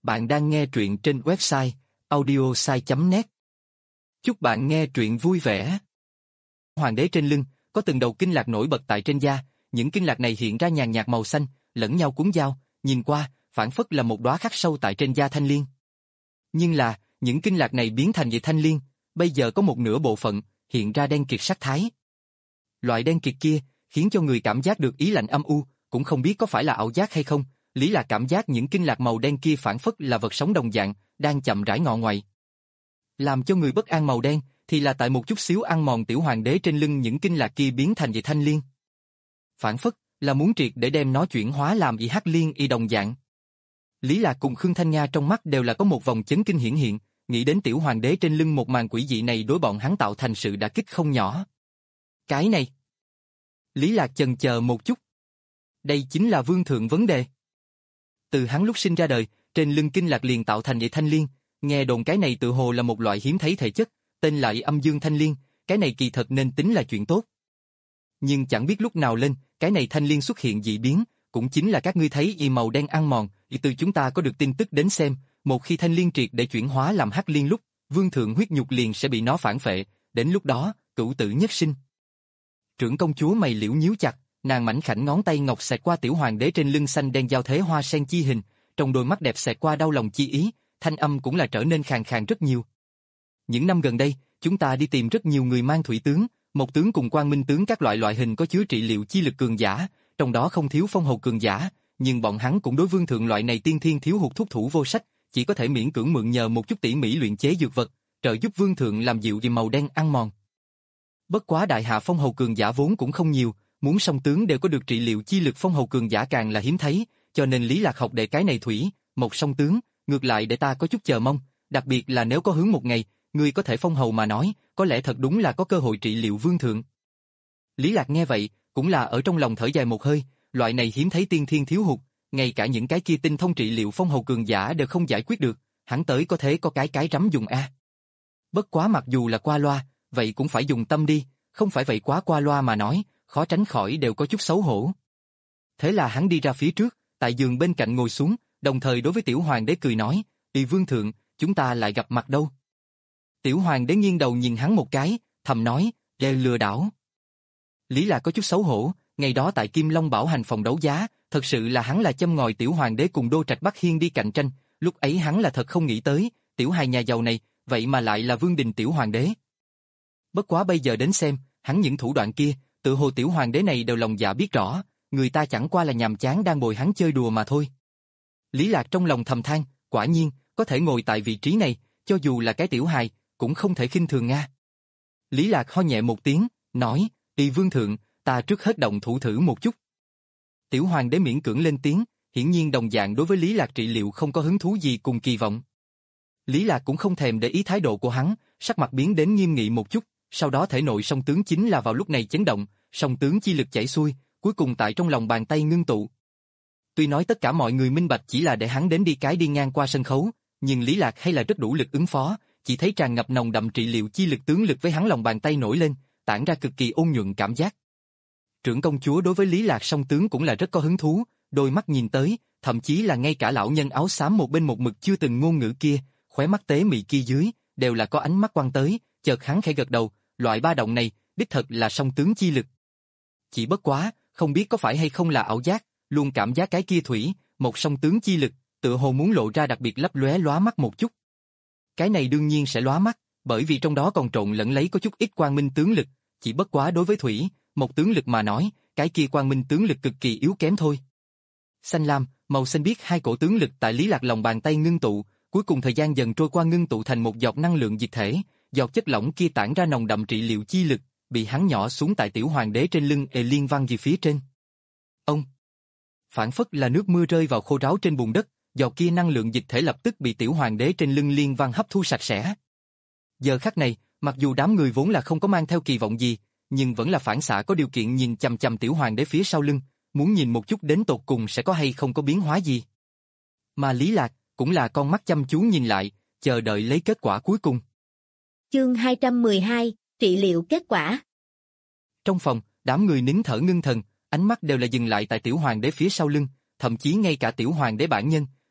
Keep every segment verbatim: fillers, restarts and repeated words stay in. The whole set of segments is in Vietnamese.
Bạn đang nghe truyện trên website audiosai chấm net. Chúc bạn nghe truyện vui vẻ. Hoàng đế trên lưng, có từng đầu kinh lạc nổi bật tại trên da, những kinh lạc này hiện ra nhàn nhạt màu xanh, lẫn nhau cuốn giao, nhìn qua, phảng phất là một đóa khắc sâu tại trên da thanh liên. Nhưng là, những kinh lạc này biến thành vậy thanh liên, bây giờ có một nửa bộ phận, hiện ra đen kịt sắc thái. Loại đen kịt kia, khiến cho người cảm giác được ý lạnh âm u, cũng không biết có phải là ảo giác hay không. Lý Lạc cảm giác những kinh lạc màu đen kia phảng phất là vật sống đồng dạng, đang chậm rãi ngọ ngoại. Làm cho người bất an màu đen, thì là tại một chút xíu ăn mòn tiểu hoàng đế trên lưng những kinh lạc kia biến thành vậy thanh liên. Phảng phất là muốn triệt để đem nó chuyển hóa làm y hắc liên y đồng dạng. Lý Lạc cùng Khương Thanh Nga trong mắt đều là có một vòng chấn kinh hiển hiện, nghĩ đến tiểu hoàng đế trên lưng một màn quỷ dị này đối bọn hắn tạo thành sự đả kích không nhỏ. Cái này. Lý Lạc chần chờ một chút. Đây chính là vương thượng vấn đề. Từ hắn lúc sinh ra đời, trên lưng kinh lạc liền tạo thành vậy thanh liên, nghe đồn cái này tự hồ là một loại hiếm thấy thể chất, tên lại âm dương thanh liên, cái này kỳ thật nên tính là chuyện tốt. Nhưng chẳng biết lúc nào lên, cái này thanh liên xuất hiện dị biến, cũng chính là các ngươi thấy y màu đen ăn mòn, y từ chúng ta có được tin tức đến xem, một khi thanh liên triệt để chuyển hóa làm hắc liên lúc, vương thượng huyết nhục liền sẽ bị nó phản phệ, đến lúc đó, cửu tử nhất sinh. Trưởng công chúa mày liễu nhíu chặt, nàng mảnh khảnh ngón tay ngọc xẹt qua tiểu hoàng đế trên lưng xanh đen giao thế hoa sen chi hình, trong đôi mắt đẹp xẹt qua đau lòng chi ý, thanh âm cũng là trở nên khàn khàn rất nhiều. Những năm gần đây, chúng ta đi tìm rất nhiều người mang thủy tướng, một tướng cùng quang minh tướng các loại loại hình có chứa trị liệu chi lực cường giả, trong đó không thiếu phong hầu cường giả, nhưng bọn hắn cũng đối vương thượng loại này tiên thiên thiếu hụt thuốc thủ vô sách, chỉ có thể miễn cưỡng mượn nhờ một chút tỉ mỉ luyện chế dược vật, trợ giúp vương thượng làm dịu đi màu đen ăn mòn. Bất quá đại hạ phong hầu cường giả vốn cũng không nhiều, muốn song tướng đều có được trị liệu chi lực phong hầu cường giả càng là hiếm thấy, cho nên Lý Lạc học đệ cái này thủy, một song tướng, ngược lại để ta có chút chờ mong, đặc biệt là nếu có hướng một ngày, ngươi có thể phong hầu mà nói, có lẽ thật đúng là có cơ hội trị liệu vương thượng. Lý Lạc nghe vậy, cũng là ở trong lòng thở dài một hơi, loại này hiếm thấy tiên thiên thiếu hụt, ngay cả những cái kia tinh thông trị liệu phong hầu cường giả đều không giải quyết được, hắn tới có thể có cái cái rắm dùng a. Bất quá mặc dù là qua loa, vậy cũng phải dùng tâm đi, không phải vậy quá qua loa mà nói, khó tránh khỏi đều có chút xấu hổ. Thế là hắn đi ra phía trước, tại giường bên cạnh ngồi xuống, đồng thời đối với tiểu hoàng đế cười nói, "Ỳ vương thượng, chúng ta lại gặp mặt đâu?" Tiểu hoàng đế nghiêng đầu nhìn hắn một cái, thầm nói, "Ghê lừa đảo." Lý Lạc có chút xấu hổ, ngày đó tại Kim Long Bảo Hành phòng đấu giá, thật sự là hắn là châm ngòi tiểu hoàng đế cùng Đô Trạch Bắc Hiên đi cạnh tranh, lúc ấy hắn là thật không nghĩ tới, tiểu hài nhà giàu này, vậy mà lại là vương đình tiểu hoàng đế. Bất quá bây giờ đến xem, hắn những thủ đoạn kia, tự hồ tiểu hoàng đế này đều lòng dạ biết rõ, người ta chẳng qua là nhàm chán đang bồi hắn chơi đùa mà thôi. Lý Lạc trong lòng thầm than, quả nhiên, có thể ngồi tại vị trí này, cho dù là cái tiểu hài, cũng không thể khinh thường nga. Lý Lạc ho nhẹ một tiếng, nói, "Ỳ vương thượng, ta trước hết động thủ thử một chút." Tiểu hoàng đế miễn cưỡng lên tiếng, hiển nhiên đồng dạng đối với Lý Lạc trị liệu không có hứng thú gì cùng kỳ vọng. Lý Lạc cũng không thèm để ý thái độ của hắn, sắc mặt biến đến nghiêm nghị một chút, sau đó thể nội song tướng chính là vào lúc này chấn động, song tướng chi lực chảy xuôi, cuối cùng tại trong lòng bàn tay ngưng tụ. Tuy nói tất cả mọi người minh bạch chỉ là để hắn đến đi cái đi ngang qua sân khấu, nhưng Lý Lạc hay là rất đủ lực ứng phó, chỉ thấy tràn ngập nồng đậm trị liệu chi lực tướng lực với hắn lòng bàn tay nổi lên, tản ra cực kỳ ôn nhuận cảm giác. Trưởng công chúa đối với Lý Lạc song tướng cũng là rất có hứng thú, đôi mắt nhìn tới, thậm chí là ngay cả lão nhân áo xám một bên một mực chưa từng ngôn ngữ kia, khóe mắt tế mị kia dưới, đều là có ánh mắt quan tới, chợt hắn khẽ gật đầu, loại ba động này, đích thật là song tướng chi lực. Chỉ bất quá, không biết có phải hay không là ảo giác, luôn cảm giác cái kia thủy, một song tướng chi lực, tựa hồ muốn lộ ra đặc biệt lấp lóe lóa mắt một chút. Cái này đương nhiên sẽ lóa mắt, bởi vì trong đó còn trộn lẫn lấy có chút ít quang minh tướng lực, chỉ bất quá đối với thủy, một tướng lực mà nói, cái kia quang minh tướng lực cực kỳ yếu kém thôi. Xanh lam, màu xanh biếc hai cổ tướng lực tại Lý Lạc lòng bàn tay ngưng tụ, cuối cùng thời gian dần trôi qua ngưng tụ thành một giọt năng lượng dịch thể, giọt chất lỏng kia tản ra nồng đậm trị liệu chi lực, bị hắn nhỏ xuống tại tiểu hoàng đế trên lưng ề liên văn gì phía trên. Ông phản phất là nước mưa rơi vào khô ráo trên bùn đất, giọt kia năng lượng dịch thể lập tức bị tiểu hoàng đế trên lưng liên văn hấp thu sạch sẽ. Giờ khắc này, mặc dù đám người vốn là không có mang theo kỳ vọng gì, nhưng vẫn là phản xạ có điều kiện nhìn chằm chằm tiểu hoàng đế phía sau lưng, muốn nhìn một chút đến tột cùng sẽ có hay không có biến hóa gì. Mà Lý Lạc cũng là con mắt chăm chú nhìn lại, chờ đợi lấy kết quả cuối cùng. Chương hai trăm mười hai, trị liệu kết quả. Trong phòng, đám người nín thở ngưng thần, ánh mắt đều là dừng lại tại tiểu hoàng đế phía sau lưng, thậm chí ngay cả tiểu hoàng đế bản nhân,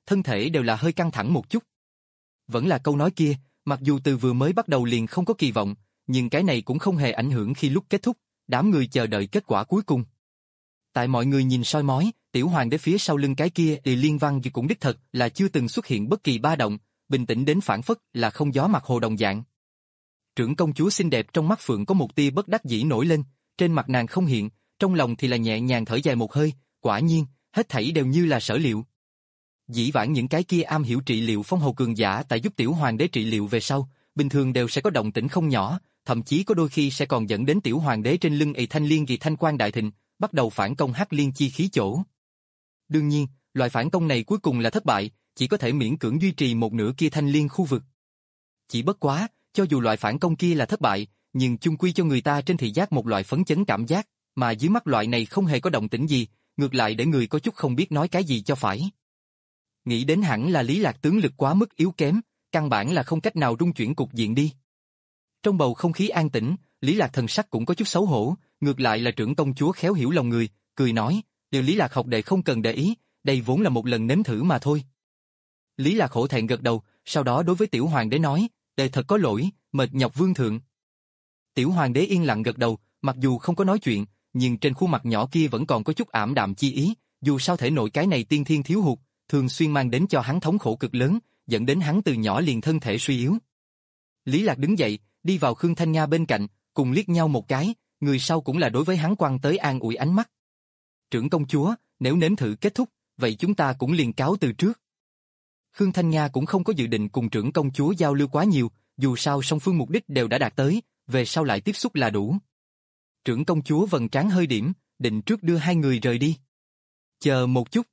thân thể đều là hơi căng thẳng một chút. Vẫn là câu nói kia, mặc dù từ vừa mới bắt đầu liền không có kỳ vọng, nhưng cái này cũng không hề ảnh hưởng khi lúc kết thúc, đám người chờ đợi kết quả cuối cùng. Tại mọi người nhìn soi mói, tiểu hoàng đế phía sau lưng cái kia thì Liên Văn cũng đích thật là chưa từng xuất hiện bất kỳ ba động, bình tĩnh đến phản phất là không gió mặt hồ đồng dạng. Trưởng công chúa xinh đẹp trong mắt Phượng có một tia bất đắc dĩ nổi lên, trên mặt nàng không hiện, trong lòng thì là nhẹ nhàng thở dài một hơi, quả nhiên, hết thảy đều như là sở liệu. Dĩ vãng những cái kia am hiểu trị liệu phong hầu cường giả tại giúp tiểu hoàng đế trị liệu về sau, bình thường đều sẽ có động tĩnh không nhỏ, thậm chí có đôi khi sẽ còn dẫn đến tiểu hoàng đế trên lưng ị thanh liên kỳ thanh quan đại thịnh, bắt đầu phản công hắc liên chi khí chỗ. Đương nhiên, loại phản công này cuối cùng là thất bại, chỉ có thể miễn cưỡng duy trì một nửa kia thanh liên khu vực. Chỉ bất quá, cho dù loại phản công kia là thất bại, nhưng chung quy cho người ta trên thị giác một loại phấn chấn cảm giác, mà dưới mắt loại này không hề có động tĩnh gì, ngược lại để người có chút không biết nói cái gì cho phải. Nghĩ đến hẳn là Lý Lạc tướng lực quá mức yếu kém, căn bản là không cách nào rung chuyển cục diện đi. Trong bầu không khí an tĩnh, Lý Lạc thần sắc cũng có chút xấu hổ, ngược lại là trưởng công chúa khéo hiểu lòng người, cười nói, điều Lý Lạc học đệ không cần để ý, đây vốn là một lần nếm thử mà thôi. Lý Lạc hổ thẹn gật đầu, sau đó đối với tiểu hoàng đế nói, đệ thật có lỗi, mệt nhọc vương thượng. Tiểu hoàng đế yên lặng gật đầu, mặc dù không có nói chuyện, nhưng trên khuôn mặt nhỏ kia vẫn còn có chút ảm đạm chi ý, dù sao thể nội cái này tiên thiên thiếu hụt, thường xuyên mang đến cho hắn thống khổ cực lớn, dẫn đến hắn từ nhỏ liền thân thể suy yếu. Lý Lạc đứng dậy, đi vào Khương Thanh Nga bên cạnh, cùng liếc nhau một cái, người sau cũng là đối với hắn quăng tới an ủi ánh mắt. Trưởng công chúa, nếu nếm thử kết thúc, vậy chúng ta cũng liền cáo từ trước. Khương Thanh Nga cũng không có dự định cùng trưởng công chúa giao lưu quá nhiều, dù sao song phương mục đích đều đã đạt tới, về sau lại tiếp xúc là đủ. Trưởng công chúa vầng trán hơi điểm, định trước đưa hai người rời đi. Chờ một chút.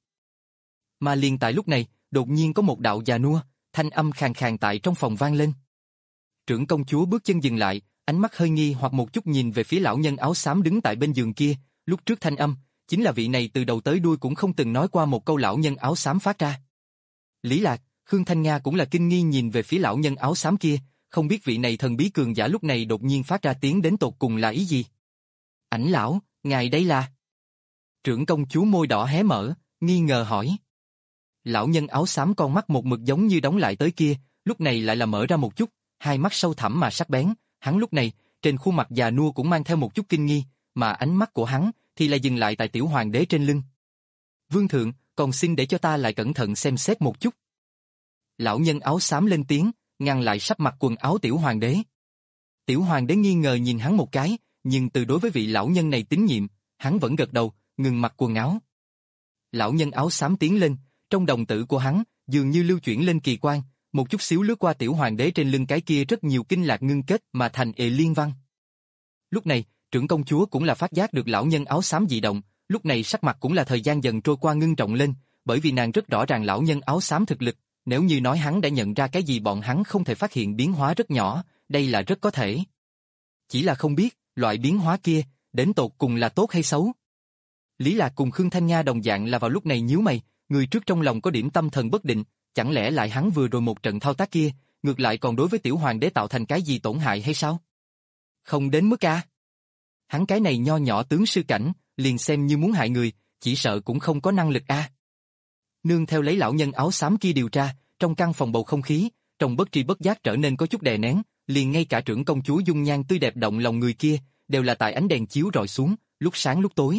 Mà liền tại lúc này, đột nhiên có một đạo già nua, thanh âm khàn khàn tại trong phòng vang lên. Trưởng công chúa bước chân dừng lại, ánh mắt hơi nghi hoặc một chút nhìn về phía lão nhân áo xám đứng tại bên giường kia, lúc trước thanh âm, chính là vị này từ đầu tới đuôi cũng không từng nói qua một câu lão nhân áo xám phát ra. Lý Lạc, Khương Thanh Nga cũng là kinh nghi nhìn về phía lão nhân áo xám kia, không biết vị này thần bí cường giả lúc này đột nhiên phát ra tiếng đến tột cùng là ý gì. Ảnh lão, ngài đây là... Trưởng công chúa môi đỏ hé mở, nghi ngờ hỏi. Lão nhân áo xám con mắt một mực giống như đóng lại tới kia, lúc này lại là mở ra một chút, hai mắt sâu thẳm mà sắc bén, hắn lúc này, trên khuôn mặt già nua cũng mang theo một chút kinh nghi, mà ánh mắt của hắn thì là dừng lại tại tiểu hoàng đế trên lưng. Vương thượng, còn xin để cho ta lại cẩn thận xem xét một chút. Lão nhân áo xám lên tiếng, ngăn lại sắp mặc quần áo tiểu hoàng đế. Tiểu hoàng đế nghi ngờ nhìn hắn một cái, nhưng từ đối với vị lão nhân này tín nhiệm, hắn vẫn gật đầu, ngừng mặc quần áo. Lão nhân áo xám tiến lên, trong đồng tử của hắn, dường như lưu chuyển lên kỳ quan, một chút xíu lướt qua tiểu hoàng đế trên lưng cái kia rất nhiều kinh lạc ngưng kết mà thành ệ liên văn. Lúc này, trưởng công chúa cũng là phát giác được lão nhân áo xám dị động, lúc này sắc mặt cũng là thời gian dần trôi qua ngưng trọng lên, bởi vì nàng rất rõ ràng lão nhân áo xám thực lực, nếu như nói hắn đã nhận ra cái gì bọn hắn không thể phát hiện biến hóa rất nhỏ, đây là rất có thể. Chỉ là không biết, loại biến hóa kia, đến tột cùng là tốt hay xấu. Lý Lạc cùng Khương Thanh Nga đồng dạng là vào lúc này nhíu mày, người trước trong lòng có điểm tâm thần bất định, chẳng lẽ lại hắn vừa rồi một trận thao tác kia, ngược lại còn đối với tiểu hoàng đế tạo thành cái gì tổn hại hay sao? Không đến mức a. Hắn cái này nho nhỏ tướng sư cảnh, liền xem như muốn hại người, chỉ sợ cũng không có năng lực a. Nương theo lấy lão nhân áo xám kia điều tra, trong căn phòng bầu không khí, trong bất tri bất giác trở nên có chút đè nén, liền ngay cả trưởng công chúa dung nhan tươi đẹp động lòng người kia, đều là tại ánh đèn chiếu rọi xuống, lúc sáng lúc tối.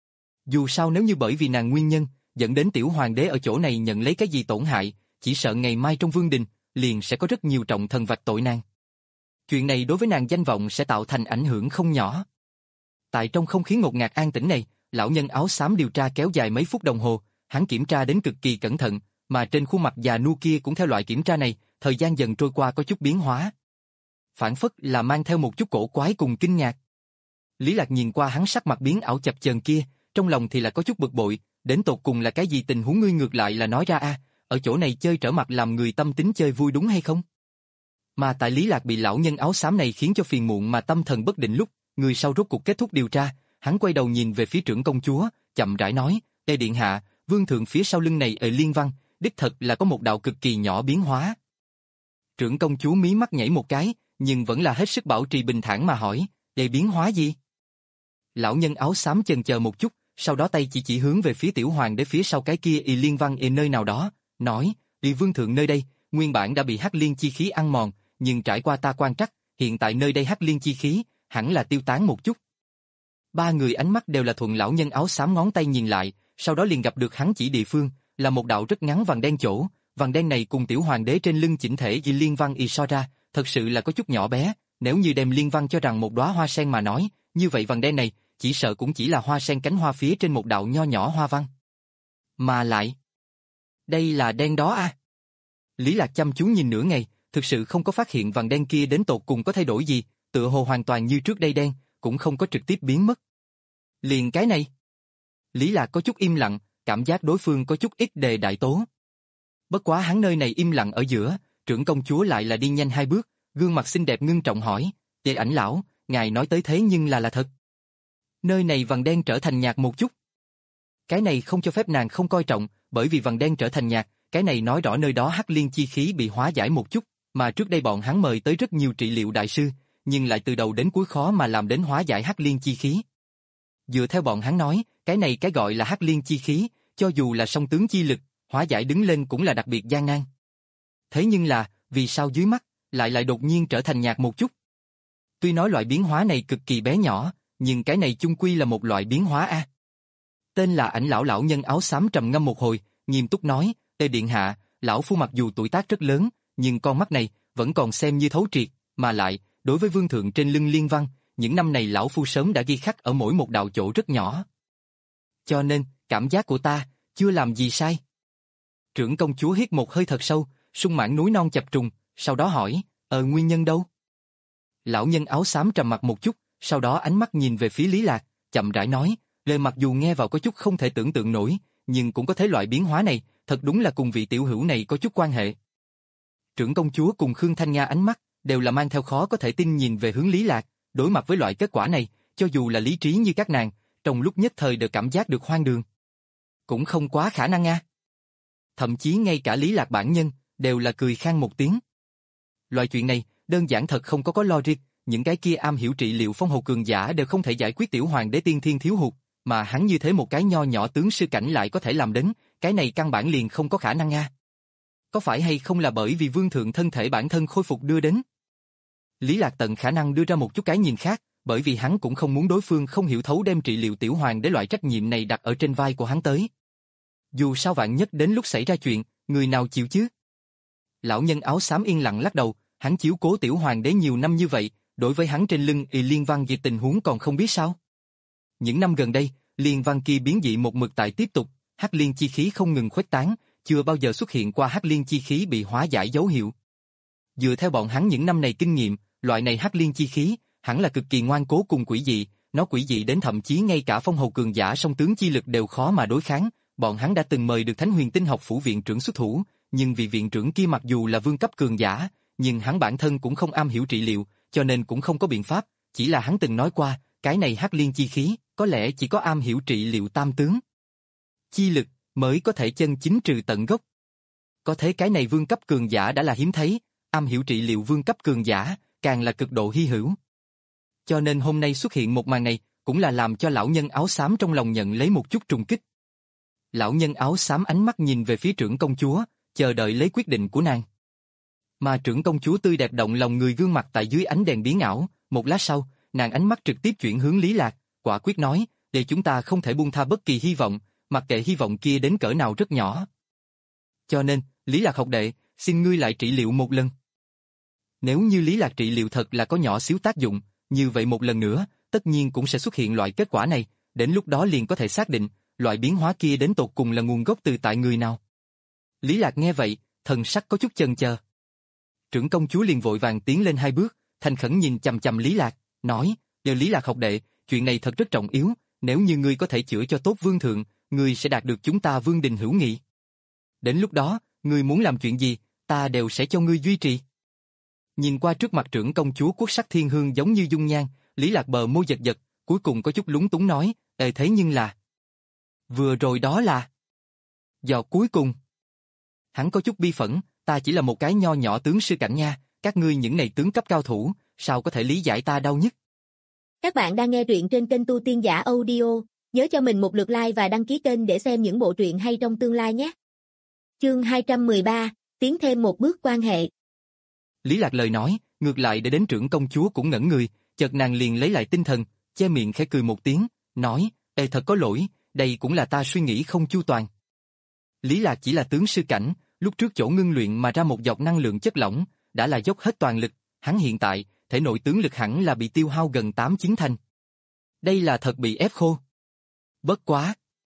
Dù sao nếu như bởi vì nàng nguyên nhân, dẫn đến tiểu hoàng đế ở chỗ này nhận lấy cái gì tổn hại, chỉ sợ ngày mai trong vương đình, liền sẽ có rất nhiều trọng thần vạch tội nàng. Chuyện này đối với nàng danh vọng sẽ tạo thành ảnh hưởng không nhỏ. Tại trong không khí ngột ngạt an tĩnh này, lão nhân áo xám điều tra kéo dài mấy phút đồng hồ, hắn kiểm tra đến cực kỳ cẩn thận, mà trên khuôn mặt già nua kia cũng theo loại kiểm tra này, thời gian dần trôi qua có chút biến hóa. Phản phất là mang theo một chút cổ quái cùng kinh ngạc. Lý Lạc nhìn qua hắn sắc mặt biến ảo chập chờn kia, trong lòng thì là có chút bực bội, đến tột cùng là cái gì tình huống ngươi ngược lại là nói ra a, ở chỗ này chơi trở mặt làm người tâm tính chơi vui đúng hay không? Mà tại Lý Lạc bị lão nhân áo xám này khiến cho phiền muộn mà tâm thần bất định lúc, người sau rốt cuộc kết thúc điều tra, hắn quay đầu nhìn về phía trưởng công chúa, chậm rãi nói, "Ê điện hạ, vương thượng phía sau lưng này ở liên văn, đích thật là có một đạo cực kỳ nhỏ biến hóa." Trưởng công chúa mí mắt nhảy một cái, nhưng vẫn là hết sức bảo trì bình thản mà hỏi, "Ê biến hóa gì?" Lão nhân áo xám chần chờ một chút, sau đó tay chỉ chỉ hướng về phía tiểu hoàng đế phía sau cái kia y liên văn y nơi nào đó, nói, Lý vương thượng nơi đây, nguyên bản đã bị hắc liên chi khí ăn mòn, nhưng trải qua ta quan trắc, hiện tại nơi đây hắc liên chi khí, hẳn là tiêu tán một chút. Ba người ánh mắt đều là thuận lão nhân áo xám ngón tay nhìn lại, sau đó liền gặp được hắn chỉ địa phương, là một đạo rất ngắn vằn đen chỗ, vằn đen này cùng tiểu hoàng đế trên lưng chỉnh thể vì liên văn y so ra, thật sự là có chút nhỏ bé, nếu như đem liên văn cho rằng một đóa hoa sen mà nói, như vậy vằn đen này, chỉ sợ cũng chỉ là hoa sen cánh hoa phía trên một đạo nho nhỏ hoa văn. Mà lại, đây là đen đó à? Lý Lạc chăm chú nhìn nửa ngày, thực sự không có phát hiện vằn đen kia đến tột cùng có thay đổi gì, tựa hồ hoàn toàn như trước đây đen, cũng không có trực tiếp biến mất. Liền cái này. Lý Lạc có chút im lặng, cảm giác đối phương có chút ít đề đại tố. Bất quá hắn nơi này im lặng ở giữa, trưởng công chúa lại là đi nhanh hai bước, gương mặt xinh đẹp ngưng trọng hỏi, Tề Ảnh lão, ngài nói tới thế nhưng là là thật. Nơi này vằn đen trở thành nhạt một chút. Cái này không cho phép nàng không coi trọng, bởi vì vằn đen trở thành nhạt, cái này nói rõ nơi đó hắc liên chi khí bị hóa giải một chút, mà trước đây bọn hắn mời tới rất nhiều trị liệu đại sư, nhưng lại từ đầu đến cuối khó mà làm đến hóa giải hắc liên chi khí. Dựa theo bọn hắn nói, cái này cái gọi là hắc liên chi khí, cho dù là song tướng chi lực, hóa giải đứng lên cũng là đặc biệt gian nan. Thế nhưng là, vì sao dưới mắt, lại lại đột nhiên trở thành nhạt một chút? Tuy nói loại biến hóa này cực kỳ bé nhỏ, nhưng cái này chung quy là một loại biến hóa a. Tên là Ảnh lão lão nhân áo xám trầm ngâm một hồi, nghiêm túc nói, Tề điện hạ, lão phu mặc dù tuổi tác rất lớn, nhưng con mắt này vẫn còn xem như thấu triệt, mà lại, đối với vương thượng trên lưng liên văn, những năm này lão phu sớm đã ghi khắc ở mỗi một đạo chỗ rất nhỏ. Cho nên, cảm giác của ta, chưa làm gì sai. Trưởng công chúa hít một hơi thật sâu, sung mãn núi non chập trùng, sau đó hỏi, ờ nguyên nhân đâu? Lão nhân áo xám trầm mặt một chút, sau đó ánh mắt nhìn về phía Lý Lạc, chậm rãi nói, lời mặc dù nghe vào có chút không thể tưởng tượng nổi, nhưng cũng có thể loại biến hóa này, thật đúng là cùng vị tiểu hữu này có chút quan hệ. Trưởng công chúa cùng Khương Thanh Nga ánh mắt, đều là mang theo khó có thể tin nhìn về hướng Lý Lạc, đối mặt với loại kết quả này, cho dù là lý trí như các nàng, trong lúc nhất thời đều cảm giác được hoang đường. Cũng không quá khả năng a. Thậm chí ngay cả Lý Lạc bản nhân, đều là cười khan một tiếng. Loại chuyện này, đơn giản thật không có có logic, những cái kia am hiểu trị liệu phong hầu cường giả đều không thể giải quyết tiểu hoàng đế tiên thiên thiếu hụt, mà hắn như thế một cái nho nhỏ tướng sư cảnh lại có thể làm đến, cái này căn bản liền không có khả năng a. Có phải hay không là bởi vì vương thượng thân thể bản thân khôi phục đưa đến? Lý Lạc tận khả năng đưa ra một chút cái nhìn khác, bởi vì hắn cũng không muốn đối phương không hiểu thấu đem trị liệu tiểu hoàng đế loại trách nhiệm này đặt ở trên vai của hắn tới. Dù sao vạn nhất đến lúc xảy ra chuyện, người nào chịu chứ? Lão nhân áo xám yên lặng lắc đầu, hắn chiếu cố tiểu hoàng đế nhiều năm như vậy, đối với hắn trên lưng y liên văn về tình huống còn không biết sao? Những năm gần đây, liên văn kia biến dị một mực tại tiếp tục, hắc liên chi khí không ngừng khuếch tán, chưa bao giờ xuất hiện qua hắc liên chi khí bị hóa giải dấu hiệu. Dựa theo bọn hắn những năm này kinh nghiệm, loại này hắc liên chi khí, hẳn là cực kỳ ngoan cố cùng quỷ dị, nó quỷ dị đến thậm chí ngay cả phong hầu cường giả song tướng chi lực đều khó mà đối kháng, bọn hắn đã từng mời được Thánh Huyền Tinh học phủ viện trưởng xuất thủ, nhưng vị viện trưởng kia mặc dù là vương cấp cường giả, nhưng hắn bản thân cũng không am hiểu trị liệu, cho nên cũng không có biện pháp, chỉ là hắn từng nói qua, cái này hắc liên chi khí, có lẽ chỉ có am hiểu trị liệu tam tướng chi lực mới có thể chân chính trừ tận gốc. Có thế cái này vương cấp cường giả đã là hiếm thấy, am hiểu trị liệu vương cấp cường giả, càng là cực độ hy hữu. Cho nên hôm nay xuất hiện một màn này, cũng là làm cho lão nhân áo xám trong lòng nhận lấy một chút trùng kích. Lão nhân áo xám ánh mắt nhìn về phía trưởng công chúa, chờ đợi lấy quyết định của nàng. Mà trưởng công chúa tươi đẹp động lòng người gương mặt tại dưới ánh đèn biến ảo, một lát sau, nàng ánh mắt trực tiếp chuyển hướng Lý Lạc, quả quyết nói, để chúng ta không thể buông tha bất kỳ hy vọng, mặc kệ hy vọng kia đến cỡ nào rất nhỏ. Cho nên, Lý Lạc học đệ, xin ngươi lại trị liệu một lần. Nếu như Lý Lạc trị liệu thật là có nhỏ xíu tác dụng, như vậy một lần nữa, tất nhiên cũng sẽ xuất hiện loại kết quả này, đến lúc đó liền có thể xác định, loại biến hóa kia đến tột cùng là nguồn gốc từ tại người nào. Lý Lạc nghe vậy, thần sắc có chút chần chờ. Trưởng công chúa liền vội vàng tiến lên hai bước, thành khẩn nhìn chằm chằm Lý Lạc, nói, nhờ Lý Lạc học đệ, chuyện này thật rất trọng yếu, nếu như ngươi có thể chữa cho tốt vương thượng, ngươi sẽ đạt được chúng ta vương đình hữu nghị. Đến lúc đó, ngươi muốn làm chuyện gì, ta đều sẽ cho ngươi duy trì. Nhìn qua trước mặt trưởng công chúa quốc sắc thiên hương giống như dung nhan, Lý Lạc bờ môi giật giật, cuối cùng có chút lúng túng nói, ê thế nhưng là... Vừa rồi đó là... Giờ cuối cùng... Hắn có chút bi phẫn, ta chỉ là một cái nho nhỏ tướng sư cảnh nha, các ngươi những này tướng cấp cao thủ, sao có thể lý giải ta đau nhất. Các bạn đang nghe truyện trên kênh Tu Tiên Giả Audio, nhớ cho mình một lượt like và đăng ký kênh để xem những bộ truyện hay trong tương lai nhé. Chương hai trăm mười ba, tiến thêm một bước quan hệ. Lý Lạc lời nói, ngược lại để đến trưởng công chúa cũng ngẩn người, chợt nàng liền lấy lại tinh thần, che miệng khẽ cười một tiếng, nói, ê thật có lỗi, đây cũng là ta suy nghĩ không chu toàn. Lý Lạc chỉ là tướng sư cảnh, lúc trước chỗ ngưng luyện mà ra một dọc năng lượng chất lỏng, đã là dốc hết toàn lực, hắn hiện tại, thể nội tướng lực hẳn là bị tiêu hao gần tám chín thành. Đây là thật bị ép khô. Bất quá.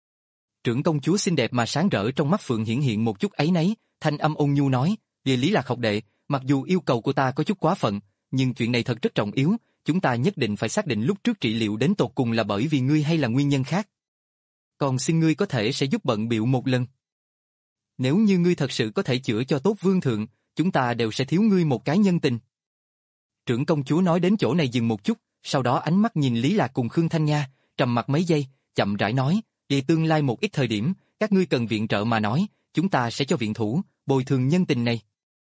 Trưởng công chúa xinh đẹp mà sáng rỡ trong mắt Phượng hiển hiện một chút áy náy, thanh âm ôn nhu nói, "Địa Lý Lạc học đệ, mặc dù yêu cầu của ta có chút quá phận, nhưng chuyện này thật rất trọng yếu, chúng ta nhất định phải xác định lúc trước trị liệu đến tột cùng là bởi vì ngươi hay là nguyên nhân khác. Còn xin ngươi có thể sẽ giúp bận bịu một lần. Nếu như ngươi thật sự có thể chữa cho tốt vương thượng, chúng ta đều sẽ thiếu ngươi một cái nhân tình." Trưởng công chúa nói đến chỗ này dừng một chút, sau đó ánh mắt nhìn Lý Lạc cùng Khương Thanh Nha, trầm mặc mấy giây, chậm rãi nói, "Vì tương lai một ít thời điểm, các ngươi cần viện trợ mà nói, chúng ta sẽ cho viện thủ, bồi thường nhân tình này."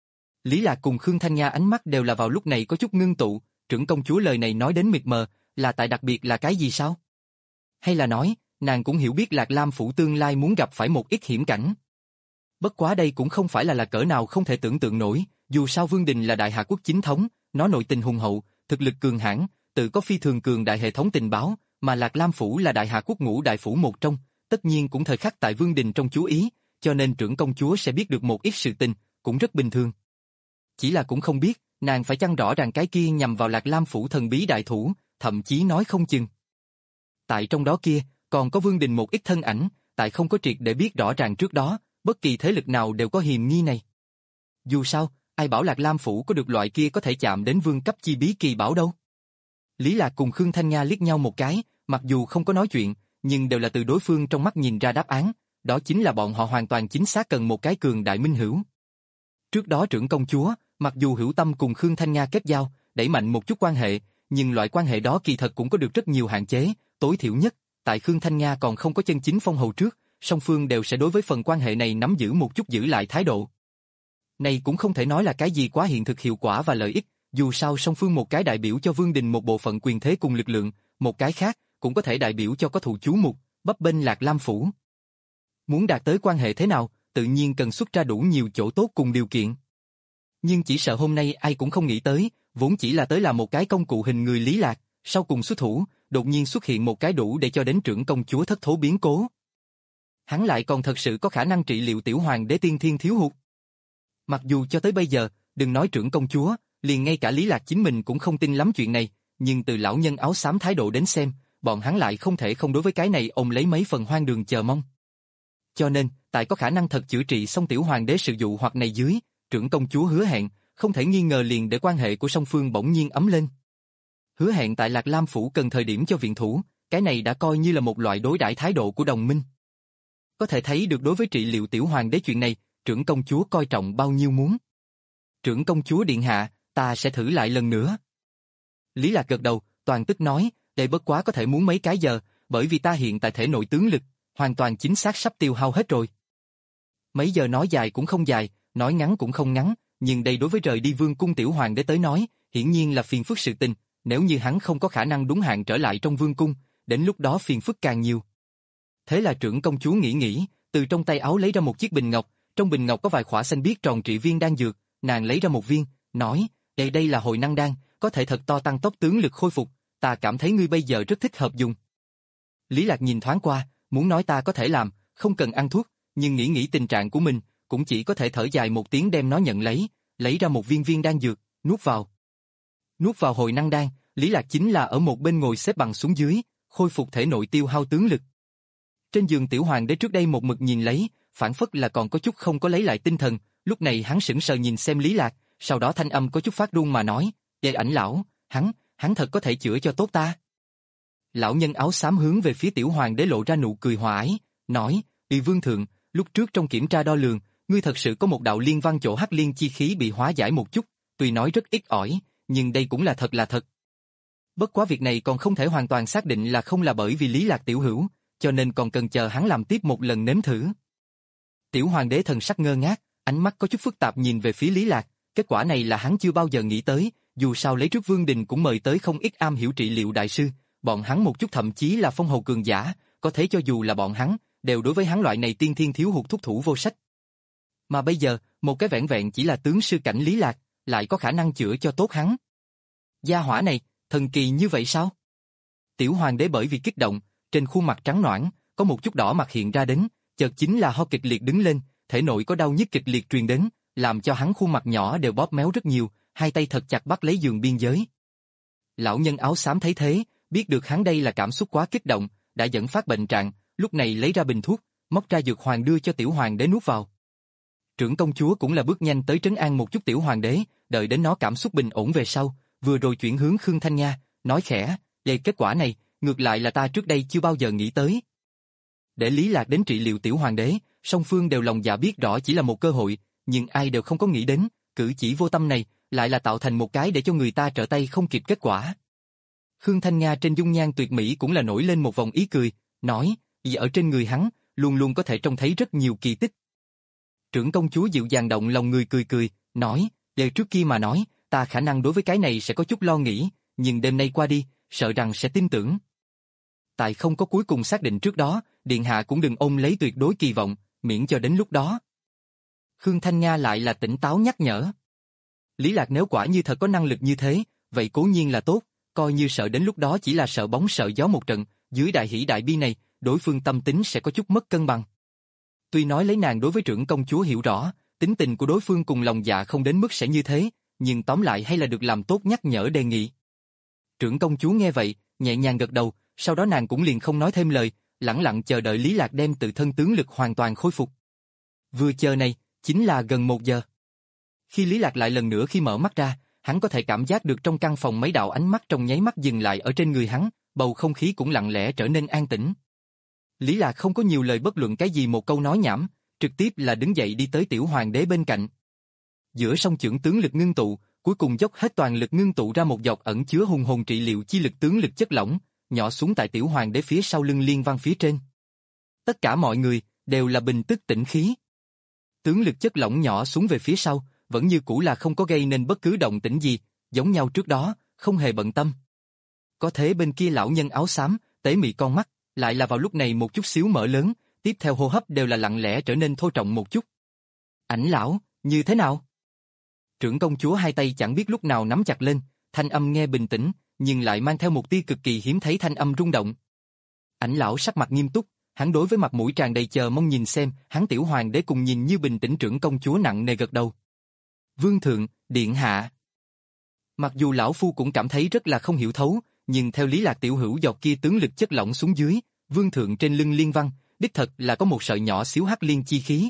Lý Lạc cùng Khương Thanh Nha ánh mắt đều là vào lúc này có chút ngưng tụ, trưởng công chúa lời này nói đến mịt mờ, là tại đặc biệt là cái gì sao? Hay là nói, nàng cũng hiểu biết Lạc Lam phủ tương lai muốn gặp phải một ít hiểm cảnh. Bất quá đây cũng không phải là là cỡ nào không thể tưởng tượng nổi, dù sao Vương Đình là đại hạ quốc chính thống, nó nội tình hùng hậu, thực lực cường hãn, tự có phi thường cường đại hệ thống tình báo, mà Lạc Lam phủ là đại hạ quốc ngũ đại phủ một trong, tất nhiên cũng thời khắc tại Vương Đình trong chú ý, cho nên trưởng công chúa sẽ biết được một ít sự tình, cũng rất bình thường. Chỉ là cũng không biết, nàng phải chăng rõ ràng cái kia nhằm vào Lạc Lam phủ thần bí đại thủ, thậm chí nói không chừng. Tại trong đó kia, còn có Vương Đình một ít thân ảnh, tại không có triệt để biết rõ ràng trước đó, bất kỳ thế lực nào đều có hiềm nghi này. Dù sao, ai bảo Lạc Lam phủ có được loại kia có thể chạm đến vương cấp chi bí kỳ bảo đâu. Lý Lạc cùng Khương Thanh Nha liếc nhau một cái, mặc dù không có nói chuyện, nhưng đều là từ đối phương trong mắt nhìn ra đáp án, đó chính là bọn họ hoàn toàn chính xác cần một cái cường đại minh hữu. Trước đó trưởng công chúa, mặc dù hữu tâm cùng Khương Thanh Nha kết giao, đẩy mạnh một chút quan hệ, nhưng loại quan hệ đó kỳ thật cũng có được rất nhiều hạn chế, tối thiểu nhất, tại Khương Thanh Nha còn không có chân chính phong hầu trước, song phương đều sẽ đối với phần quan hệ này nắm giữ một chút giữ lại thái độ. Này cũng không thể nói là cái gì quá hiện thực hiệu quả và lợi ích, dù sao song phương một cái đại biểu cho Vương Đình một bộ phận quyền thế cùng lực lượng, một cái khác cũng có thể đại biểu cho có thù chú mục, bấp bênh Lạc Lam phủ. Muốn đạt tới quan hệ thế nào, tự nhiên cần xuất ra đủ nhiều chỗ tốt cùng điều kiện. Nhưng chỉ sợ hôm nay ai cũng không nghĩ tới, vốn chỉ là tới là một cái công cụ hình người Lý Lạc, sau cùng xuất thủ, đột nhiên xuất hiện một cái đủ để cho đến trưởng công chúa thất thố biến cố. Hắn lại còn thật sự có khả năng trị liệu tiểu hoàng đế tiên thiên thiếu hụt. Mặc dù cho tới bây giờ, đừng nói trưởng công chúa, liền ngay cả Lý Lạc chính mình cũng không tin lắm chuyện này, nhưng từ lão nhân áo xám thái độ đến xem, bọn hắn lại không thể không đối với cái này ôm lấy mấy phần hoang đường chờ mong. Cho nên, tại có khả năng thật chữa trị xong tiểu hoàng đế sự dụ hoặc này dưới, trưởng công chúa hứa hẹn, không thể nghi ngờ liền để quan hệ của song phương bỗng nhiên ấm lên. Hứa hẹn tại Lạc Lam phủ cần thời điểm cho viện thủ, cái này đã coi như là một loại đối đãi thái độ của đồng minh. Có thể thấy được đối với trị liệu tiểu hoàng đế chuyện này, trưởng công chúa coi trọng bao nhiêu muốn. Trưởng công chúa điện hạ, ta sẽ thử lại lần nữa. Lý Lạc gật đầu, toàn tức nói, đây bất quá có thể muốn mấy cái giờ, bởi vì ta hiện tại thể nội tướng lực, hoàn toàn chính xác sắp tiêu hao hết rồi. Mấy giờ nói dài cũng không dài, nói ngắn cũng không ngắn, nhưng đây đối với rời đi vương cung tiểu hoàng đế tới nói, hiển nhiên là phiền phức sự tình, nếu như hắn không có khả năng đúng hạn trở lại trong vương cung, đến lúc đó phiền phức càng nhiều. Thế là trưởng công chúa nghĩ nghĩ, từ trong tay áo lấy ra một chiếc bình ngọc, trong bình ngọc có vài khỏa xanh biếc tròn trị viên đan dược, nàng lấy ra một viên, nói, đây đây là hồi năng đan, có thể thật to tăng tốc tướng lực khôi phục, ta cảm thấy ngươi bây giờ rất thích hợp dùng. Lý Lạc nhìn thoáng qua, muốn nói ta có thể làm, không cần ăn thuốc, nhưng nghĩ nghĩ tình trạng của mình, cũng chỉ có thể thở dài một tiếng đem nó nhận lấy, lấy ra một viên viên đan dược, nuốt vào. Nuốt vào hồi năng đan, Lý Lạc chính là ở một bên ngồi xếp bằng xuống dưới, khôi phục thể nội tiêu hao tướng lực. Trên giường tiểu hoàng đế trước đây một mực nhìn lấy, phản phất là còn có chút không có lấy lại tinh thần, lúc này hắn sững sờ nhìn xem Lý Lạc, sau đó thanh âm có chút phát run mà nói, "Đệ ảnh lão, hắn, hắn thật có thể chữa cho tốt ta." Lão nhân áo xám hướng về phía tiểu hoàng đế lộ ra nụ cười hòa ái, nói, "Đi vương thượng, lúc trước trong kiểm tra đo lường, ngươi thật sự có một đạo liên văn chỗ hắc liên chi khí bị hóa giải một chút, tuy nói rất ít ỏi, nhưng đây cũng là thật là thật. Bất quá việc này còn không thể hoàn toàn xác định là không là bởi vì Lý Lạc tiểu hữu, cho nên còn cần chờ hắn làm tiếp một lần nếm thử." Tiểu hoàng đế thần sắc ngơ ngác, ánh mắt có chút phức tạp nhìn về phía Lý Lạc, kết quả này là hắn chưa bao giờ nghĩ tới, dù sao lấy trước Vương Đình cũng mời tới không ít am hiểu trị liệu đại sư, bọn hắn một chút thậm chí là phong hầu cường giả, có thể cho dù là bọn hắn, đều đối với hắn loại này tiên thiên thiếu hụt thúc thủ vô sách. Mà bây giờ, một cái vẻn vẹn chỉ là tướng sư cảnh Lý Lạc, lại có khả năng chữa cho tốt hắn. Gia hỏa này, thần kỳ như vậy sao? Tiểu hoàng đế bởi vì kích động, trên khuôn mặt trắng nõn, có một chút đỏ mặt hiện ra đến, chợt chính là ho kịch liệt đứng lên, thể nội có đau nhức kịch liệt truyền đến, làm cho hắn khuôn mặt nhỏ đều bóp méo rất nhiều, hai tay thật chặt bắt lấy giường biên giới. Lão nhân áo xám thấy thế, biết được hắn đây là cảm xúc quá kích động, đã dẫn phát bệnh trạng, lúc này lấy ra bình thuốc, móc ra dược hoàng đưa cho tiểu hoàng đế nuốt vào. Trưởng công chúa cũng là bước nhanh tới trấn an một chút tiểu hoàng đế, đợi đến nó cảm xúc bình ổn về sau, vừa rồi chuyển hướng Khương Thanh Nga, nói khẽ, về kết quả này, ngược lại là ta trước đây chưa bao giờ nghĩ tới. Để Lý Lạc đến trị liệu tiểu hoàng đế, song phương đều lòng dạ biết rõ chỉ là một cơ hội, nhưng ai đều không có nghĩ đến, cử chỉ vô tâm này, lại là tạo thành một cái để cho người ta trở tay không kịp kết quả. Khương Thanh Nga trên dung nhan tuyệt mỹ cũng là nổi lên một vòng ý cười, nói, vì ở trên người hắn, luôn luôn có thể trông thấy rất nhiều kỳ tích. Trưởng công chúa dịu dàng động lòng người cười cười, nói, để trước kia mà nói, ta khả năng đối với cái này sẽ có chút lo nghĩ, nhưng đêm nay qua đi, sợ rằng sẽ tin tưởng. Tại không có cuối cùng xác định trước đó, điện hạ cũng đừng ôm lấy tuyệt đối kỳ vọng, miễn cho đến lúc đó. Khương Thanh Nga lại là tỉnh táo nhắc nhở. Lý Lạc nếu quả như thật có năng lực như thế, vậy cố nhiên là tốt, coi như sợ đến lúc đó chỉ là sợ bóng sợ gió một trận, dưới đại hỷ đại bi này, đối phương tâm tính sẽ có chút mất cân bằng. Tuy nói lấy nàng đối với trưởng công chúa hiểu rõ, tính tình của đối phương cùng lòng dạ không đến mức sẽ như thế, nhưng tóm lại hay là được làm tốt nhắc nhở đề nghị. Trưởng công chúa nghe vậy, nhẹ nhàng gật đầu, sau đó nàng cũng liền không nói thêm lời, lẳng lặng chờ đợi Lý Lạc đem tự thân tướng lực hoàn toàn khôi phục. Vừa chờ này, chính là gần một giờ. Khi Lý Lạc lại lần nữa khi mở mắt ra, hắn có thể cảm giác được trong căn phòng mấy đạo ánh mắt trong nháy mắt dừng lại ở trên người hắn, bầu không khí cũng lặng lẽ trở nên an tĩnh. Lý Lạc không có nhiều lời bất luận cái gì một câu nói nhảm, trực tiếp là đứng dậy đi tới tiểu hoàng đế bên cạnh. Giữa song chưởng tướng lực ngưng tụ, cuối cùng dốc hết toàn lực ngưng tụ ra một giọt ẩn chứa hùng hồn trị liệu chi lực tướng lực chất lỏng, nhỏ xuống tại tiểu hoàng đế phía sau lưng Liên Văn phía trên. Tất cả mọi người đều là bình tức tĩnh khí. Tướng lực chất lỏng nhỏ xuống về phía sau, vẫn như cũ là không có gây nên bất cứ động tĩnh gì, giống nhau trước đó, không hề bận tâm. Có thế bên kia lão nhân áo xám, tế mị con mắt, lại là vào lúc này một chút xíu mở lớn, tiếp theo hô hấp đều là lặng lẽ trở nên thô trọng một chút. Ảnh lão, như thế nào? Trưởng công chúa hai tay chẳng biết lúc nào nắm chặt lên, thanh âm nghe bình tĩnh, nhưng lại mang theo một tia cực kỳ hiếm thấy thanh âm rung động. Ảnh lão sắc mặt nghiêm túc, hắn đối với mặt mũi tràn đầy chờ mong nhìn xem, hắn tiểu hoàng đế cùng nhìn như bình tĩnh trưởng công chúa nặng nề gật đầu. Vương thượng, điện hạ. Mặc dù lão phu cũng cảm thấy rất là không hiểu thấu, nhưng theo Lý Lạc tiểu hữu giọt kia tướng lực chất lỏng xuống dưới, vương thượng trên lưng Liên Văn, đích thật là có một sợi nhỏ xíu hắc liên chi khí.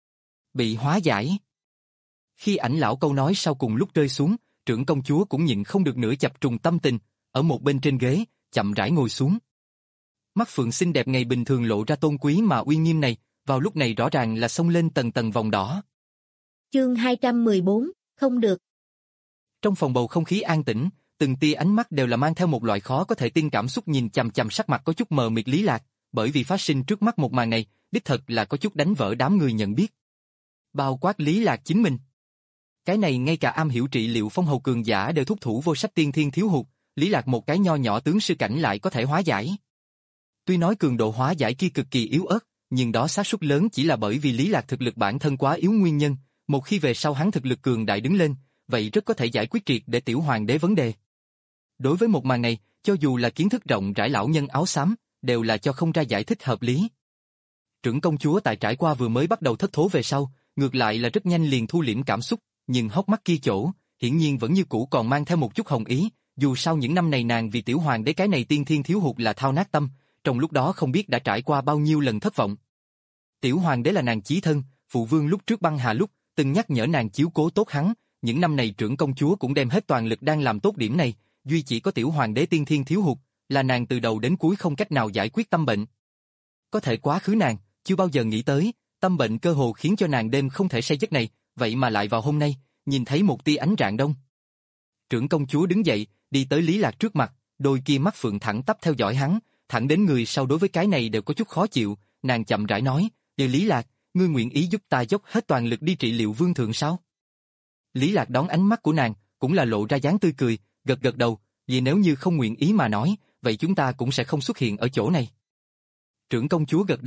Bị hóa giải. Khi ảnh lão câu nói sau cùng lúc rơi xuống, trưởng công chúa cũng nhịn không được nữa chập trùng tâm tình, ở một bên trên ghế, chậm rãi ngồi xuống. Mắt phượng xinh đẹp ngày bình thường lộ ra tôn quý mà uy nghiêm này, vào lúc này rõ ràng là xông lên tầng tầng vòng đỏ. Chương hai trăm mười bốn, không được. Trong phòng bầu không khí an tĩnh, từng tia ánh mắt đều là mang theo một loại khó có thể tin cảm xúc nhìn chằm chằm sắc mặt có chút mờ mịt Lý Lạc, bởi vì phát sinh trước mắt một màn này, đích thật là có chút đánh vỡ đám người nhận biết. Bao quát Lý Lạc chính mình. Cái này ngay cả am hiểu trị liệu phong hầu cường giả đều thúc thủ vô sách tiên thiên thiếu hụt, Lý Lạc một cái nho nhỏ tướng sư cảnh lại có thể hóa giải. Tuy nói cường độ hóa giải kia cực kỳ yếu ớt, nhưng đó xác suất lớn chỉ là bởi vì Lý Lạc thực lực bản thân quá yếu nguyên nhân, một khi về sau hắn thực lực cường đại đứng lên, vậy rất có thể giải quyết triệt để tiểu hoàng đế vấn đề. Đối với một màn này, cho dù là kiến thức rộng rãi lão nhân áo xám, đều là cho không ra giải thích hợp lý. Trưởng công chúa tại trải qua vừa mới bắt đầu thất thố về sau, ngược lại là rất nhanh liền thu liễm cảm xúc, nhưng hốc mắt kia chỗ, hiển nhiên vẫn như cũ còn mang theo một chút hồng ý, dù sao những năm này nàng vì tiểu hoàng đế cái này tiên thiên thiếu hụt là thao nát tâm, trong lúc đó không biết đã trải qua bao nhiêu lần thất vọng. Tiểu hoàng đế là nàng chí thân, phụ vương lúc trước băng hà lúc, từng nhắc nhở nàng chiếu cố tốt hắn, những năm này trưởng công chúa cũng đem hết toàn lực đang làm tốt điểm này, duy chỉ có tiểu hoàng đế tiên thiên thiếu hụt, là nàng từ đầu đến cuối không cách nào giải quyết tâm bệnh. Có thể quá khứ nàng, chưa bao giờ nghĩ tới, tâm bệnh cơ hồ khiến cho nàng đêm không thể say giấc này, vậy mà lại vào hôm nay, nhìn thấy một tia ánh rạng đông. Trưởng công chúa đứng dậy, đi tới Lý Lạc trước mặt, đôi kia mắt phượng thẳng tắp theo dõi hắn, thẳng đến người sau đối với cái này đều có chút khó chịu, nàng chậm rãi nói, "Để Lý Lạc, ngươi nguyện ý giúp ta dốc hết toàn lực đi trị liệu vương thượng sao?" Lý Lạc đón ánh mắt của nàng, cũng là lộ ra dáng tươi cười, gật gật đầu, "Vì nếu như không nguyện ý mà nói, vậy chúng ta cũng sẽ không xuất hiện ở chỗ này." Trưởng công chúa gật đầu,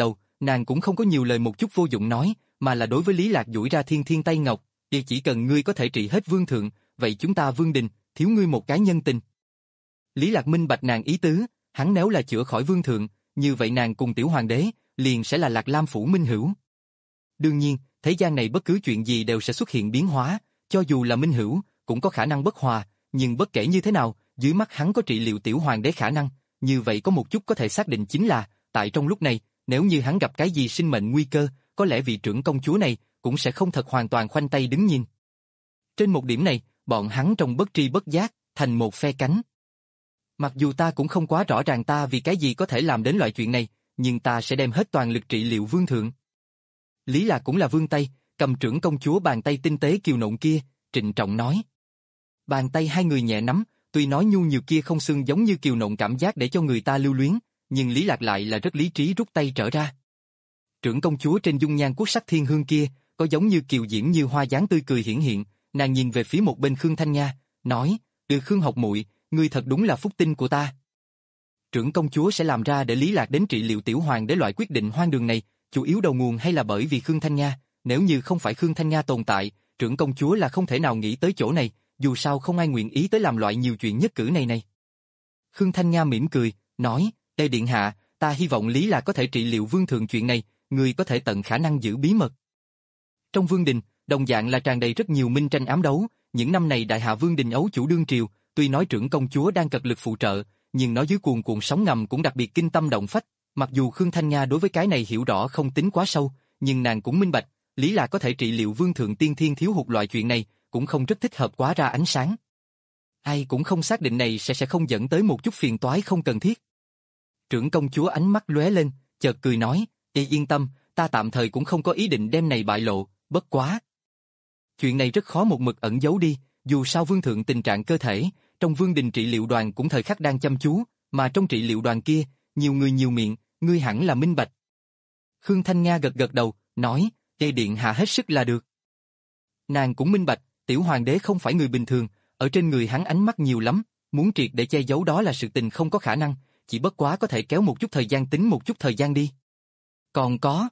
Nàng cũng không có nhiều lời một chút vô dụng nói, mà là đối với Lý Lạc duỗi ra thiên thiên tay ngọc, "Thì chỉ cần ngươi có thể trị hết vương thượng, vậy chúng ta Vương Đình, thiếu ngươi một cái nhân tình." Lý Lạc minh bạch nàng ý tứ, hắn nếu là chữa khỏi vương thượng, như vậy nàng cùng tiểu hoàng đế, liền sẽ là Lạc Lam phủ minh hữu. Đương nhiên, thế gian này bất cứ chuyện gì đều sẽ xuất hiện biến hóa, cho dù là minh hữu, cũng có khả năng bất hòa, nhưng bất kể như thế nào, dưới mắt hắn có trị liệu tiểu hoàng đế khả năng, như vậy có một chút có thể xác định chính là, tại trong lúc này, nếu như hắn gặp cái gì sinh mệnh nguy cơ, có lẽ vị trưởng công chúa này cũng sẽ không thật hoàn toàn khoanh tay đứng nhìn. Trên một điểm này, bọn hắn trong bất tri bất giác, thành một phe cánh. Mặc dù ta cũng không quá rõ ràng ta vì cái gì có thể làm đến loại chuyện này, nhưng ta sẽ đem hết toàn lực trị liệu vương thượng. Lý Lạc cũng là vương tay, cầm trưởng công chúa bàn tay tinh tế kiều nộn kia, trịnh trọng nói. Bàn tay hai người nhẹ nắm, tuy nói nhu nhiều kia không xương giống như kiều nộn cảm giác để cho người ta lưu luyến, nhưng Lý Lạc lại là rất lý trí rút tay trở ra. Trưởng công chúa trên dung nhan quốc sắc thiên hương kia, có giống như kiều diễm như hoa dáng tươi cười hiển hiện, nàng nhìn về phía một bên Khương Thanh Nha, nói, "Từ Khương học muội, ngươi thật đúng là phúc tinh của ta." Trưởng công chúa sẽ làm ra để Lý Lạc đến trị liệu tiểu hoàng để loại quyết định hoang đường này, chủ yếu đầu nguồn hay là bởi vì Khương Thanh Nha, nếu như không phải Khương Thanh Nha tồn tại, trưởng công chúa là không thể nào nghĩ tới chỗ này, dù sao không ai nguyện ý tới làm loại nhiều chuyện nhất cử này này. Khương Thanh Nha mỉm cười, nói, "Ê điện hạ, ta hy vọng Lý Lạc có thể trị liệu vương thượng chuyện này, người có thể tận khả năng giữ bí mật." Trong vương đình, đồng dạng là tràn đầy rất nhiều minh tranh ám đấu, những năm này đại hạ vương đình ấu chủ đương triều, tuy nói trưởng công chúa đang cật lực phụ trợ, nhưng nó dưới cuồn cuộn sóng ngầm cũng đặc biệt kinh tâm động phách, mặc dù Khương Thanh Nha đối với cái này hiểu rõ không tính quá sâu, nhưng nàng cũng minh bạch, Lý Lạc có thể trị liệu vương thượng tiên thiên thiếu hụt loại chuyện này, cũng không rất thích hợp quá ra ánh sáng. Ai cũng không xác định này sẽ sẽ không dẫn tới một chút phiền toái không cần thiết. Trưởng công chúa ánh mắt lóe lên, chợt cười nói, "Ê yên tâm, ta tạm thời cũng không có ý định đem này bại lộ, bất quá. Chuyện này rất khó một mực ẩn giấu đi, dù sao vương thượng tình trạng cơ thể, trong vương đình trị liệu đoàn cũng thời khắc đang chăm chú, mà trong trị liệu đoàn kia, nhiều người nhiều miệng, ngươi hẳn là minh bạch." Khương Thanh Nga gật gật đầu, nói, "Ê điện hạ hết sức là được." Nàng cũng minh bạch, tiểu hoàng đế không phải người bình thường, ở trên người hắn ánh mắt nhiều lắm, muốn triệt để che giấu đó là sự tình không có khả năng, chỉ bất quá có thể kéo một chút thời gian tính một chút thời gian đi. Còn có,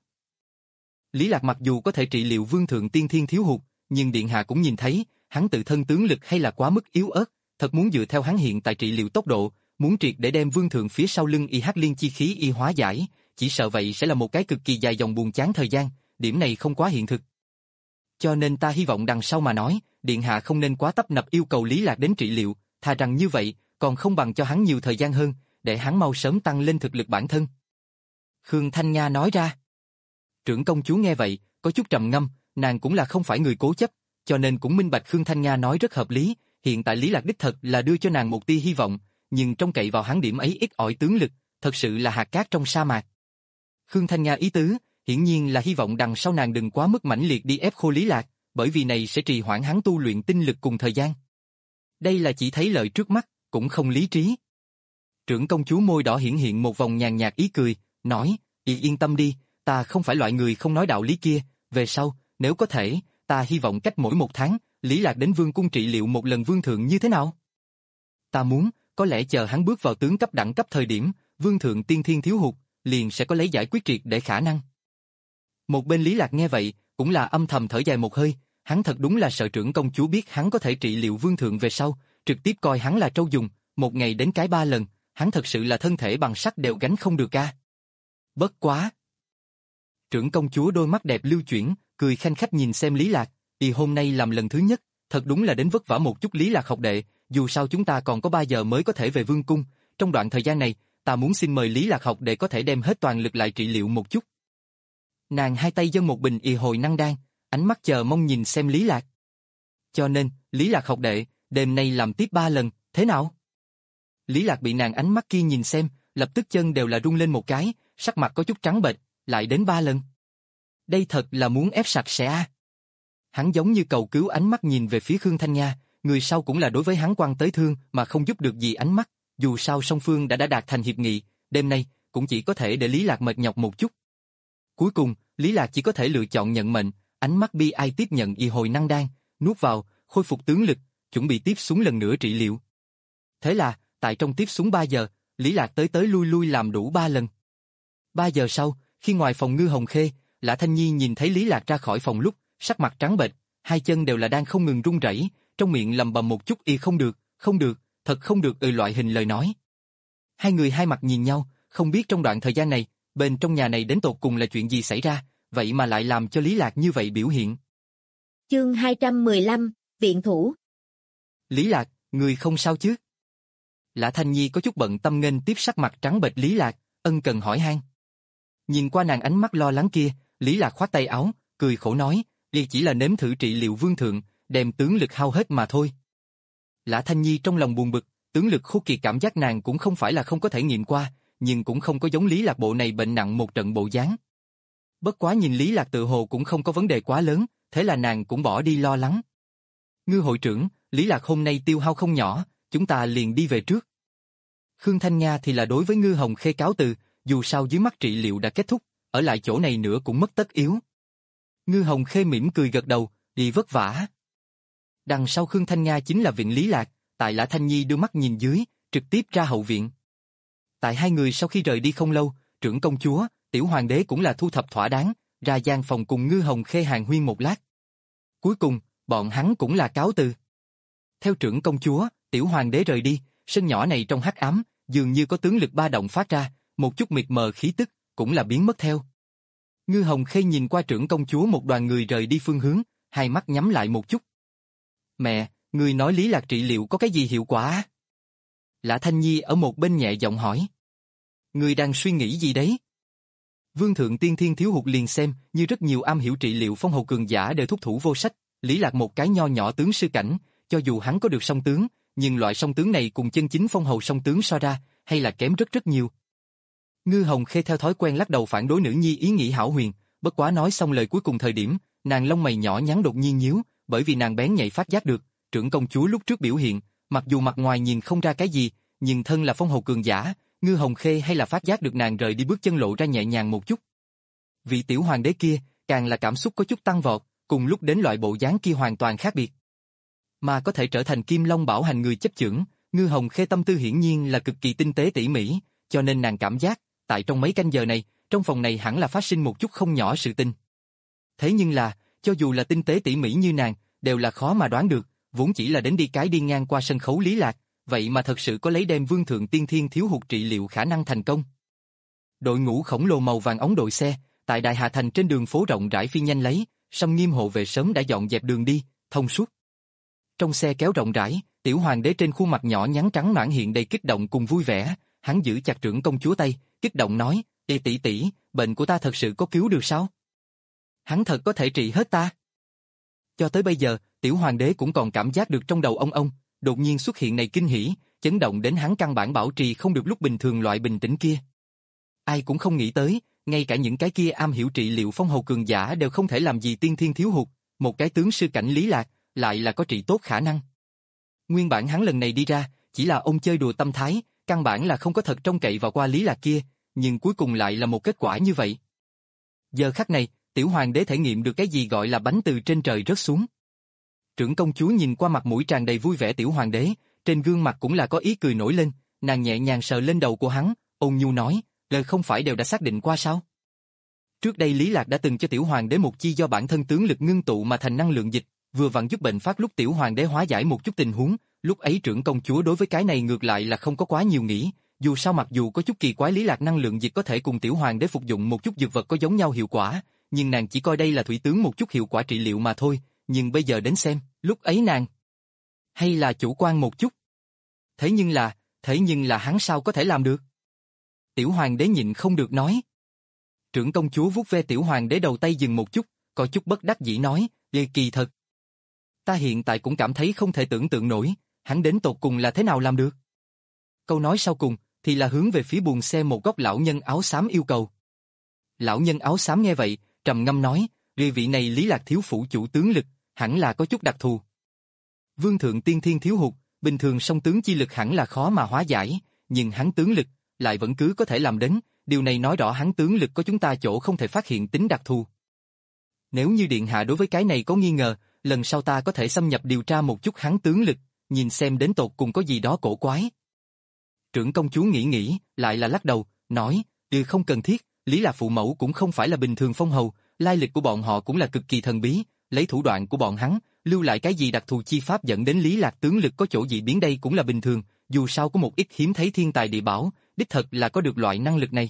Lý Lạc mặc dù có thể trị liệu vương thượng tiên thiên thiếu hụt, nhưng điện hạ cũng nhìn thấy, hắn tự thân tướng lực hay là quá mức yếu ớt, thật muốn dựa theo hắn hiện tại trị liệu tốc độ, muốn triệt để đem vương thượng phía sau lưng y hắc liên chi khí y hóa giải, chỉ sợ vậy sẽ là một cái cực kỳ dài dòng buồn chán thời gian, điểm này không quá hiện thực. Cho nên ta hy vọng đằng sau mà nói, điện hạ không nên quá tấp nập yêu cầu Lý Lạc đến trị liệu, thà rằng như vậy, còn không bằng cho hắn nhiều thời gian hơn, để hắn mau sớm tăng lên thực lực bản thân. Khương Thanh Nga nói ra. Trưởng công chúa nghe vậy, có chút trầm ngâm, nàng cũng là không phải người cố chấp, cho nên cũng minh bạch Khương Thanh Nga nói rất hợp lý, hiện tại Lý Lạc đích thật là đưa cho nàng một tia hy vọng, nhưng trông cậy vào hắn điểm ấy ít ỏi tướng lực, thật sự là hạt cát trong sa mạc. Khương Thanh Nga ý tứ, hiển nhiên là hy vọng đằng sau nàng đừng quá mức mãnh liệt đi ép khô Lý Lạc, bởi vì này sẽ trì hoãn hắn tu luyện tinh lực cùng thời gian. Đây là chỉ thấy lợi trước mắt, cũng không lý trí. Trưởng công chúa môi đỏ hiển hiện một vòng nhàn nhạt ý cười, nói, "Y yên tâm đi, ta không phải loại người không nói đạo lý kia, về sau, nếu có thể, ta hy vọng cách mỗi một tháng, Lý Lạc đến vương cung trị liệu một lần vương thượng như thế nào? Ta muốn, có lẽ chờ hắn bước vào tướng cấp đẳng cấp thời điểm, vương thượng tiên thiên thiếu hụt, liền sẽ có lấy giải quyết triệt để khả năng." Một bên Lý Lạc nghe vậy, cũng là âm thầm thở dài một hơi, hắn thật đúng là sợ trưởng công chúa biết hắn có thể trị liệu vương thượng về sau, trực tiếp coi hắn là trâu dùng, một ngày đến cái ba lần, hắn thật sự là thân thể bằng sắt đều gánh không được a. Bất quá. Trưởng công chúa đôi mắt đẹp lưu chuyển, cười khanh khách nhìn xem Lý Lạc, "Y hôm nay làm lần thứ nhất, thật đúng là đến vất vả một chút Lý Lạc học đệ, dù sao chúng ta còn có ba giờ mới có thể về vương cung, trong đoạn thời gian này, ta muốn xin mời Lý Lạc học đệ có thể đem hết toàn lực lại trị liệu một chút." Nàng hai tay dâng một bình y hồi năng đan, ánh mắt chờ mong nhìn xem Lý Lạc. "Cho nên, Lý Lạc học đệ, đêm nay làm tiếp ba lần, thế nào?" Lý Lạc bị nàng ánh mắt kia nhìn xem, lập tức chân đều là rung lên một cái, sắc mặt có chút trắng bệch, lại đến ba lần. Đây thật là muốn ép sạch sẽ a. Hắn giống như cầu cứu ánh mắt nhìn về phía Khương Thanh Nha, người sau cũng là đối với hắn quan tới thương mà không giúp được gì ánh mắt, dù sao song phương đã đã đạt thành hiệp nghị, đêm nay cũng chỉ có thể để Lý Lạc mệt nhọc một chút. Cuối cùng, Lý Lạc chỉ có thể lựa chọn nhận mệnh, ánh mắt bi ai tiếp nhận y hồi năng đan, nuốt vào, khôi phục tướng lực, chuẩn bị tiếp xuống lần nữa trị liệu. Thế là, tại trong tiếp xuống ba giờ, Lý Lạc tới tới lui lui làm đủ ba lần. Ba giờ sau, Khi ngoài phòng Ngư Hồng Khê, Lã Thanh Nhi nhìn thấy Lý Lạc ra khỏi phòng lúc, sắc mặt trắng bệch, hai chân đều là đang không ngừng run rẩy, trong miệng lầm bầm một chút y không được, không được, thật không được ừ loại hình lời nói. Hai người hai mặt nhìn nhau, không biết trong đoạn thời gian này, bên trong nhà này đến tột cùng là chuyện gì xảy ra, vậy mà lại làm cho Lý Lạc như vậy biểu hiện. Chương hai trăm mười lăm, viện thủ. Lý Lạc, người không sao chứ? Lã Thanh Nhi có chút bận tâm nghênh tiếp sắc mặt trắng bệch Lý Lạc, ân cần hỏi han. Nhìn qua nàng ánh mắt lo lắng kia, Lý Lạc khoát tay áo, cười khổ nói, "Li chỉ là nếm thử trị liệu vương thượng, đem tướng lực hao hết mà thôi." Lã Thanh Nhi trong lòng buồn bực, tướng lực khô kiệt cảm giác nàng cũng không phải là không có thể nghiệm qua, nhưng cũng không có giống Lý Lạc bộ này bệnh nặng một trận bộ dáng. Bất quá nhìn Lý Lạc tự hồ cũng không có vấn đề quá lớn, thế là nàng cũng bỏ đi lo lắng. Ngư hội trưởng, Lý Lạc hôm nay tiêu hao không nhỏ, chúng ta liền đi về trước. Khương Thanh Nga thì là đối với Ngư Hồng Khê cáo từ, dù sao dưới mắt trị liệu đã kết thúc, ở lại chỗ này nữa cũng mất tất yếu. Ngư Hồng Khê mỉm cười gật đầu, đi vất vả. Đằng sau Khương Thanh Nga chính là viện Lý Lạc, tại Lã Thanh Nhi đưa mắt nhìn dưới, trực tiếp ra hậu viện. Tại hai người sau khi rời đi không lâu, trưởng công chúa, tiểu hoàng đế cũng là thu thập thỏa đáng, ra gian phòng cùng Ngư Hồng Khê hàn huyên một lát. Cuối cùng, bọn hắn cũng là cáo từ. Theo trưởng công chúa, tiểu hoàng đế rời đi, sân nhỏ này trong hắc ám, dường như có tướng lực ba động phát ra, một chút mịt mờ khí tức, cũng là biến mất theo. Ngư Hồng Khê nhìn qua trưởng công chúa một đoàn người rời đi phương hướng, hai mắt nhắm lại một chút. Mẹ, người nói Lý Lạc trị liệu có cái gì hiệu quả? Lã Thanh Nhi ở một bên nhẹ giọng hỏi. Người đang suy nghĩ gì đấy? Vương thượng tiên thiên thiếu hụt liền xem, như rất nhiều am hiểu trị liệu phong hầu cường giả đều thúc thủ vô sách, Lý Lạc một cái nho nhỏ tướng sư cảnh, cho dù hắn có được song tướng, nhưng loại song tướng này cùng chân chính phong hầu song tướng so ra, hay là kém rất rất nhiều. Ngư Hồng Khê theo thói quen lắc đầu phản đối nữ nhi ý nghĩ hão huyền, bất quá nói xong lời cuối cùng thời điểm, nàng lông mày nhỏ nhắn đột nhiên nhíu, bởi vì nàng bén nhạy phát giác được, trưởng công chúa lúc trước biểu hiện, mặc dù mặt ngoài nhìn không ra cái gì, nhưng thân là phong hầu cường giả, Ngư Hồng Khê hay là phát giác được nàng rời đi bước chân lộ ra nhẹ nhàng một chút. Vị tiểu hoàng đế kia, càng là cảm xúc có chút tăng vọt, cùng lúc đến loại bộ dáng kia hoàn toàn khác biệt. Mà có thể trở thành Kim Long bảo hành người chấp chưởng, Ngư Hồng Khê tâm tư hiển nhiên là cực kỳ tinh tế tỉ mỉ, cho nên nàng cảm giác, tại trong mấy canh giờ này, trong phòng này hẳn là phát sinh một chút không nhỏ sự tình. Thế nhưng là, cho dù là tinh tế tỉ mỉ như nàng, đều là khó mà đoán được, vốn chỉ là đến đi cái đi ngang qua sân khấu Lý Lạc, vậy mà thật sự có lấy đem vương thượng tiên thiên thiếu hụt trị liệu khả năng thành công. Đội ngũ khổng lồ màu vàng ống đội xe, tại Đại Hà Thành trên đường phố rộng rãi phi nhanh lấy, Sâm Nghiêm hộ vệ sớm đã dọn dẹp đường đi, thông suốt. Trong xe kéo rộng rãi, tiểu hoàng đế trên khuôn mặt nhỏ nhắn trắng nõn hiện đầy kích động cùng vui vẻ, hắn giữ chặt trưởng công chúa tay, kích động nói, "Ê tỷ tỷ, bệnh của ta thật sự có cứu được sao? Hắn thật có thể trị hết ta?" Cho tới bây giờ, tiểu hoàng đế cũng còn cảm giác được trong đầu ông ông, đột nhiên xuất hiện này kinh hỉ, chấn động đến hắn căn bản bảo trì không được lúc bình thường loại bình tĩnh kia. Ai cũng không nghĩ tới, ngay cả những cái kia am hiểu trị liệu phong hầu cường giả đều không thể làm gì tiên thiên thiếu hụt, một cái tướng sư cảnh Lý Lạc, lại là có trị tốt khả năng. Nguyên bản hắn lần này đi ra, chỉ là ông chơi đùa tâm thái, căn bản là không có thật trông cậy vào qua Lý Lạc kia, nhưng cuối cùng lại là một kết quả như vậy. Giờ khắc này, tiểu hoàng đế thể nghiệm được cái gì gọi là bánh từ trên trời rớt xuống. Trưởng công chúa nhìn qua mặt mũi tràn đầy vui vẻ tiểu hoàng đế, trên gương mặt cũng là có ý cười nổi lên, nàng nhẹ nhàng sờ lên đầu của hắn, ôn nhu nói, lời không phải đều đã xác định qua sao? Trước đây Lý Lạc đã từng cho tiểu hoàng đế một chi do bản thân tướng lực ngưng tụ mà thành năng lượng dịch, vừa vặn giúp bệnh phát lúc tiểu hoàng đế hóa giải một chút tình huống, lúc ấy trưởng công chúa đối với cái này ngược lại là không có quá nhiều nghĩ, dù sao mặc dù có chút kỳ quái Lý Lạc năng lượng dịch có thể cùng tiểu hoàng đế phục dụng một chút dược vật có giống nhau hiệu quả, nhưng nàng chỉ coi đây là thủy tướng một chút hiệu quả trị liệu mà thôi, nhưng bây giờ đến xem, lúc ấy nàng hay là chủ quan một chút. Thế nhưng là, thế nhưng là hắn sao có thể làm được? Tiểu hoàng đế nhịn không được nói. Trưởng công chúa vuốt ve tiểu hoàng đế đầu tay dừng một chút, có chút bất đắc dĩ nói, "Lê kỳ thật. Ta hiện tại cũng cảm thấy không thể tưởng tượng nổi, hắn đến tột cùng là thế nào làm được?" Câu nói sau cùng, thì là hướng về phía buồng xe một góc lão nhân áo xám yêu cầu. Lão nhân áo xám nghe vậy, trầm ngâm nói, "Vị vị này Lý Lạc thiếu phủ chủ tướng lực, hẳn là có chút đặc thù. Vương thượng tiên thiên thiếu hụt, bình thường song tướng chi lực hẳn là khó mà hóa giải, nhưng hắn tướng lực lại vẫn cứ có thể làm đến, điều này nói rõ hắn tướng lực có chúng ta chỗ không thể phát hiện tính đặc thù. Nếu như điện hạ đối với cái này có nghi ngờ, lần sau ta có thể xâm nhập điều tra một chút hắn tướng lực, nhìn xem đến tột cùng có gì đó cổ quái." Trưởng công chúa nghĩ nghĩ, lại là lắc đầu, nói, "Ừ không cần thiết, Lý Lạc phụ mẫu cũng không phải là bình thường phong hầu, lai lịch của bọn họ cũng là cực kỳ thần bí, lấy thủ đoạn của bọn hắn, lưu lại cái gì đặc thù chi pháp dẫn đến Lý Lạc tướng lực có chỗ dị biến đây cũng là bình thường, dù sao có một ít hiếm thấy thiên tài địa bảo, đích thật là có được loại năng lực này.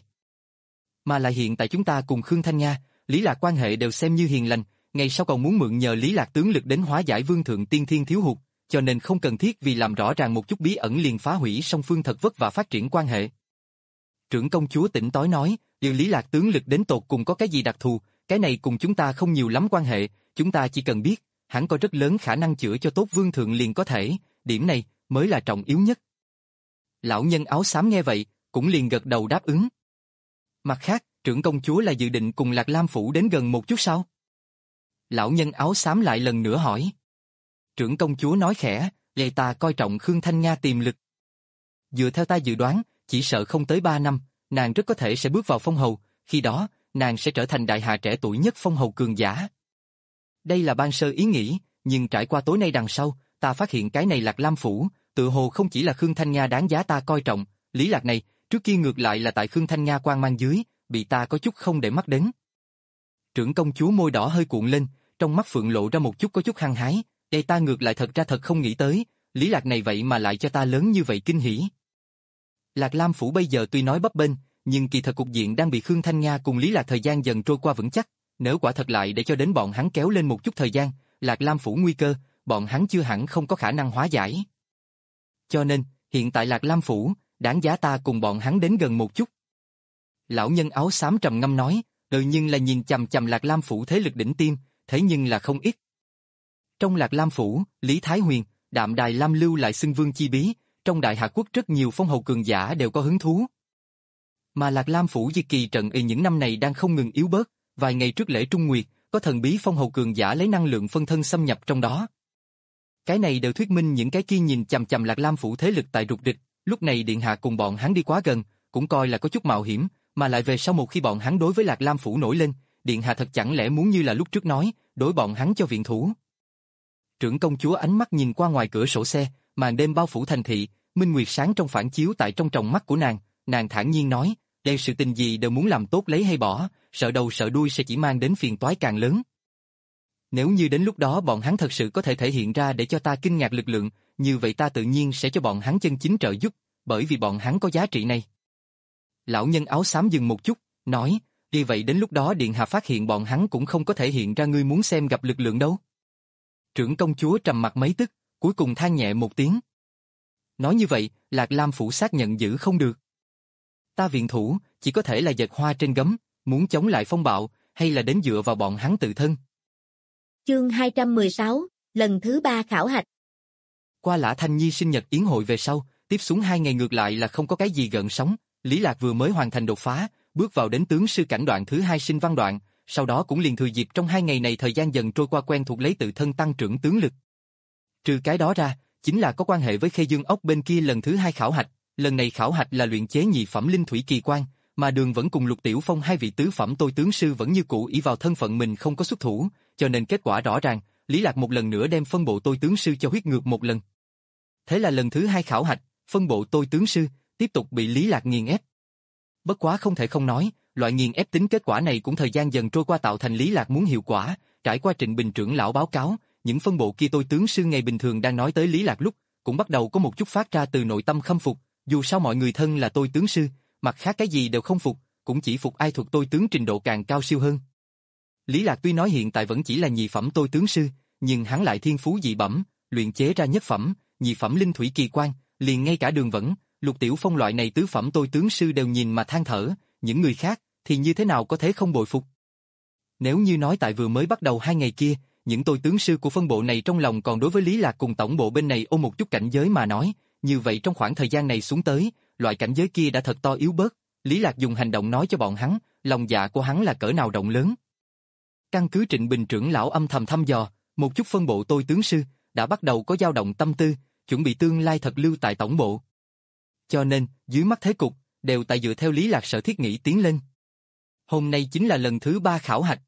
Mà lại hiện tại chúng ta cùng Khương Thanh Nga, Lý Lạc quan hệ đều xem như hiền lành, ngày sau còn muốn mượn nhờ Lý Lạc tướng lực đến hóa giải vương thượng tiên thiên thiếu hụt, cho nên không cần thiết vì làm rõ ràng một chút bí ẩn liền phá hủy song phương thật vất vả phát triển quan hệ. Trưởng công chúa tỉnh táo nói, điều Lý Lạc tướng lực đến tột cùng có cái gì đặc thù, cái này cùng chúng ta không nhiều lắm quan hệ, chúng ta chỉ cần biết, hắn có rất lớn khả năng chữa cho tốt vương thượng liền có thể, điểm này mới là trọng yếu nhất. Lão nhân áo xám nghe vậy, cũng liền gật đầu đáp ứng. Mặt khác, trưởng công chúa là dự định cùng Lạc Lam phủ đến gần một chút sao? Lão nhân áo xám lại lần nữa hỏi. Trưởng công chúa nói khẽ, vậy ta coi trọng Khương Thanh Nga tiềm lực. Dựa theo ta dự đoán, chỉ sợ không tới ba năm, nàng rất có thể sẽ bước vào phong hầu, khi đó, nàng sẽ trở thành đại hạ trẻ tuổi nhất phong hầu cường giả. Đây là ban sơ ý nghĩ, nhưng trải qua tối nay đằng sau, ta phát hiện cái này Lạc Lam phủ, tự hồ không chỉ là Khương Thanh Nga đáng giá ta coi trọng, Lý Lạc này, trước kia ngược lại là tại Khương Thanh Nga quan mang dưới, bị ta có chút không để mắt đến. Trưởng công chúa môi đỏ hơi cuộn lên, trong mắt phượng lộ ra một chút có chút hăng hái, đây ta ngược lại thật ra thật không nghĩ tới, Lý Lạc này vậy mà lại cho ta lớn như vậy kinh hỉ. Lạc Lam phủ bây giờ tuy nói bấp bênh, nhưng kỳ thật cục diện đang bị Khương Thanh Nga cùng Lý Lạc thời gian dần trôi qua vững chắc, nếu quả thật lại để cho đến bọn hắn kéo lên một chút thời gian, Lạc Lam phủ nguy cơ, bọn hắn chưa hẳn không có khả năng hóa giải. Cho nên, hiện tại Lạc Lam phủ, đáng giá ta cùng bọn hắn đến gần một chút. Lão nhân áo xám trầm ngâm nói, tự nhưng là nhìn chằm chằm Lạc Lam phủ thế lực đỉnh tiêm, thế nhưng là không ít. Trong Lạc Lam phủ, Lý Thái Huyền, Đạm Đài Lam Lưu lại xưng vương chi bí, trong Đại Hạ quốc rất nhiều phong hầu cường giả đều có hứng thú. Mà Lạc Lam phủ diệt kỳ trận y những năm này đang không ngừng yếu bớt, vài ngày trước lễ Trung Nguyệt, có thần bí phong hầu cường giả lấy năng lượng phân thân xâm nhập trong đó. Cái này đều thuyết minh những cái kia nhìn chằm chằm Lạc Lam phủ thế lực tại rục địch, lúc này điện hạ cùng bọn hắn đi quá gần, cũng coi là có chút mạo hiểm, mà lại về sau một khi bọn hắn đối với Lạc Lam phủ nổi lên, điện hạ thật chẳng lẽ muốn như là lúc trước nói, đối bọn hắn cho viện thủ. Trưởng công chúa ánh mắt nhìn qua ngoài cửa sổ xe, màn đêm bao phủ thành thị, minh nguyệt sáng trong phản chiếu tại trong tròng mắt của nàng, nàng thản nhiên nói, đây sự tình gì đều muốn làm tốt lấy hay bỏ, sợ đầu sợ đuôi sẽ chỉ mang đến phiền toái càng lớn. Nếu như đến lúc đó bọn hắn thật sự có thể thể hiện ra để cho ta kinh ngạc lực lượng, như vậy ta tự nhiên sẽ cho bọn hắn chân chính trợ giúp, bởi vì bọn hắn có giá trị này. Lão nhân áo xám dừng một chút, nói, vì vậy đến lúc đó điện hạ phát hiện bọn hắn cũng không có thể hiện ra ngươi muốn xem gặp lực lượng đâu. Trưởng công chúa trầm mặt mấy tức, cuối cùng than nhẹ một tiếng. Nói như vậy, Lạc Lam phủ xác nhận giữ không được. Ta viện thủ, chỉ có thể là giật hoa trên gấm, muốn chống lại phong bạo, hay là đến dựa vào bọn hắn tự thân. Chương hai trăm mười sáu, lần thứ ba khảo hạch. Qua Lã Thanh Nhi sinh nhật yến hội về sau, tiếp xuống hai ngày ngược lại là không có cái gì gợn sóng, Lý Lạc vừa mới hoàn thành đột phá, bước vào đến tướng sư cảnh đoạn thứ hai sinh văn đoạn, sau đó cũng liền thừa dịp trong hai ngày này thời gian dần trôi qua quen thuộc lấy tự thân tăng trưởng tướng lực. Trừ cái đó ra, chính là có quan hệ với Khê Dương Ốc bên kia lần thứ hai khảo hạch, lần này khảo hạch là luyện chế nhị phẩm linh thủy kỳ quan, mà Đường vẫn cùng Lục Tiểu Phong hai vị tứ phẩm tôi tướng sư vẫn như cũ ỷ vào thân phận mình không có xuất thủ, cho nên kết quả rõ ràng, Lý Lạc một lần nữa đem phân bộ tôi tướng sư cho huyết ngược một lần. Thế là lần thứ hai khảo hạch, phân bộ tôi tướng sư tiếp tục bị Lý Lạc nghiền ép. Bất quá không thể không nói, loại nghiền ép tính kết quả này cũng thời gian dần trôi qua tạo thành Lý Lạc muốn hiệu quả, trải qua Trịnh Bình trưởng lão báo cáo, những phân bộ kia tôi tướng sư ngày bình thường đang nói tới Lý Lạc lúc, cũng bắt đầu có một chút phát ra từ nội tâm khâm phục, dù sao mọi người thân là tôi tướng sư, mặt khác cái gì đều không phục, cũng chỉ phục ai thuộc tôi tướng trình độ càng cao siêu hơn. Lý Lạc tuy nói hiện tại vẫn chỉ là nhị phẩm tôi tướng sư, nhưng hắn lại thiên phú dị bẩm, luyện chế ra nhất phẩm, nhị phẩm linh thủy kỳ quan, liền ngay cả Đường Vẫn, Lục Tiểu Phong loại này tứ phẩm tôi tướng sư đều nhìn mà than thở, những người khác thì như thế nào có thể không bội phục. Nếu như nói tại vừa mới bắt đầu hai ngày kia, những tôi tướng sư của phân bộ này trong lòng còn đối với Lý Lạc cùng tổng bộ bên này ôm một chút cảnh giới mà nói, như vậy trong khoảng thời gian này xuống tới, loại cảnh giới kia đã thật to yếu bớt, Lý Lạc dùng hành động nói cho bọn hắn, lòng dạ của hắn là cỡ nào rộng lớn. Căn cứ Trịnh Bình trưởng lão âm thầm thăm dò, một chút phân bộ tôi tướng sư đã bắt đầu có dao động tâm tư, chuẩn bị tương lai thật lưu tại tổng bộ. Cho nên, dưới mắt thế cục, đều tại dựa theo Lý Lạc sở thiết nghĩ tiến lên. Hôm nay chính là lần thứ ba khảo hạch.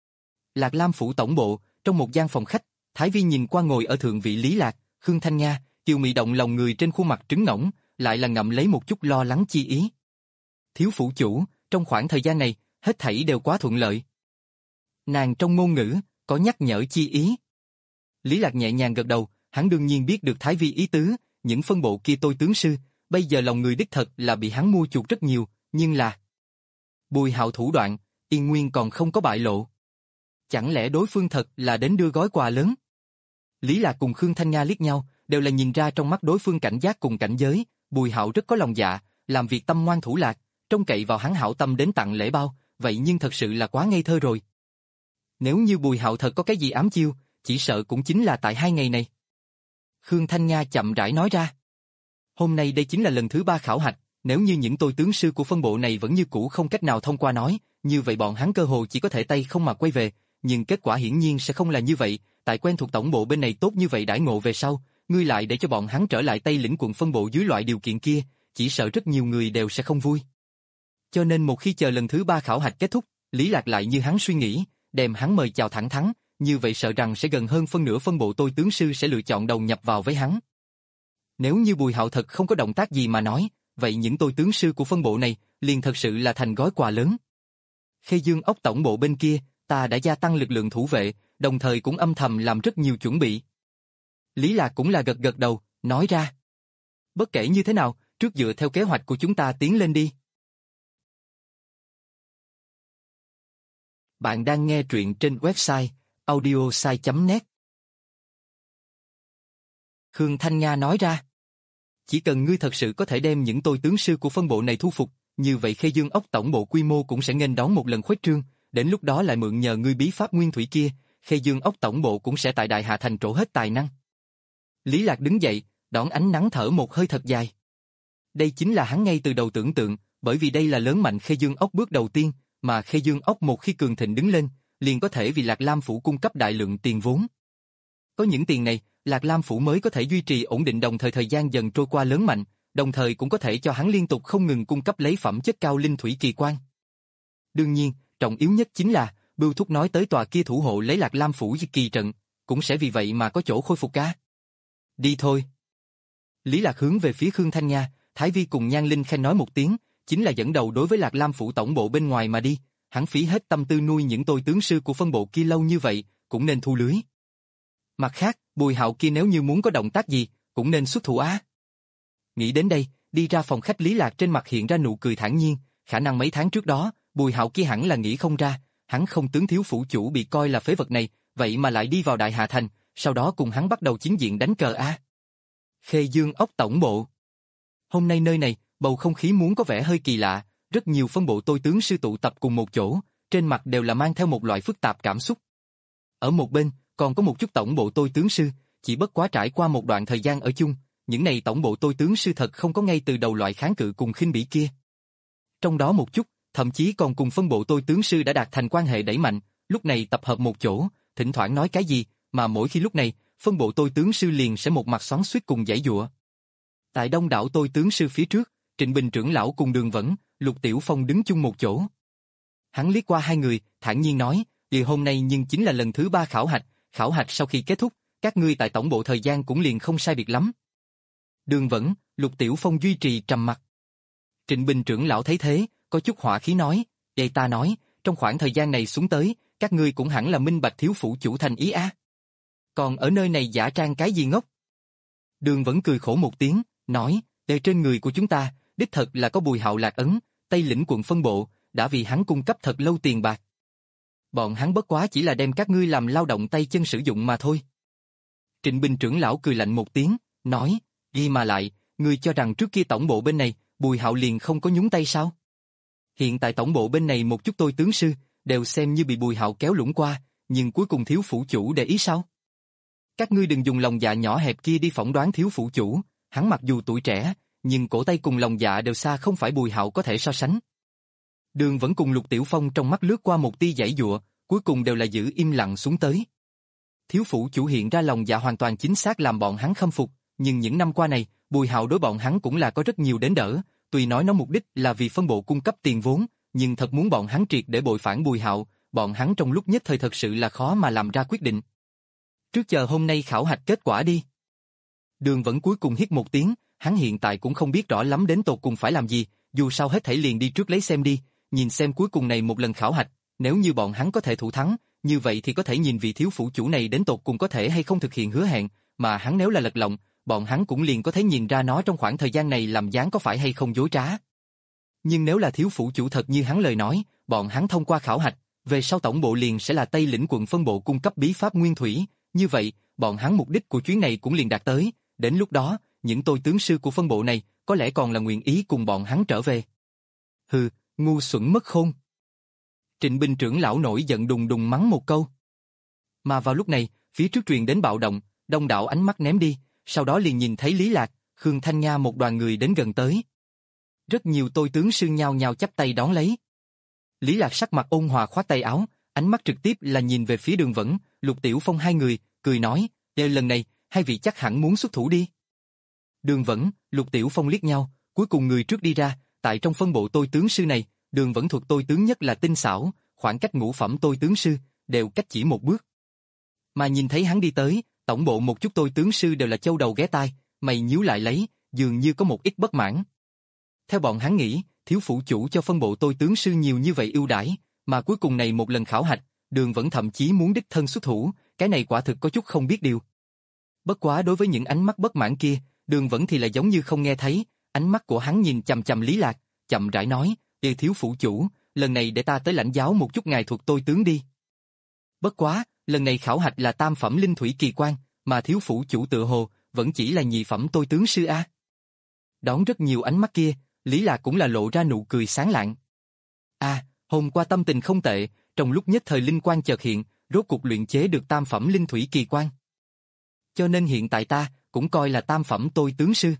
Lạc Lam phủ tổng bộ, trong một gian phòng khách, Thái Vi nhìn qua ngồi ở thượng vị Lý Lạc, Khương Thanh Nga, kiều mị động lòng người trên khuôn mặt trứng ngỗng, lại là ngậm lấy một chút lo lắng chi ý. Thiếu phủ chủ, trong khoảng thời gian này, hết thảy đều quá thuận lợi. Nàng trong ngôn ngữ, có nhắc nhở chi ý. Lý Lạc nhẹ nhàng gật đầu, hắn đương nhiên biết được Thái Vi ý tứ, những phân bộ kia tôi tướng sư, bây giờ lòng người đích thật là bị hắn mua chuộc rất nhiều, nhưng là... Bùi Hạo thủ đoạn, Yên Nguyên còn không có bại lộ. Chẳng lẽ đối phương thật là đến đưa gói quà lớn? Lý Lạc cùng Khương Thanh Nga liếc nhau, đều là nhìn ra trong mắt đối phương cảnh giác cùng cảnh giới, Bùi Hạo rất có lòng dạ, làm việc tâm ngoan thủ lạc, trông cậy vào hắn hảo tâm đến tặng lễ bao, vậy nhưng thật sự là quá ngây thơ rồi. Nếu như Bùi Hạo thật có cái gì ám chiêu, chỉ sợ cũng chính là tại hai ngày này. Khương Thanh Nga chậm rãi nói ra. Hôm nay đây chính là lần thứ ba khảo hạch, nếu như những tôi tướng sư của phân bộ này vẫn như cũ không cách nào thông qua nói, như vậy bọn hắn cơ hồ chỉ có thể tay không mà quay về, nhưng kết quả hiển nhiên sẽ không là như vậy, tại quen thuộc tổng bộ bên này tốt như vậy đãi ngộ về sau, ngươi lại để cho bọn hắn trở lại Tây lĩnh quận phân bộ dưới loại điều kiện kia, chỉ sợ rất nhiều người đều sẽ không vui. Cho nên một khi chờ lần thứ ba khảo hạch kết thúc, Lý Lạc lại như hắn suy nghĩ, đem hắn mời chào thẳng thắn, như vậy sợ rằng sẽ gần hơn phân nửa phân bộ tôi tướng sư sẽ lựa chọn đầu nhập vào với hắn. Nếu như Bùi Hạo thật không có động tác gì mà nói, vậy những tôi tướng sư của phân bộ này liền thật sự là thành gói quà lớn. Khê Dương ốc tổng bộ bên kia, ta đã gia tăng lực lượng thủ vệ, đồng thời cũng âm thầm làm rất nhiều chuẩn bị. Lý Lạc cũng là gật gật đầu, nói ra. Bất kể như thế nào, trước dựa theo kế hoạch của chúng ta tiến lên đi. Bạn đang nghe truyện trên website audiosai chấm net. Khương Thanh Nga nói ra. Chỉ cần ngươi thật sự có thể đem những tôi tướng sư của phân bộ này thu phục, như vậy Khê Dương ốc tổng bộ quy mô cũng sẽ nghênh đón một lần khuếch trương, đến lúc đó lại mượn nhờ ngươi bí pháp nguyên thủy kia, Khê Dương ốc tổng bộ cũng sẽ tại Đại Hà thành trổ hết tài năng. Lý Lạc đứng dậy, đón ánh nắng thở một hơi thật dài. Đây chính là hắn ngay từ đầu tưởng tượng, bởi vì đây là lớn mạnh Khê Dương ốc bước đầu tiên, mà Khê Dương ốc một khi cường thịnh đứng lên, liền có thể vì Lạc Lam phủ cung cấp đại lượng tiền vốn. Có những tiền này, Lạc Lam phủ mới có thể duy trì ổn định, đồng thời thời gian dần trôi qua lớn mạnh, đồng thời cũng có thể cho hắn liên tục không ngừng cung cấp lấy phẩm chất cao linh thủy kỳ quan. Đương nhiên, trọng yếu nhất chính là, Bưu Thúc nói tới tòa kia thủ hộ lấy Lạc Lam phủ kỳ trận, cũng sẽ vì vậy mà có chỗ khôi phục ca. Đi thôi. Lý Lạc hướng về phía Khương Thanh Nga, Thái Vi cùng Nhan Linh khen nói một tiếng, chính là dẫn đầu đối với Lạc Lam phủ tổng bộ bên ngoài mà đi, hắn phí hết tâm tư nuôi những tôi tướng sư của phân bộ kia lâu như vậy, cũng nên thu lưới. Mặt khác, Bùi Hạo kia nếu như muốn có động tác gì, cũng nên xuất thủ á. Nghĩ đến đây, đi ra phòng khách, Lý Lạc trên mặt hiện ra nụ cười thản nhiên, khả năng mấy tháng trước đó, Bùi Hạo kia hẳn là nghĩ không ra, hắn không tướng thiếu phủ chủ bị coi là phế vật này, vậy mà lại đi vào Đại Hà thành, sau đó cùng hắn bắt đầu chiến diện đánh cờ a. Khê Dương ốc tổng bộ. Hôm nay nơi này, bầu không khí muốn có vẻ hơi kỳ lạ, rất nhiều phân bộ tôi tướng sư tụ tập cùng một chỗ, trên mặt đều là mang theo một loại phức tạp cảm xúc. Ở một bên, còn có một chút tổng bộ tôi tướng sư, chỉ bất quá trải qua một đoạn thời gian ở chung, những này tổng bộ tôi tướng sư thật không có ngay từ đầu loại kháng cự cùng khinh bỉ kia. Trong đó một chút, thậm chí còn cùng phân bộ tôi tướng sư đã đạt thành quan hệ đẩy mạnh, lúc này tập hợp một chỗ, thỉnh thoảng nói cái gì, mà mỗi khi lúc này, phân bộ tôi tướng sư liền sẽ một mặt xoắn xuýt cùng giãy giụa. Tại đông đảo tôi tướng sư phía trước, Trịnh Bình trưởng lão cùng Đường Vẫn, Lục Tiểu Phong đứng chung một chỗ. Hắn liếc qua hai người, thản nhiên nói, "Vì hôm nay nhưng chính là lần thứ ba khảo hạch, khảo hạch sau khi kết thúc, các ngươi tại tổng bộ thời gian cũng liền không sai biệt lắm." Đường Vẫn, Lục Tiểu Phong duy trì trầm mặc. Trịnh Bình trưởng lão thấy thế, có chút hỏa khí nói, "Vậy ta nói, trong khoảng thời gian này xuống tới, các ngươi cũng hẳn là minh bạch thiếu phủ chủ thành ý á. Còn ở nơi này giả trang cái gì ngốc?" Đường Vẫn cười khổ một tiếng, nói, "Ở trên người của chúng ta, đích thật là có Bùi Hạo lạc ấn, Tây lĩnh quận phân bộ, đã vì hắn cung cấp thật lâu tiền bạc. Bọn hắn bất quá chỉ là đem các ngươi làm lao động tay chân sử dụng mà thôi." Trịnh Bình trưởng lão cười lạnh một tiếng, nói, "Ghi mà lại, ngươi cho rằng trước kia tổng bộ bên này, Bùi Hạo liền không có nhúng tay sao? Hiện tại tổng bộ bên này một chút tôi tướng sư, đều xem như bị Bùi Hạo kéo lũng qua, nhưng cuối cùng thiếu phủ chủ để ý sao? Các ngươi đừng dùng lòng dạ nhỏ hẹp kia đi phỏng đoán thiếu phủ chủ, hắn mặc dù tuổi trẻ, nhưng cổ tay cùng lòng dạ đều xa không phải Bùi Hạo có thể so sánh." Đường Vẫn cùng Lục Tiểu Phong trong mắt lướt qua một tia giãy giụa, cuối cùng đều là giữ im lặng xuống tới. Thiếu phủ chủ hiện ra lòng dạ hoàn toàn chính xác làm bọn hắn khâm phục, nhưng những năm qua này, Bùi Hạo đối bọn hắn cũng là có rất nhiều đến đỡ, tuy nói nó mục đích là vì phân bộ cung cấp tiền vốn, nhưng thật muốn bọn hắn triệt để bội phản Bùi Hạo, bọn hắn trong lúc nhất thời thật sự là khó mà làm ra quyết định. Trước chờ hôm nay khảo hạch kết quả đi. Đường Vẫn cuối cùng hít một tiếng, hắn hiện tại cũng không biết rõ lắm đến tột cùng phải làm gì, dù sao hết thảy liền đi trước lấy xem đi, nhìn xem cuối cùng này một lần khảo hạch, nếu như bọn hắn có thể thủ thắng, như vậy thì có thể nhìn vị thiếu phủ chủ này đến tột cùng có thể hay không thực hiện hứa hẹn, mà hắn nếu là lật lọng, bọn hắn cũng liền có thể nhìn ra nó trong khoảng thời gian này làm dáng có phải hay không dối trá. Nhưng nếu là thiếu phủ chủ thật như hắn lời nói, bọn hắn thông qua khảo hạch, về sau tổng bộ liền sẽ là Tây Lĩnh quận phân bộ cung cấp bí pháp nguyên thủy, như vậy, bọn hắn mục đích của chuyến này cũng liền đạt tới, đến lúc đó, những tôi tướng sư của phân bộ này có lẽ còn là nguyện ý cùng bọn hắn trở về. Hừ, ngu xuẩn mất khôn. Trịnh Bình trưởng lão nổi giận đùng đùng mắng một câu. Mà vào lúc này, phía trước truyền đến bạo động, đông đảo ánh mắt ném đi, sau đó liền nhìn thấy Lý Lạc, Khương Thanh Nga một đoàn người đến gần tới. Rất nhiều tôi tướng sư nhao nhao chắp tay đón lấy. Lý Lạc sắc mặt ôn hòa khoát tay áo, ánh mắt trực tiếp là nhìn về phía Đường Vẫn, Lục Tiểu Phong hai người, cười nói, "Để lần này, hai vị chắc hẳn muốn xuất thủ đi." Đường Vẫn, Lục Tiểu Phong liếc nhau, cuối cùng người trước đi ra, tại trong phân bộ tôi tướng sư này, Đường Vẫn thuộc tôi tướng nhất là tinh xảo, khoảng cách ngũ phẩm tôi tướng sư, đều cách chỉ một bước. Mà nhìn thấy hắn đi tới, tổng bộ một chút tôi tướng sư đều là châu đầu ghé tai, mày nhíu lại lấy, dường như có một ít bất mãn. Theo bọn hắn nghĩ, thiếu phủ chủ cho phân bộ tôi tướng sư nhiều như vậy ưu đãi, mà cuối cùng này một lần khảo hạch, Đường Vẫn thậm chí muốn đích thân xuất thủ, cái này quả thực có chút không biết điều. Bất quá đối với những ánh mắt bất mãn kia, Đường Vẫn thì là giống như không nghe thấy, ánh mắt của hắn nhìn chằm chằm Lý Lạc, chậm rãi nói, "Yêu thiếu phủ chủ, lần này để ta tới lãnh giáo một chút ngài thuộc tôi tướng đi." Bất quá, lần này khảo hạch là tam phẩm linh thủy kỳ quan, mà thiếu phủ chủ tự hồ vẫn chỉ là nhị phẩm tôi tướng sư a. Đón rất nhiều ánh mắt kia, Lý Lạc cũng là lộ ra nụ cười sáng lạng. A, hôm qua tâm tình không tệ, trong lúc nhất thời linh quan chợt hiện, rốt cục luyện chế được tam phẩm linh thủy kỳ quan. Cho nên hiện tại ta cũng coi là tam phẩm tôi tướng sư.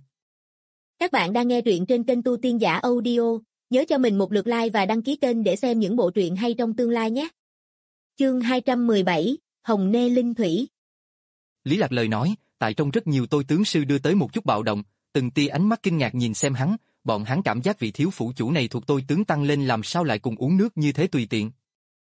Các bạn đang nghe truyện trên kênh Tu Tiên Giả Audio, nhớ cho mình một lượt like và đăng ký kênh để xem những bộ truyện hay trong tương lai nhé. Chương hai trăm mười bảy, Hồng Nê Linh Thủy. Lý Lạc lời nói, tại trong rất nhiều tôi tướng sư đưa tới một chút bạo động, từng tia ánh mắt kinh ngạc nhìn xem hắn, bọn hắn cảm giác vị thiếu phủ chủ này thuộc tôi tướng tăng lên làm sao lại cùng uống nước như thế tùy tiện.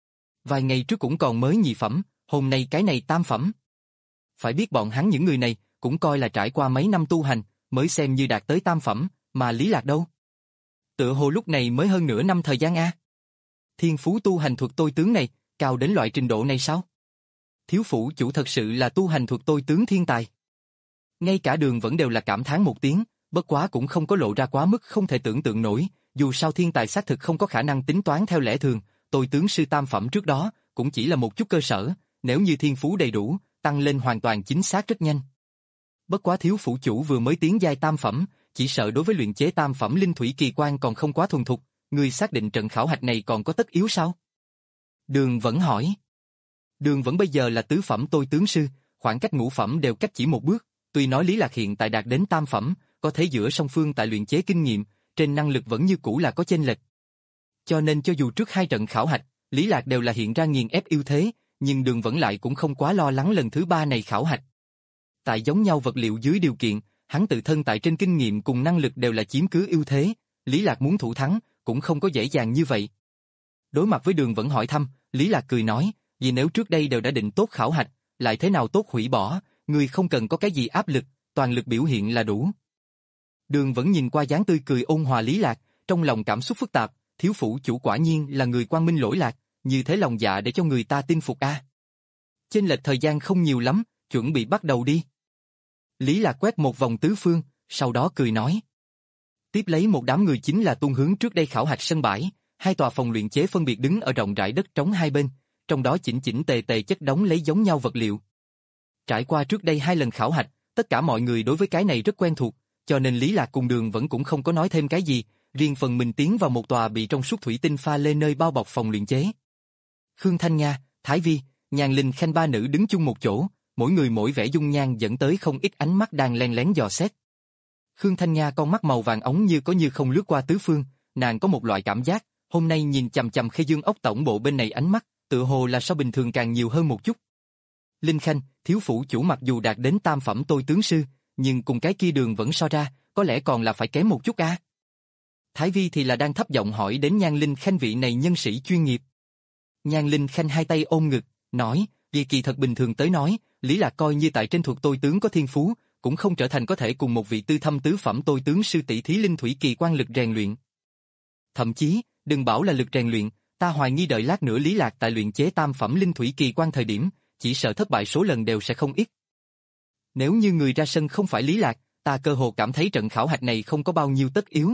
Vài ngày trước cũng còn mới nhị phẩm, hôm nay cái này tam phẩm. Phải biết bọn hắn những người này cũng coi là trải qua mấy năm tu hành, mới xem như đạt tới tam phẩm, mà Lý Lạc đâu? Tựa hồ lúc này mới hơn nửa năm thời gian a. Thiên phú tu hành thuộc tôi tướng này, cao đến loại trình độ này sao? Thiếu phủ chủ thật sự là tu hành thuộc tôi tướng thiên tài. Ngay cả Đường Vẫn đều là cảm thán một tiếng, bất quá cũng không có lộ ra quá mức không thể tưởng tượng nổi, dù sao thiên tài xác thực không có khả năng tính toán theo lẽ thường, tôi tướng sư tam phẩm trước đó, cũng chỉ là một chút cơ sở, nếu như thiên phú đầy đủ, tăng lên hoàn toàn chính xác rất nhanh. Bất quá thiếu phủ chủ vừa mới tiến giai tam phẩm, chỉ sợ đối với luyện chế tam phẩm linh thủy kỳ quan còn không quá thuần thục, người xác định trận khảo hạch này còn có tất yếu sao? Đường Vẫn hỏi. Đường Vẫn bây giờ là tứ phẩm tôi tướng sư, khoảng cách ngũ phẩm đều cách chỉ một bước, tuy nói Lý Lạc hiện tại đạt đến tam phẩm, có thể giữa song phương tại luyện chế kinh nghiệm, trên năng lực vẫn như cũ là có chênh lệch. Cho nên cho dù trước hai trận khảo hạch, Lý Lạc đều là hiện ra nghiền ép ưu thế, nhưng Đường Vẫn lại cũng không quá lo lắng lần thứ ba này khảo hạch. Tại giống nhau vật liệu dưới điều kiện, hắn tự thân tại trên kinh nghiệm cùng năng lực đều là chiếm cứ ưu thế, Lý Lạc muốn thủ thắng, cũng không có dễ dàng như vậy. Đối mặt với Đường Vẫn hỏi thăm, Lý Lạc cười nói, vì nếu trước đây đều đã định tốt khảo hạch, lại thế nào tốt hủy bỏ, người không cần có cái gì áp lực, toàn lực biểu hiện là đủ. Đường Vẫn nhìn qua dáng tươi cười ôn hòa Lý Lạc, trong lòng cảm xúc phức tạp, thiếu phủ chủ quả nhiên là người quang minh lỗi lạc, như thế lòng dạ để cho người ta tin phục a. Chênh lệch thời gian không nhiều lắm, chuẩn bị bắt đầu đi. Lý Lạc quét một vòng tứ phương, sau đó cười nói. Tiếp lấy một đám người chính là tuôn hướng trước đây khảo hạch sân bãi, hai tòa phòng luyện chế phân biệt đứng ở rộng rãi đất trống hai bên, trong đó chỉnh chỉnh tề tề chất đống lấy giống nhau vật liệu. Trải qua trước đây hai lần khảo hạch, tất cả mọi người đối với cái này rất quen thuộc, cho nên Lý Lạc cùng Đường Vẫn cũng không có nói thêm cái gì, riêng phần mình tiến vào một tòa bị trong suốt thủy tinh pha lê nơi bao bọc phòng luyện chế. Khương Thanh Nga, Thái Vi, Nhan Linh Khanh ba nữ đứng chung một chỗ, mỗi người mỗi vẻ dung nhan dẫn tới không ít ánh mắt đang len lén dò xét. Khương Thanh Nga con mắt màu vàng ống như có như không lướt qua tứ phương, nàng có một loại cảm giác, hôm nay nhìn chằm chằm Khê Dương ốc tổng bộ bên này ánh mắt, tựa hồ là so bình thường càng nhiều hơn một chút. Linh Khanh, thiếu phủ chủ mặc dù đạt đến tam phẩm tôi tướng sư, nhưng cùng cái kia Đường Vẫn so ra, có lẽ còn là phải kém một chút a. Thái Vi thì là đang thấp giọng hỏi đến Nhan Linh Khanh vị này nhân sĩ chuyên nghiệp. Nhan Linh Khanh hai tay ôm ngực, nói, vì kỳ thật bình thường tới nói, Lý Lạc coi như tại trên thuộc tôi tướng có thiên phú, cũng không trở thành có thể cùng một vị tư thâm tứ phẩm tôi tướng sư tỷ thí linh thủy kỳ quan lực rèn luyện. Thậm chí, đừng bảo là lực rèn luyện, ta hoài nghi đợi lát nữa Lý Lạc tại luyện chế tam phẩm linh thủy kỳ quan thời điểm, chỉ sợ thất bại số lần đều sẽ không ít. Nếu như người ra sân không phải Lý Lạc, ta cơ hồ cảm thấy trận khảo hạch này không có bao nhiêu tất yếu.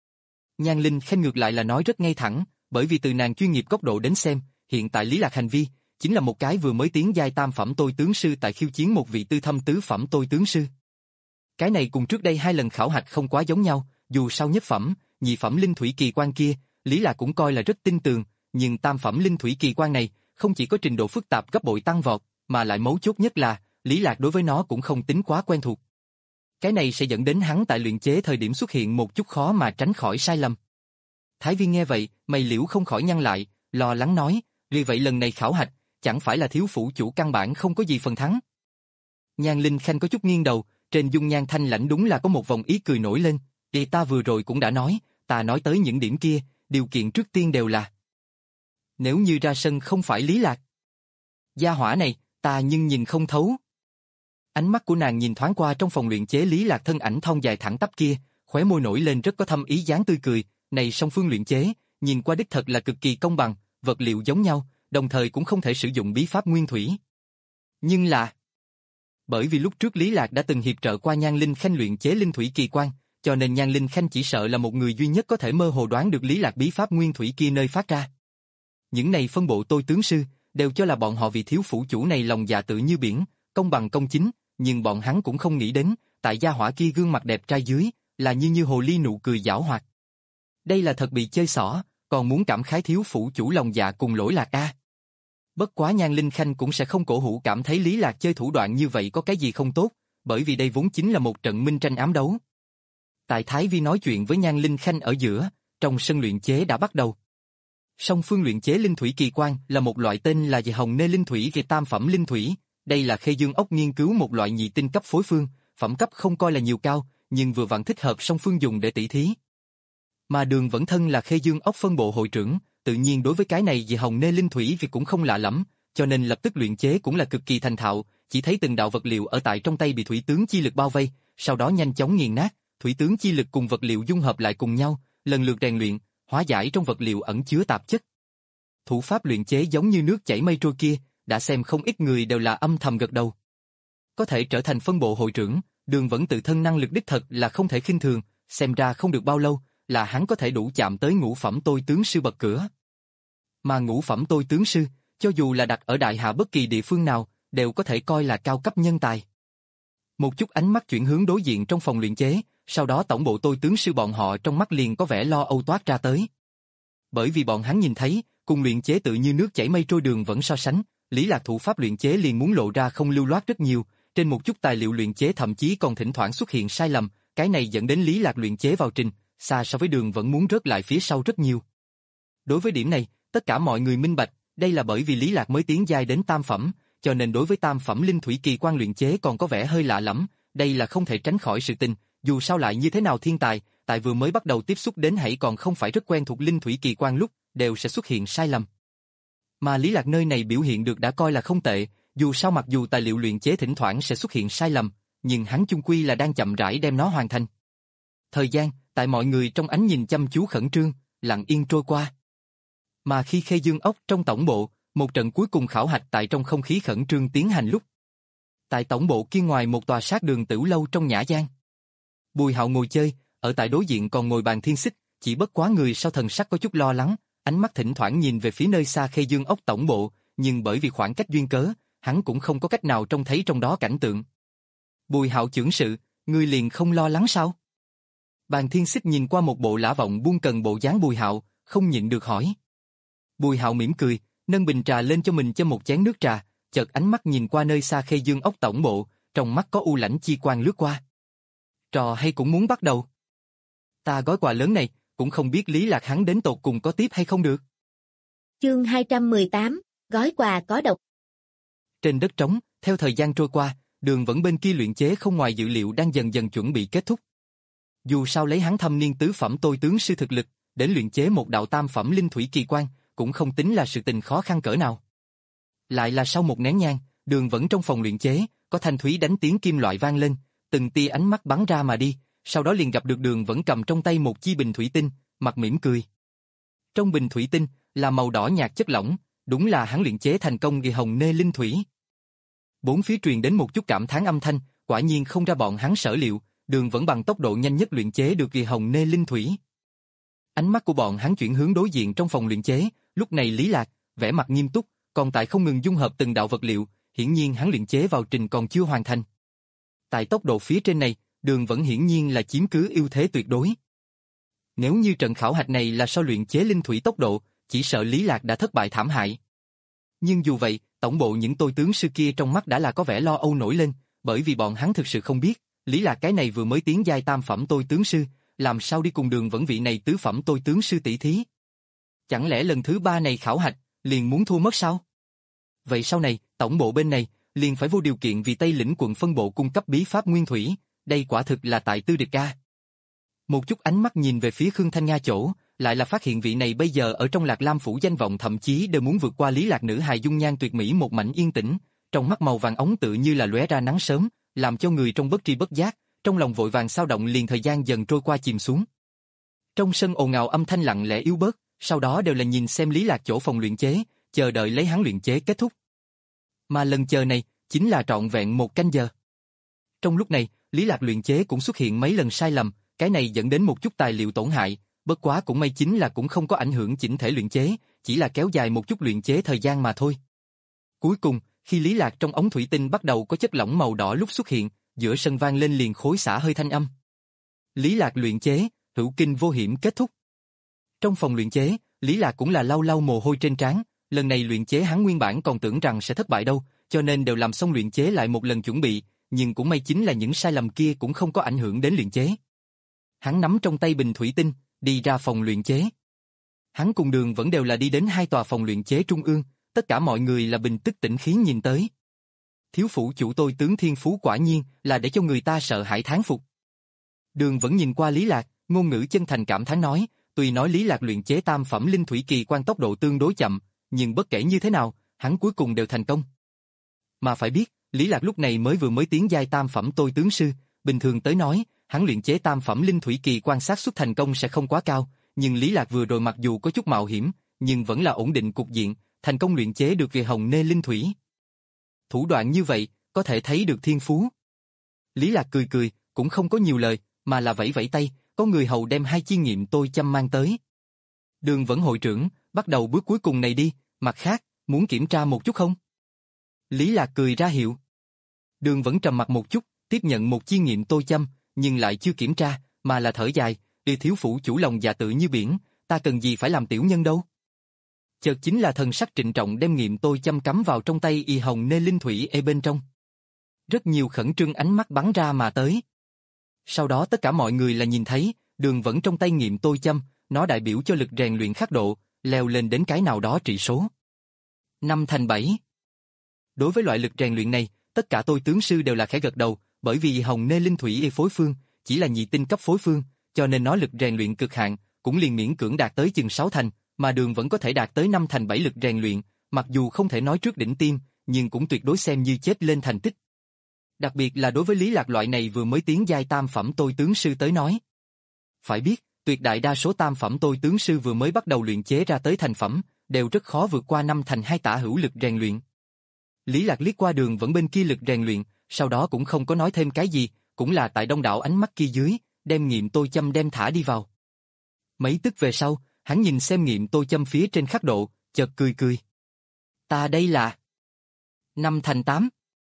Nhan Linh Khanh ngược lại là nói rất ngay thẳng, bởi vì từ nàng chuyên nghiệp góc độ đến xem, hiện tại Lý Lạc hành vi, chính là một cái vừa mới tiến giai tam phẩm tôi tướng sư tại khiêu chiến một vị tư thâm tứ phẩm tôi tướng sư. Cái này cùng trước đây hai lần khảo hạch không quá giống nhau, dù sau nhất phẩm, nhị phẩm linh thủy kỳ quan kia, Lý Lạc cũng coi là rất tin tường, nhưng tam phẩm linh thủy kỳ quan này, không chỉ có trình độ phức tạp gấp bội tăng vọt, mà lại mấu chốt nhất là, Lý Lạc đối với nó cũng không tính quá quen thuộc. Cái này sẽ dẫn đến hắn tại luyện chế thời điểm xuất hiện một chút khó mà tránh khỏi sai lầm. Thái Viên nghe vậy, mày liễu không khỏi nhăn lại, lo lắng nói, vì vậy lần này khảo hạch, chẳng phải là thiếu phủ chủ căn bản không có gì phần thắng. Nhan Linh Khanh có chút nghiêng đầu, trên dung nhan thanh lãnh đúng là có một vòng ý cười nổi lên, thì ta vừa rồi cũng đã nói, ta nói tới những điểm kia, điều kiện trước tiên đều là nếu như ra sân không phải Lý Lạc. Gia hỏa này, ta nhưng nhìn không thấu. Ánh mắt của nàng nhìn thoáng qua trong phòng luyện chế Lý Lạc thân ảnh thon dài thẳng tắp kia, khóe môi nổi lên rất có thâm ý dáng tươi cười, này song phương luyện chế, nhìn qua đích thật là cực kỳ công bằng, vật liệu giống nhau, đồng thời cũng không thể sử dụng bí pháp nguyên thủy. Nhưng là, bởi vì lúc trước Lý Lạc đã từng hiệp trợ qua Nhan Linh Khanh luyện chế linh thủy kỳ quan, cho nên Nhan Linh Khanh chỉ sợ là một người duy nhất có thể mơ hồ đoán được Lý Lạc bí pháp nguyên thủy kia nơi phát ra. Những này phân bộ tôi tướng sư, đều cho là bọn họ vì thiếu phủ chủ này lòng dạ tự như biển, công bằng công chính, nhưng bọn hắn cũng không nghĩ đến, tại gia hỏa kia gương mặt đẹp trai dưới, là như như hồ ly nụ cười giảo hoạt. Đây là thật bị chơi xỏ, còn muốn cảm khái thiếu phủ chủ lòng dạ cùng lỗi Lạc a. Bất quá Nhan Linh Khanh cũng sẽ không cổ hủ cảm thấy Lý Lạc chơi thủ đoạn như vậy có cái gì không tốt, bởi vì đây vốn chính là một trận minh tranh ám đấu. Tại Thái Vi nói chuyện với Nhan Linh Khanh ở giữa, trong sân luyện chế đã bắt đầu. Song phương luyện chế linh thủy kỳ quan là một loại tên là về hồng nê linh thủy về tam phẩm linh thủy, đây là Khê Dương ốc nghiên cứu một loại nhị tinh cấp phối phương, phẩm cấp không coi là nhiều cao, nhưng vừa vặn thích hợp song phương dùng để tỉ thí. Mà Đường Vẫn thân là Khê Dương ốc phân bộ hội trưởng, tự nhiên đối với cái này về hồng nê linh thủy vì cũng không lạ lắm, cho nên lập tức luyện chế cũng là cực kỳ thành thạo, chỉ thấy từng đạo vật liệu ở tại trong tay bị thủy tướng chi lực bao vây, sau đó nhanh chóng nghiền nát, thủy tướng chi lực cùng vật liệu dung hợp lại cùng nhau, lần lượt rèn luyện, hóa giải trong vật liệu ẩn chứa tạp chất. Thủ pháp luyện chế giống như nước chảy mây trôi kia, đã xem không ít người đều là âm thầm gật đầu. Có thể trở thành phân bộ hội trưởng, Đường Vẫn tự thân năng lực đích thật là không thể khinh thường, xem ra không được bao lâu, là hắn có thể đủ chạm tới ngũ phẩm tôi tướng sư bậc cửa. Mà ngũ phẩm tôi tướng sư, cho dù là đặt ở đại hạ bất kỳ địa phương nào, đều có thể coi là cao cấp nhân tài. Một chút ánh mắt chuyển hướng đối diện trong phòng luyện chế, sau đó tổng bộ tôi tướng sư bọn họ trong mắt liền có vẻ lo âu toát ra tới. Bởi vì bọn hắn nhìn thấy, cùng luyện chế tự như nước chảy mây trôi Đường Vẫn so sánh, Lý Lạc thủ pháp luyện chế liền muốn lộ ra không lưu loát rất nhiều, trên một chút tài liệu luyện chế thậm chí còn thỉnh thoảng xuất hiện sai lầm, cái này dẫn đến Lý Lạc luyện chế vào trình, xa so với Đường Vẫn muốn rớt lại phía sau rất nhiều. Đối với điểm này, tất cả mọi người minh bạch, đây là bởi vì Lý Lạc mới tiến giai đến tam phẩm, cho nên đối với tam phẩm linh thủy kỳ quan luyện chế còn có vẻ hơi lạ lắm, đây là không thể tránh khỏi sự tình, dù sao lại như thế nào thiên tài, tại vừa mới bắt đầu tiếp xúc đến hãy còn không phải rất quen thuộc linh thủy kỳ quan lúc, đều sẽ xuất hiện sai lầm. Mà Lý Lạc nơi này biểu hiện được đã coi là không tệ, dù sao mặc dù tài liệu luyện chế thỉnh thoảng sẽ xuất hiện sai lầm, nhưng hắn chung quy là đang chậm rãi đem nó hoàn thành. Thời gian, tại mọi người trong ánh nhìn chăm chú khẩn trương, lặng yên trôi qua. Mà khi Khê Dương ốc trong tổng bộ, một trận cuối cùng khảo hạch tại trong không khí khẩn trương tiến hành lúc. Tại tổng bộ kia ngoài một tòa sát đường tửu lâu trong nhã gian. Bùi Hạo ngồi chơi, ở tại đối diện còn ngồi Bàn Thiên Xích, chỉ bất quá người sau thần sắc có chút lo lắng, ánh mắt thỉnh thoảng nhìn về phía nơi xa Khê Dương ốc tổng bộ, nhưng bởi vì khoảng cách duyên cớ, hắn cũng không có cách nào trông thấy trong đó cảnh tượng. Bùi Hạo chưởng sự, ngươi liền không lo lắng sao? Bàn Thiên Xích nhìn qua một bộ lã vọng buông cần bộ dáng Bùi Hạo, không nhịn được hỏi. Bùi Hạo mỉm cười, nâng bình trà lên cho mình châm một chén nước trà, chợt ánh mắt nhìn qua nơi xa Khê Dương ốc tổng bộ, trong mắt có u lãnh chi quang lướt qua. Trò hay cũng muốn bắt đầu. Ta gói quà lớn này, cũng không biết Lý Lạc hắn đến tột cùng có tiếp hay không được. Chương hai trăm mười tám, gói quà có độc. Trên đất trống, theo thời gian trôi qua, Đường Vẫn bên kia luyện chế không ngoài dự liệu đang dần dần chuẩn bị kết thúc. Dù sao lấy hắn thâm niên tứ phẩm tôi tướng sư thực lực, đến luyện chế một đạo tam phẩm linh thủy kỳ quan, cũng không tính là sự tình khó khăn cỡ nào. Lại là sau một nén nhang, Đường Vẫn trong phòng luyện chế, có thanh thúy đánh tiếng kim loại vang lên, từng tia ánh mắt bắn ra mà đi, sau đó liền gặp được Đường Vẫn cầm trong tay một chi bình thủy tinh, mặt mỉm cười. Trong bình thủy tinh là màu đỏ nhạt chất lỏng, đúng là hắn luyện chế thành công ghi hồng nê linh thủy. Bốn phía truyền đến một chút cảm thán âm thanh, quả nhiên không ra bọn hắn sở liệu, Đường vẫn bằng tốc độ nhanh nhất luyện chế được ghi hồng nê linh thủy. Ánh mắt của bọn hắn chuyển hướng đối diện trong phòng luyện chế, lúc này Lý Lạc, vẻ mặt nghiêm túc, còn tại không ngừng dung hợp từng đạo vật liệu, hiển nhiên hắn luyện chế vào trình còn chưa hoàn thành. Tại tốc độ phía trên này, Đường vẫn hiển nhiên là chiếm cứ ưu thế tuyệt đối. Nếu như trận khảo hạch này là so luyện chế linh thủy tốc độ, chỉ sợ Lý Lạc đã thất bại thảm hại. Nhưng dù vậy, tổng bộ những tôi tướng sư kia trong mắt đã là có vẻ lo âu nổi lên, bởi vì bọn hắn thực sự không biết, Lý Lạc cái này vừa mới tiến giai tam phẩm tôi tướng sư, làm sao đi cùng Đường vẫn vị này tứ phẩm tôi tướng sư tỷ thí. Chẳng lẽ lần thứ ba này khảo hạch, liền muốn thua mất sao? Vậy sau này, tổng bộ bên này, liền phải vô điều kiện vì Tây Lĩnh quận phân bộ cung cấp bí pháp nguyên thủy, đây quả thực là tại tư địch ca. Một chút ánh mắt nhìn về phía Khương Thanh Nga chỗ, lại là phát hiện vị này bây giờ ở trong Lạc Lam phủ danh vọng thậm chí đều muốn vượt qua Lý Lạc nữ hài dung nhan tuyệt mỹ một mảnh yên tĩnh, trong mắt màu vàng ống tự như là lóe ra nắng sớm, làm cho người trong bất tri bất giác, trong lòng vội vàng sao động liền thời gian dần trôi qua chìm xuống. Trong sân ồn ào âm thanh lặng lẽ yếu bớt, sau đó đều là nhìn xem Lý Lạc chỗ phòng luyện chế, chờ đợi lấy hắn luyện chế kết thúc. Mà lần chờ này, chính là trọn vẹn một canh giờ. Trong lúc này, Lý Lạc luyện chế cũng xuất hiện mấy lần sai lầm, cái này dẫn đến một chút tài liệu tổn hại, bất quá cũng may chính là cũng không có ảnh hưởng chỉnh thể luyện chế, chỉ là kéo dài một chút luyện chế thời gian mà thôi. Cuối cùng, khi Lý Lạc trong ống thủy tinh bắt đầu có chất lỏng màu đỏ lúc xuất hiện, giữa sân vang lên liền khối xả hơi thanh âm. Lý Lạc luyện chế, hữu kinh vô hiểm kết thúc. Trong phòng luyện chế, Lý Lạc cũng là lau lau mồ hôi trên trán, lần này luyện chế hắn nguyên bản còn tưởng rằng sẽ thất bại đâu, cho nên đều làm xong luyện chế lại một lần chuẩn bị, nhưng cũng may chính là những sai lầm kia cũng không có ảnh hưởng đến luyện chế. Hắn nắm trong tay bình thủy tinh, đi ra phòng luyện chế. Hắn cùng Đường vẫn đều là đi đến hai tòa phòng luyện chế trung ương, tất cả mọi người là bình tức tĩnh khí nhìn tới. Thiếu phủ chủ tôi tướng thiên phú quả nhiên là để cho người ta sợ hãi thán phục. Đường vẫn nhìn qua Lý Lạc, ngôn ngữ chân thành cảm thán nói, tuy nói Lý Lạc luyện chế tam phẩm linh thủy kỳ quan tốc độ tương đối chậm, nhưng bất kể như thế nào, hắn cuối cùng đều thành công. Mà phải biết, Lý Lạc lúc này mới vừa mới tiến giai tam phẩm tôi tướng sư, bình thường tới nói, hắn luyện chế tam phẩm linh thủy kỳ quan xác suất thành công sẽ không quá cao, nhưng Lý Lạc vừa rồi mặc dù có chút mạo hiểm, nhưng vẫn là ổn định cục diện, thành công luyện chế được ghi hồng nê linh thủy. Thủ đoạn như vậy, có thể thấy được thiên phú. Lý Lạc cười cười, cũng không có nhiều lời, mà là vẫy vẫy tay, có người hầu đem hai chi nghiệm tôi chăm mang tới. Đường vẫn hội trưởng, bắt đầu bước cuối cùng này đi, mặt khác, muốn kiểm tra một chút không? Lý Lạc cười ra hiệu. Đường vẫn trầm mặt một chút, tiếp nhận một chi nghiệm tôi chăm, nhưng lại chưa kiểm tra, mà là thở dài, đi thiếu phủ chủ lòng dạ tự như biển, ta cần gì phải làm tiểu nhân đâu. Chợt chính là thần sắc trịnh trọng đem nghiệm tôi chăm cắm vào trong tay y hồng nê linh thủy ê bên trong. Rất nhiều khẩn trương ánh mắt bắn ra mà tới. Sau đó tất cả mọi người là nhìn thấy, Đường vẫn trong tay nghiệm tôi chăm, nó đại biểu cho lực rèn luyện khắc độ, leo lên đến cái nào đó trị số. Năm thành bảy. Đối với loại lực rèn luyện này, tất cả tôi tướng sư đều là khẽ gật đầu, bởi vì hồng nê linh thủy y phối phương, chỉ là nhị tinh cấp phối phương, cho nên nó lực rèn luyện cực hạn, cũng liền miễn cưỡng đạt tới chừng sáu thành, mà Đường vẫn có thể đạt tới năm thành bảy lực rèn luyện, mặc dù không thể nói trước đỉnh tiêm, nhưng cũng tuyệt đối xem như chết lên thành tích. Đặc biệt là đối với Lý Lạc loại này vừa mới tiến giai tam phẩm tôi tướng sư tới nói. Phải biết, tuyệt đại đa số tam phẩm tôi tướng sư vừa mới bắt đầu luyện chế ra tới thành phẩm, đều rất khó vượt qua năm thành hai tả hữu lực rèn luyện. Lý Lạc liếc qua Đường vẫn bên kia lực rèn luyện, sau đó cũng không có nói thêm cái gì, cũng là tại đông đảo ánh mắt kia dưới, đem nghiệm tôi chăm đem thả đi vào. Mấy tức về sau, hắn nhìn xem nghiệm tôi chăm phía trên khắc độ, chợt cười cười. Ta đây là năm thành tám.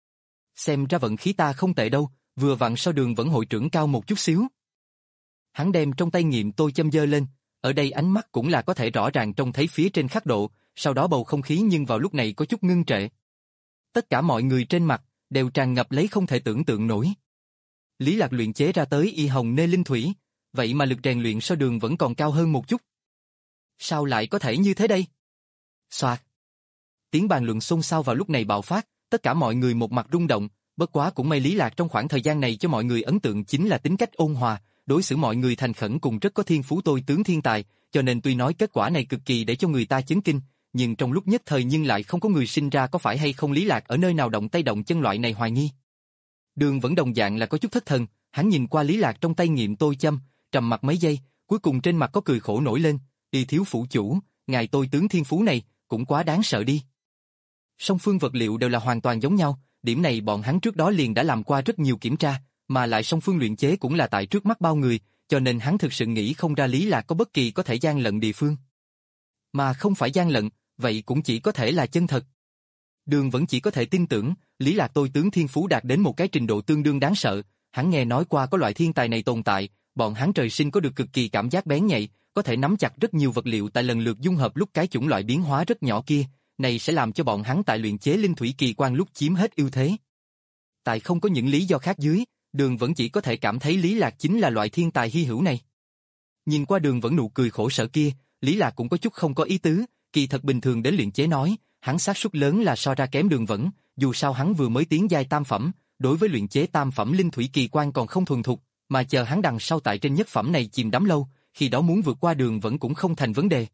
Xem ra vận khí ta không tệ đâu, vừa vặn so Đường vẫn hội trưởng cao một chút xíu. Hắn đem trong tay nghiệm tôi châm dơ lên, ở đây ánh mắt cũng là có thể rõ ràng trông thấy phía trên khắc độ, sau đó bầu không khí nhưng vào lúc này có chút ngưng trệ. Tất cả mọi người trên mặt đều tràn ngập lấy không thể tưởng tượng nổi. Lý Lạc luyện chế ra tới y hồng nê linh thủy, vậy mà lực rèn luyện so Đường vẫn còn cao hơn một chút. Sao lại có thể như thế đây? Soạt. Tiếng bàn luận xôn xao vào lúc này bạo phát, tất cả mọi người một mặt rung động, bất quá cũng may Lý Lạc trong khoảng thời gian này cho mọi người ấn tượng chính là tính cách ôn hòa, đối xử mọi người thành khẩn cùng rất có thiên phú tôi tướng thiên tài, cho nên tuy nói kết quả này cực kỳ để cho người ta chấn kinh, nhưng trong lúc nhất thời nhưng lại không có người sinh ra có phải hay không Lý Lạc ở nơi nào động tay động chân loại này hoài nghi. Đường vẫn đồng dạng là có chút thất thần, hắn nhìn qua Lý Lạc trong tay nghiệm tôi châm, trầm mặt mấy giây, cuối cùng trên mặt có cười khổ nổi lên, Y thiếu phủ chủ, ngài tôi tướng thiên phú này, cũng quá đáng sợ đi. Song phương vật liệu đều là hoàn toàn giống nhau, điểm này bọn hắn trước đó liền đã làm qua rất nhiều kiểm tra, mà lại song phương luyện chế cũng là tại trước mắt bao người, cho nên hắn thực sự nghĩ không ra Lý Lạc có bất kỳ có thể gian lận địa phương. Mà không phải gian lận, vậy cũng chỉ có thể là chân thật. Đường vẫn chỉ có thể tin tưởng, Lý Lạc tôi tướng thiên phú đạt đến một cái trình độ tương đương đáng sợ, hắn nghe nói qua có loại thiên tài này tồn tại, bọn hắn trời sinh có được cực kỳ cảm giác bén nhạy, có thể nắm chặt rất nhiều vật liệu tại lần lượt dung hợp lúc cái chủng loại biến hóa rất nhỏ kia, này sẽ làm cho bọn hắn tại luyện chế linh thủy kỳ quan lúc chiếm hết ưu thế. Tại không có những lý do khác dưới, Đường vẫn chỉ có thể cảm thấy Lý Lạc chính là loại thiên tài hy hữu này. Nhìn qua Đường vẫn nụ cười khổ sở kia, Lý Lạc cũng có chút không có ý tứ, kỳ thật bình thường đến luyện chế nói, hắn xác suất lớn là so ra kém Đường vẫn, dù sao hắn vừa mới tiến giai tam phẩm, đối với luyện chế tam phẩm linh thủy kỳ quan còn không thuần thục, mà chờ hắn đằng sau tại trên nhất phẩm này chìm đắm lâu, khi đó muốn vượt qua Đường vẫn cũng không thành vấn đề.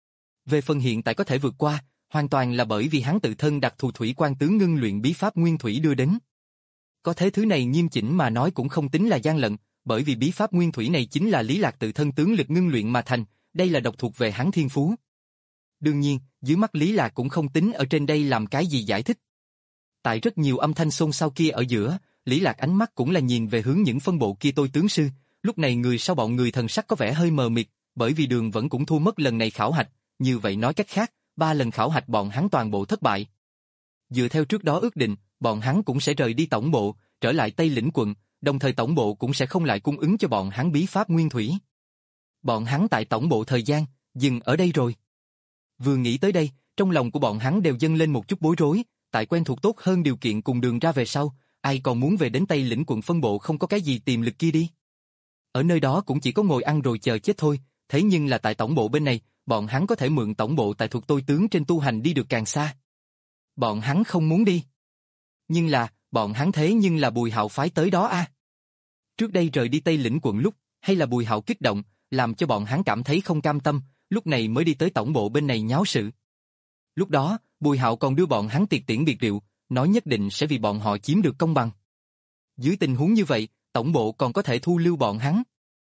Về phần hiện tại có thể vượt qua, hoàn toàn là bởi vì hắn tự thân đặc thù thủy quan tướng ngưng luyện bí pháp nguyên thủy đưa đến. Có thế thứ này nghiêm chỉnh mà nói cũng không tính là gian lận, bởi vì bí pháp nguyên thủy này chính là Lý Lạc tự thân tướng lực ngưng luyện mà thành, đây là độc thuộc về hắn thiên phú. Đương nhiên, dưới mắt Lý Lạc cũng không tính ở trên đây làm cái gì giải thích. Tại rất nhiều âm thanh xôn xao kia ở giữa, Lý Lạc ánh mắt cũng là nhìn về hướng những phân bộ kia tôi tướng sư, lúc này người sau bọn người thần sắc có vẻ hơi mờ mịt, bởi vì Đường vẫn cũng thua mất lần này khảo hạch, như vậy nói cách khác, ba lần khảo hạch bọn hắn toàn bộ thất bại. Dựa theo trước đó ước định, bọn hắn cũng sẽ rời đi tổng bộ, trở lại Tây Lĩnh quận, đồng thời tổng bộ cũng sẽ không lại cung ứng cho bọn hắn bí pháp nguyên thủy. Bọn hắn tại tổng bộ thời gian, dừng ở đây rồi. Vừa nghĩ tới đây, trong lòng của bọn hắn đều dâng lên một chút bối rối, tại quen thuộc tốt hơn điều kiện cùng Đường ra về sau, ai còn muốn về đến Tây Lĩnh quận phân bộ không có cái gì tiềm lực kia đi. Ở nơi đó cũng chỉ có ngồi ăn rồi chờ chết thôi, thế nhưng là tại tổng bộ bên này, bọn hắn có thể mượn tổng bộ tại thuộc tôi tướng trên tu hành đi được càng xa. Bọn hắn không muốn đi. Nhưng là, bọn hắn thế nhưng là Bùi Hạo phái tới đó a. Trước đây rời đi Tây Lĩnh quận lúc, hay là Bùi Hạo kích động, làm cho bọn hắn cảm thấy không cam tâm, lúc này mới đi tới tổng bộ bên này nháo sự. Lúc đó, Bùi Hạo còn đưa bọn hắn tiệc tiễn biệt rượu, nói nhất định sẽ vì bọn họ chiếm được công bằng. Dưới tình huống như vậy, tổng bộ còn có thể thu lưu bọn hắn.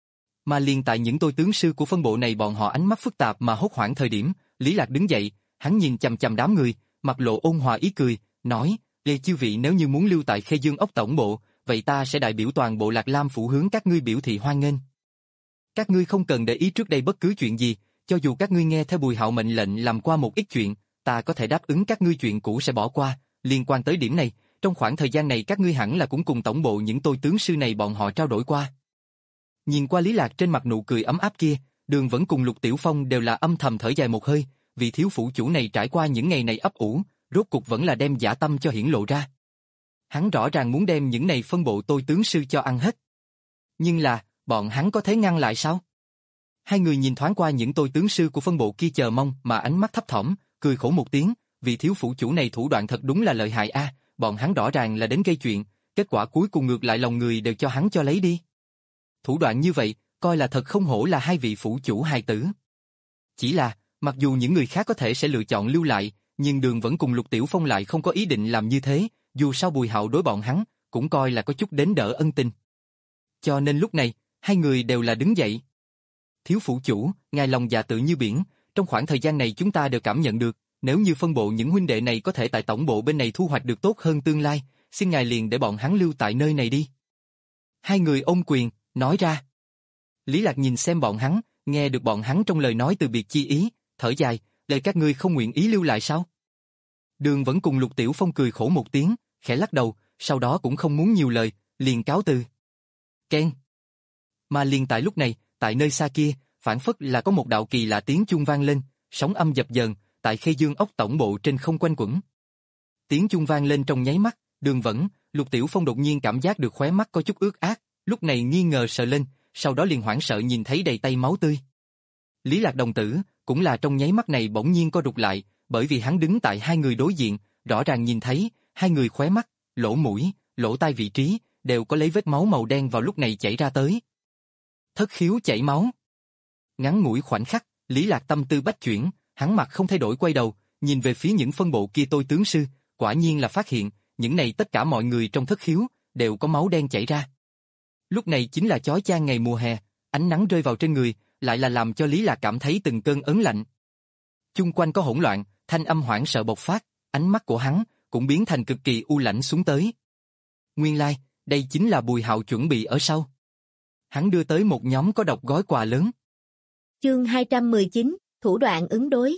Mà liền tại những tôi tướng sư của phân bộ này bọn họ ánh mắt phức tạp mà hốt hoảng thời điểm, Lý Lạc đứng dậy, hắn nhìn chằm chằm đám người, mặt lộ ôn hòa ý cười, nói, Lê chư vị nếu như muốn lưu tại Khê Dương ốc tổng bộ, vậy ta sẽ đại biểu toàn bộ Lạc Lam phủ hướng các ngươi biểu thị hoan nghênh. Các ngươi không cần để ý trước đây bất cứ chuyện gì, cho dù các ngươi nghe theo Bùi Hạo mệnh lệnh làm qua một ít chuyện, ta có thể đáp ứng các ngươi chuyện cũ sẽ bỏ qua, liên quan tới điểm này, trong khoảng thời gian này các ngươi hẳn là cũng cùng tổng bộ những tôi tướng sư này bọn họ trao đổi qua. Nhìn qua Lý Lạc trên mặt nụ cười ấm áp kia, Đường vẫn cùng Lục Tiểu Phong đều là âm thầm thở dài một hơi, vì thiếu phủ chủ này trải qua những ngày này ấp ủ, rốt cục vẫn là đem dã tâm cho hiển lộ ra. Hắn rõ ràng muốn đem những này phân bộ tôi tướng sư cho ăn hết. Nhưng là, bọn hắn có thể ngăn lại sao? Hai người nhìn thoáng qua những tôi tướng sư của phân bộ kia chờ mong mà ánh mắt thấp thỏm, cười khổ một tiếng, vì thiếu phủ chủ này thủ đoạn thật đúng là lợi hại a, bọn hắn rõ ràng là đến gây chuyện, kết quả cuối cùng ngược lại lòng người đều cho hắn cho lấy đi. Thủ đoạn như vậy, coi là thật không hổ là hai vị phủ chủ hài tử. Chỉ là, mặc dù những người khác có thể sẽ lựa chọn lưu lại, nhưng Đường vẫn cùng Lục Tiểu Phong lại không có ý định làm như thế, dù sao Bùi Hạo đối bọn hắn, cũng coi là có chút đến đỡ ân tình. Cho nên lúc này, hai người đều là đứng dậy. Thiếu phủ chủ, ngài lòng dạ tự như biển, trong khoảng thời gian này chúng ta đều cảm nhận được, nếu như phân bộ những huynh đệ này có thể tại tổng bộ bên này thu hoạch được tốt hơn tương lai, xin ngài liền để bọn hắn lưu tại nơi này đi. Hai người ôm quyền, nói ra. Lý Lạc nhìn xem bọn hắn, nghe được bọn hắn trong lời nói từ biệt chi ý, thở dài, lời các ngươi không nguyện ý lưu lại sao? Đường vẫn cùng Lục Tiểu Phong cười khổ một tiếng, khẽ lắc đầu, sau đó cũng không muốn nhiều lời, liền cáo từ. Keng. Mà liền tại lúc này, tại nơi xa kia, phảng phất là có một đạo kỳ lạ tiếng chuông vang lên, sóng âm dập dờn, tại Khê Dương ốc tổng bộ trên không quanh quẩn. Tiếng chuông vang lên trong nháy mắt, Đường vẫn, Lục Tiểu Phong đột nhiên cảm giác được khóe mắt có chút ướt át, lúc này nghi ngờ sờ lên, sau đó liền hoảng sợ nhìn thấy đầy tay máu tươi. Lý Lạc đồng tử, cũng là trong nháy mắt này bỗng nhiên co rụt lại, bởi vì hắn đứng tại hai người đối diện, rõ ràng nhìn thấy, hai người khóe mắt, lỗ mũi, lỗ tai vị trí, đều có lấy vết máu màu đen vào lúc này chảy ra tới. Thất khiếu chảy máu. Ngắn ngủi khoảnh khắc, Lý Lạc tâm tư bách chuyển, hắn mặt không thay đổi quay đầu, nhìn về phía những phân bộ kia tôi tướng sư, quả nhiên là phát hiện, những này tất cả mọi người trong thất khiếu, đều có máu đen chảy ra. Lúc này chính là chói chang ngày mùa hè, ánh nắng rơi vào trên người, lại là làm cho Lý Lạc cảm thấy từng cơn ớn lạnh. Chung quanh có hỗn loạn, thanh âm hoảng sợ bộc phát, ánh mắt của hắn cũng biến thành cực kỳ u lãnh xuống tới. Nguyên lai, like, đây chính là Bùi Hạo chuẩn bị ở sau. Hắn đưa tới một nhóm có độc gói quà lớn. Chương hai trăm mười chín, thủ đoạn ứng đối.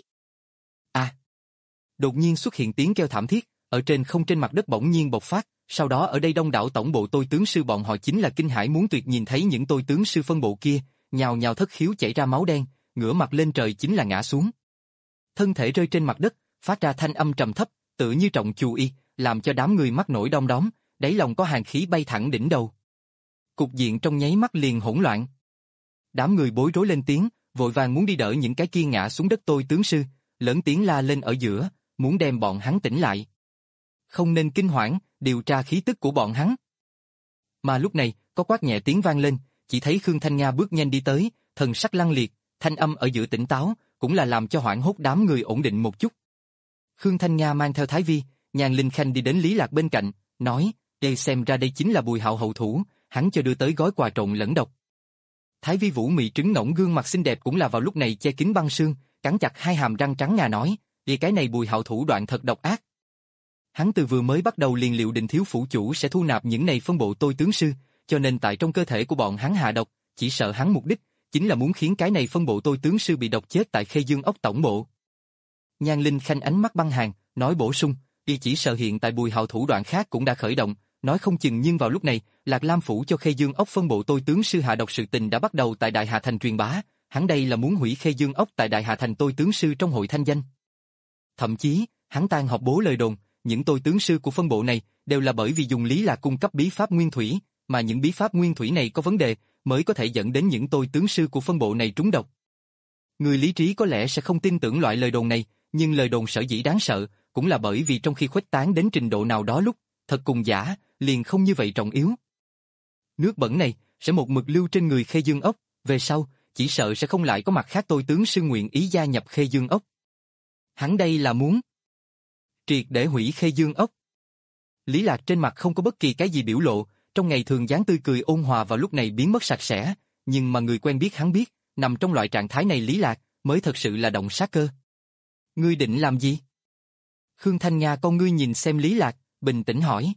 À! Đột nhiên xuất hiện tiếng kêu thảm thiết, ở trên không trên mặt đất bỗng nhiên bộc phát, sau đó ở đây đông đảo tổng bộ tôi tướng sư bọn họ chính là kinh hãi muốn tuyệt nhìn thấy những tôi tướng sư phân bộ kia, nhào nhào thất khiếu chảy ra máu đen, ngửa mặt lên trời chính là ngã xuống. Thân thể rơi trên mặt đất, phát ra thanh âm trầm thấp, tựa như trọng chù y, làm cho đám người mắt nổi đom đóm, đáy lòng có hàn khí bay thẳng đỉnh đầu. Cục diện trong nháy mắt liền hỗn loạn. Đám người bối rối lên tiếng, vội vàng muốn đi đỡ những cái kia ngã xuống đất tôi tướng sư, lớn tiếng la lên ở giữa, muốn đem bọn hắn tỉnh lại. Không nên kinh hoảng, điều tra khí tức của bọn hắn. Mà lúc này, có quát nhẹ tiếng vang lên, chỉ thấy Khương Thanh Nga bước nhanh đi tới, thần sắc lăng liệt, thanh âm ở giữa tỉnh táo, cũng là làm cho hoảng hốt đám người ổn định một chút. Khương Thanh Nga mang theo Thái Vi, Nhan Linh Khanh đi đến Lý Lạc bên cạnh, nói, đây xem ra đây chính là Bùi Hạo hậu thủ, hắn cho đưa tới gói quà trộn lẫn độc. Thái Vi Vũ mị trứng ngỗng gương mặt xinh đẹp cũng là vào lúc này che kín băng sương, cắn chặt hai hàm răng trắng ngà nói, vì cái này Bùi Hạo thủ đoạn thật độc ác. Hắn từ vừa mới bắt đầu liền liệu định thiếu phủ chủ sẽ thu nạp những này phân bộ tôi tướng sư, cho nên tại trong cơ thể của bọn hắn hạ độc, chỉ sợ hắn mục đích chính là muốn khiến cái này phân bộ tôi tướng sư bị độc chết tại Khê Dương ốc tổng bộ. Nhan Linh Khanh ánh mắt băng hàn, nói bổ sung, y chỉ sợ hiện tại Bùi Hạo thủ đoạn khác cũng đã khởi động, nói không chừng nhưng vào lúc này, Lạc Lam phủ cho Khê Dương ốc phân bộ tôi tướng sư hạ độc sự tình đã bắt đầu tại Đại Hà Thành truyền bá, hắn đây là muốn hủy Khê Dương ốc tại Đại Hà Thành tôi tướng sư trong hội thanh danh. Thậm chí, hắn tan họp bố lời đồn, những tôi tướng sư của phân bộ này đều là bởi vì dùng Lý Lạc cung cấp bí pháp nguyên thủy, mà những bí pháp nguyên thủy này có vấn đề, mới có thể dẫn đến những tôi tướng sư của phân bộ này trúng độc. Người lý trí có lẽ sẽ không tin tưởng loại lời đồn này, nhưng lời đồn sở dĩ đáng sợ, cũng là bởi vì trong khi khuếch tán đến trình độ nào đó lúc, thật cùng giả, liền không như vậy trọng yếu. Nước bẩn này, sẽ một mực lưu trên người Khê Dương ốc, về sau, chỉ sợ sẽ không lại có mặt khác tôi tướng sư nguyện ý gia nhập Khê Dương ốc. Hắn đây là muốn triệt để hủy Khê Dương ốc. Lý Lạc trên mặt không có bất kỳ cái gì biểu lộ, trong ngày thường dáng tươi cười ôn hòa vào lúc này biến mất sạch sẽ, nhưng mà người quen biết hắn biết, nằm trong loại trạng thái này Lý Lạc mới thật sự là động sát cơ. Ngươi định làm gì? Khương Thanh Nga con ngươi nhìn xem Lý Lạc, bình tĩnh hỏi.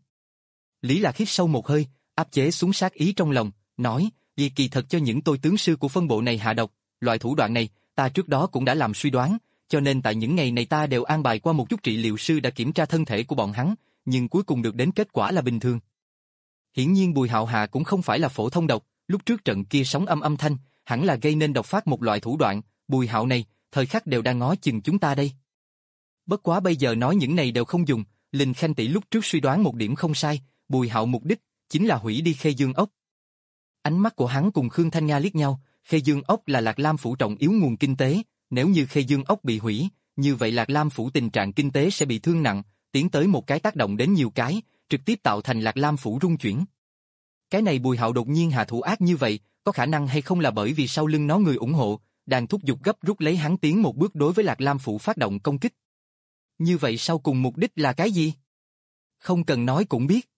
Lý Lạc hít sâu một hơi, áp chế xuống sát ý trong lòng, nói, vì kỳ thật cho những tôi tướng sư của phân bộ này hạ độc, loại thủ đoạn này, ta trước đó cũng đã làm suy đoán, cho nên tại những ngày này ta đều an bài qua một chút trị liệu sư đã kiểm tra thân thể của bọn hắn, nhưng cuối cùng được đến kết quả là bình thường. Hiển nhiên Bùi Hạo hạ cũng không phải là phổ thông độc, lúc trước trận kia sóng âm âm thanh, hẳn là gây nên độc phát một loại thủ đoạn, Bùi Hạo này, thời khắc đều đang ngó chừng chúng ta đây. Bất quá bây giờ nói những này đều không dùng, Linh Khanh tỷ lúc trước suy đoán một điểm không sai, Bùi Hạo mục đích chính là hủy đi Khê Dương ốc. Ánh mắt của hắn cùng Khương Thanh Nga liếc nhau, Khê Dương ốc là Lạc Lam phủ trọng yếu nguồn kinh tế, nếu như Khê Dương ốc bị hủy, như vậy Lạc Lam phủ tình trạng kinh tế sẽ bị thương nặng, tiến tới một cái tác động đến nhiều cái, trực tiếp tạo thành Lạc Lam phủ rung chuyển. Cái này Bùi Hạo đột nhiên hạ thủ ác như vậy, có khả năng hay không là bởi vì sau lưng nó người ủng hộ, đang thúc giục gấp rút lấy hắn tiến một bước đối với Lạc Lam phủ phát động công kích. Như vậy sau cùng mục đích là cái gì? Không cần nói cũng biết.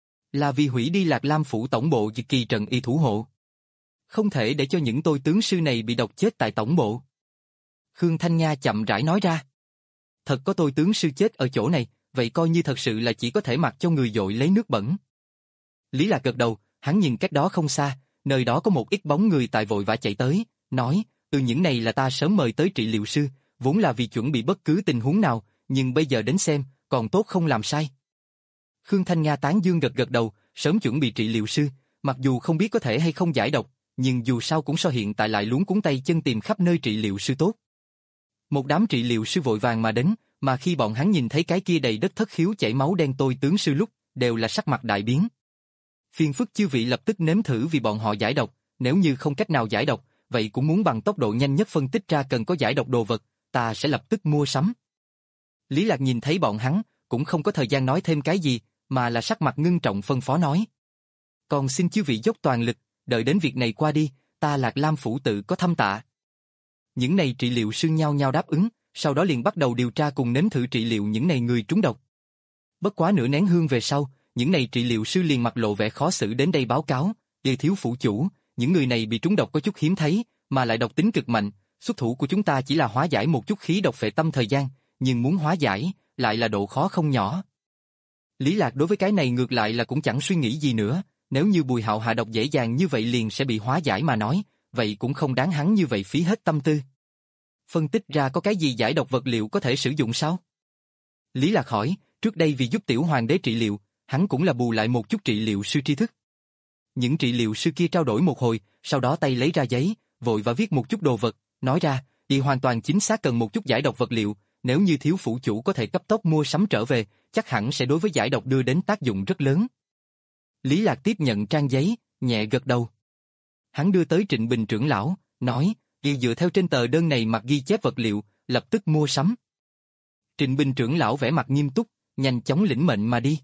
Là vì hủy đi Lạc Lam phủ tổng bộ vì kỳ trận y thủ hộ. Không thể để cho những tôi tướng sư này bị độc chết tại tổng bộ. Khương Thanh Nga chậm rãi nói ra. Thật có tôi tướng sư chết ở chỗ này, vậy coi như thật sự là chỉ có thể mặc cho người dội lấy nước bẩn. Lý Lạc gật đầu, hắn nhìn cách đó không xa, nơi đó có một ít bóng người tại vội vã chạy tới, nói, từ những này là ta sớm mời tới trị liệu sư, vốn là vì chuẩn bị bất cứ tình huống nào, nhưng bây giờ đến xem, còn tốt không làm sai. Khương Thanh Nga tán dương gật gật đầu, sớm chuẩn bị trị liệu sư, mặc dù không biết có thể hay không giải độc, nhưng dù sao cũng so hiện tại lại luống cuống tay chân tìm khắp nơi trị liệu sư tốt. Một đám trị liệu sư vội vàng mà đến, mà khi bọn hắn nhìn thấy cái kia đầy đất thất khiếu chảy máu đen tôi tướng sư lúc, đều là sắc mặt đại biến. Phiền phức chư vị lập tức nếm thử vì bọn họ giải độc, nếu như không cách nào giải độc, vậy cũng muốn bằng tốc độ nhanh nhất phân tích ra cần có giải độc đồ vật, ta sẽ lập tức mua sắm. Lý Lạc nhìn thấy bọn hắn, cũng không có thời gian nói thêm cái gì, mà là sắc mặt ngưng trọng phân phó nói. Còn xin chư vị dốc toàn lực, đợi đến việc này qua đi, ta Lạc Lam phủ tự có thâm tạ. Những này trị liệu sư nhau nhau đáp ứng, sau đó liền bắt đầu điều tra cùng nếm thử trị liệu những này người trúng độc. Bất quá nửa nén hương về sau, những này trị liệu sư liền mặt lộ vẻ khó xử đến đây báo cáo, "Đề thiếu phủ chủ, những người này bị trúng độc có chút hiếm thấy, mà lại độc tính cực mạnh, xuất thủ của chúng ta chỉ là hóa giải một chút khí độc phệ tâm thời gian, nhưng muốn hóa giải, lại là độ khó không nhỏ. Lý Lạc đối với cái này ngược lại là cũng chẳng suy nghĩ gì nữa, nếu như Bùi Hạo hạ độc dễ dàng như vậy liền sẽ bị hóa giải mà nói, vậy cũng không đáng hắn như vậy phí hết tâm tư. Phân tích ra có cái gì giải độc vật liệu có thể sử dụng sao? Lý Lạc hỏi, trước đây vì giúp tiểu hoàng đế trị liệu, hắn cũng là bù lại một chút trị liệu sư tri thức. Những trị liệu sư kia trao đổi một hồi, sau đó tay lấy ra giấy, vội và viết một chút đồ vật, nói ra, y hoàn toàn chính xác cần một chút giải độc vật liệu, nếu như thiếu phủ chủ có thể cấp tốc mua sắm trở về, chắc hẳn sẽ đối với giải độc đưa đến tác dụng rất lớn. Lý Lạc tiếp nhận trang giấy, nhẹ gật đầu. Hắn đưa tới Trịnh Bình trưởng lão, nói, y dựa theo trên tờ đơn này mặt ghi chép vật liệu, lập tức mua sắm. Trịnh Bình trưởng lão vẻ mặt nghiêm túc, nhanh chóng lĩnh mệnh mà đi.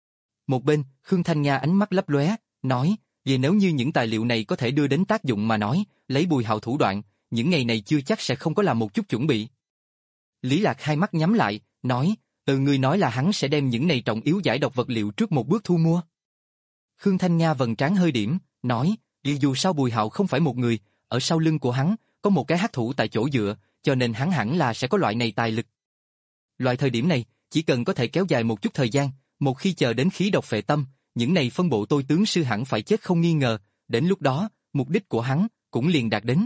Một bên, Khương Thanh Nga ánh mắt lấp lóe, nói, vì nếu như những tài liệu này có thể đưa đến tác dụng mà nói, lấy Bùi Hạo thủ đoạn, những ngày này chưa chắc sẽ không có làm một chút chuẩn bị. Lý Lạc hai mắt nhắm lại, nói, từ người nói là hắn sẽ đem những này trọng yếu giải độc vật liệu trước một bước thu mua. Khương Thanh Nga vầng trán hơi điểm, nói, vì dù sao Bùi Hạo không phải một người, ở sau lưng của hắn, có một cái hắc thủ tại chỗ dựa, cho nên hắn hẳn là sẽ có loại này tài lực. Loại thời điểm này, chỉ cần có thể kéo dài một chút thời gian, một khi chờ đến khí độc phệ tâm, những này phân bộ tôi tướng sư hẳn phải chết không nghi ngờ, đến lúc đó, mục đích của hắn cũng liền đạt đến.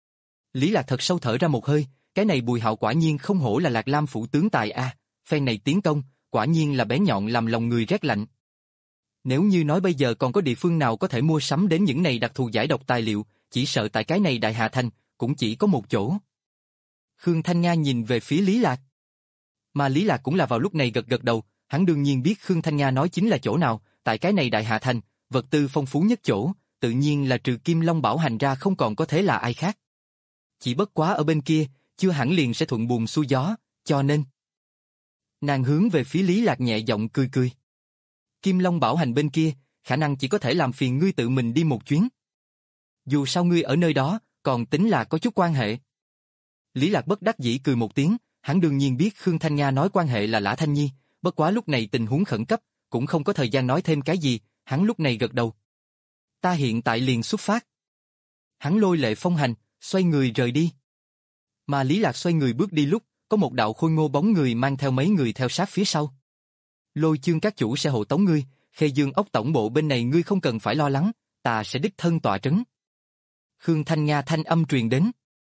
Lý Lạc thật sâu thở ra một hơi, cái này Bùi Hạo quả nhiên không hổ là Lạc Lam phủ tướng tài a, phen này tiến công, quả nhiên là bén nhọn làm lòng người rét lạnh. Nếu như nói bây giờ còn có địa phương nào có thể mua sắm đến những này đặc thù giải độc tài liệu, chỉ sợ tại cái này Đại Hà Thành, cũng chỉ có một chỗ. Khương Thanh Nga nhìn về phía Lý Lạc. Mà Lý Lạc cũng là vào lúc này gật gật đầu, hắn đương nhiên biết Khương Thanh Nga nói chính là chỗ nào, tại cái này Đại Hà Thành, vật tư phong phú nhất chỗ, tự nhiên là trừ Kim Long Bảo Hành ra không còn có thế là ai khác. Chỉ bất quá ở bên kia, chưa hẳn liền sẽ thuận buồm xuôi gió, cho nên... Nàng hướng về phía Lý Lạc nhẹ giọng cười cười. Kim Long Bảo Hành bên kia, khả năng chỉ có thể làm phiền ngươi tự mình đi một chuyến. Dù sao ngươi ở nơi đó, còn tính là có chút quan hệ. Lý Lạc bất đắc dĩ cười một tiếng, hắn đương nhiên biết Khương Thanh Nga nói quan hệ là Lã Thanh Nhi, bất quá lúc này tình huống khẩn cấp, cũng không có thời gian nói thêm cái gì, hắn lúc này gật đầu. Ta hiện tại liền xuất phát. Hắn lôi Lệ Phong hành, xoay người rời đi. Mà Lý Lạc xoay người bước đi lúc, có một đạo khôi ngô bóng người mang theo mấy người theo sát phía sau. Lôi Chương các chủ sẽ hộ tống ngươi, Khê Dương ốc tổng bộ bên này ngươi không cần phải lo lắng, ta sẽ đích thân tọa trấn. Khương Thanh Nga thanh âm truyền đến.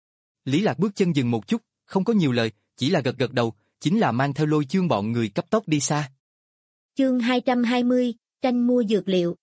Lý Lạc bước chân dừng một chút, không có nhiều lời, chỉ là gật gật đầu, chính là mang theo Lôi Chương bọn người cấp tốc đi xa. Chương hai trăm hai mươi, tranh mua dược liệu.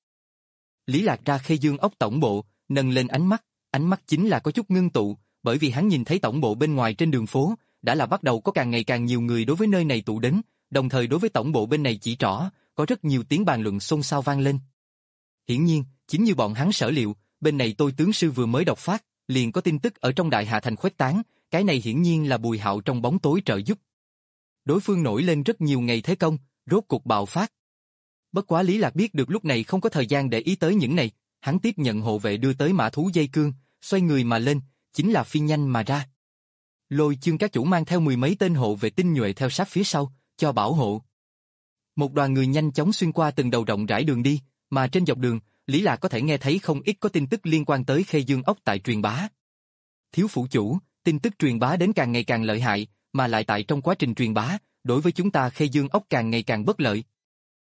Lý Lạc ra Khê Dương ốc tổng bộ, nâng lên ánh mắt, ánh mắt chính là có chút ngưng tụ, bởi vì hắn nhìn thấy tổng bộ bên ngoài trên đường phố, đã là bắt đầu có càng ngày càng nhiều người đối với nơi này tụ đến, đồng thời đối với tổng bộ bên này chỉ trỏ, có rất nhiều tiếng bàn luận xôn xao vang lên. Hiển nhiên, chính như bọn hắn sở liệu, bên này tôi tướng sư vừa mới đọc phát, liền có tin tức ở trong Đại Hà Thành khuếch tán, cái này hiển nhiên là Bùi Hạo trong bóng tối trợ giúp. Đối phương nổi lên rất nhiều ngày thế công, rốt cục bạo phát. Bất quá Lý Lạc biết được lúc này không có thời gian để ý tới những này, hắn tiếp nhận hộ vệ đưa tới mã thú dây cương, xoay người mà lên, chính là phi nhanh mà ra. Lôi Chương các chủ mang theo mười mấy tên hộ vệ tinh nhuệ theo sát phía sau, cho bảo hộ. Một đoàn người nhanh chóng xuyên qua từng đầu rộng rãi đường đi, mà trên dọc đường, Lý Lạc có thể nghe thấy không ít có tin tức liên quan tới Khê Dương ốc tại truyền bá. Thiếu phủ chủ, tin tức truyền bá đến càng ngày càng lợi hại, mà lại tại trong quá trình truyền bá, đối với chúng ta Khê Dương ốc càng ngày càng bất lợi.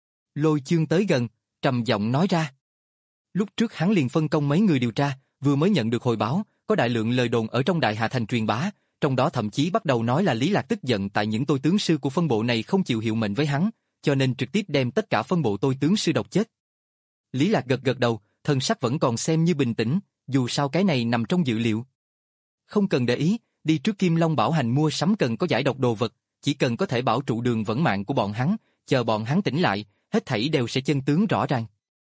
Lôi Chương tới gần, trầm giọng nói ra. Lúc trước hắn liền phân công mấy người điều tra, vừa mới nhận được hồi báo, có đại lượng lời đồn ở trong Đại Hà Thành truyền bá, trong đó thậm chí bắt đầu nói là Lý Lạc tức giận tại những tôi tướng sư của phân bộ này không chịu hiệu mệnh với hắn, cho nên trực tiếp đem tất cả phân bộ tôi tướng sư độc chết. Lý Lạc gật gật đầu, thân sắc vẫn còn xem như bình tĩnh, dù sao cái này nằm trong dự liệu. Không cần để ý, đi trước Kim Long Bảo Hành mua sắm cần có giải độc đồ vật, chỉ cần có thể bảo trụ đường vẫn mạng của bọn hắn, chờ bọn hắn tỉnh lại, hết thảy đều sẽ chân tướng rõ ràng.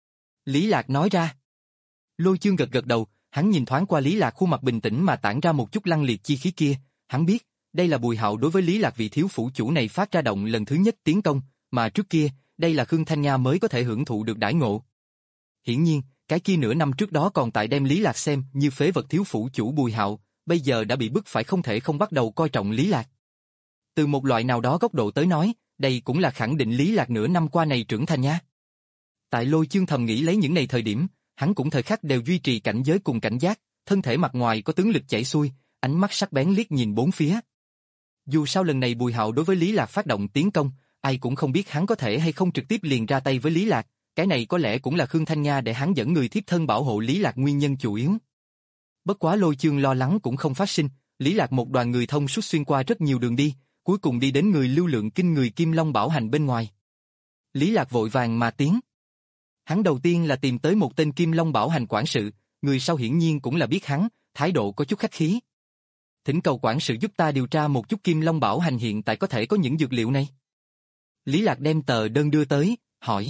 Lý Lạc nói ra. Lôi Chương gật gật đầu, hắn nhìn thoáng qua Lý Lạc khuôn mặt bình tĩnh mà tản ra một chút lăng liệt chi khí kia, hắn biết, đây là Bùi Hạo đối với Lý Lạc vị thiếu phủ chủ này phát ra động lần thứ nhất tiến công, mà trước kia, đây là Khương Thanh Nga mới có thể hưởng thụ được đãi ngộ. Hiển nhiên, cái kia nửa năm trước đó còn tại đem Lý Lạc xem như phế vật thiếu phủ chủ Bùi Hạo, bây giờ đã bị bức phải không thể không bắt đầu coi trọng Lý Lạc. Từ một loại nào đó góc độ tới nói, đây cũng là khẳng định Lý Lạc nửa năm qua này trưởng thành nha. Tại Lôi Chương thầm nghĩ lấy những này thời điểm, hắn cũng thời khắc đều duy trì cảnh giới cùng cảnh giác, thân thể mặt ngoài có tướng lực chảy xuôi, ánh mắt sắc bén liếc nhìn bốn phía. Dù sao lần này Bùi Hạo đối với Lý Lạc phát động tiến công, ai cũng không biết hắn có thể hay không trực tiếp liền ra tay với Lý Lạc, cái này có lẽ cũng là Khương Thanh Nga để hắn dẫn người thiếp thân bảo hộ Lý Lạc nguyên nhân chủ yếu. Bất quá Lôi Chương lo lắng cũng không phát sinh, Lý Lạc một đoàn người thông suốt xuyên qua rất nhiều đường đi, cuối cùng đi đến người lưu lượng kinh người Kim Long Bảo Hành bên ngoài. Lý Lạc vội vàng mà tiến. Hắn đầu tiên là tìm tới một tên Kim Long Bảo Hành quản sự, người sau hiển nhiên cũng là biết hắn, thái độ có chút khách khí. Thỉnh cầu quản sự giúp ta điều tra một chút Kim Long Bảo Hành hiện tại có thể có những dược liệu này. Lý Lạc đem tờ đơn đưa tới, hỏi.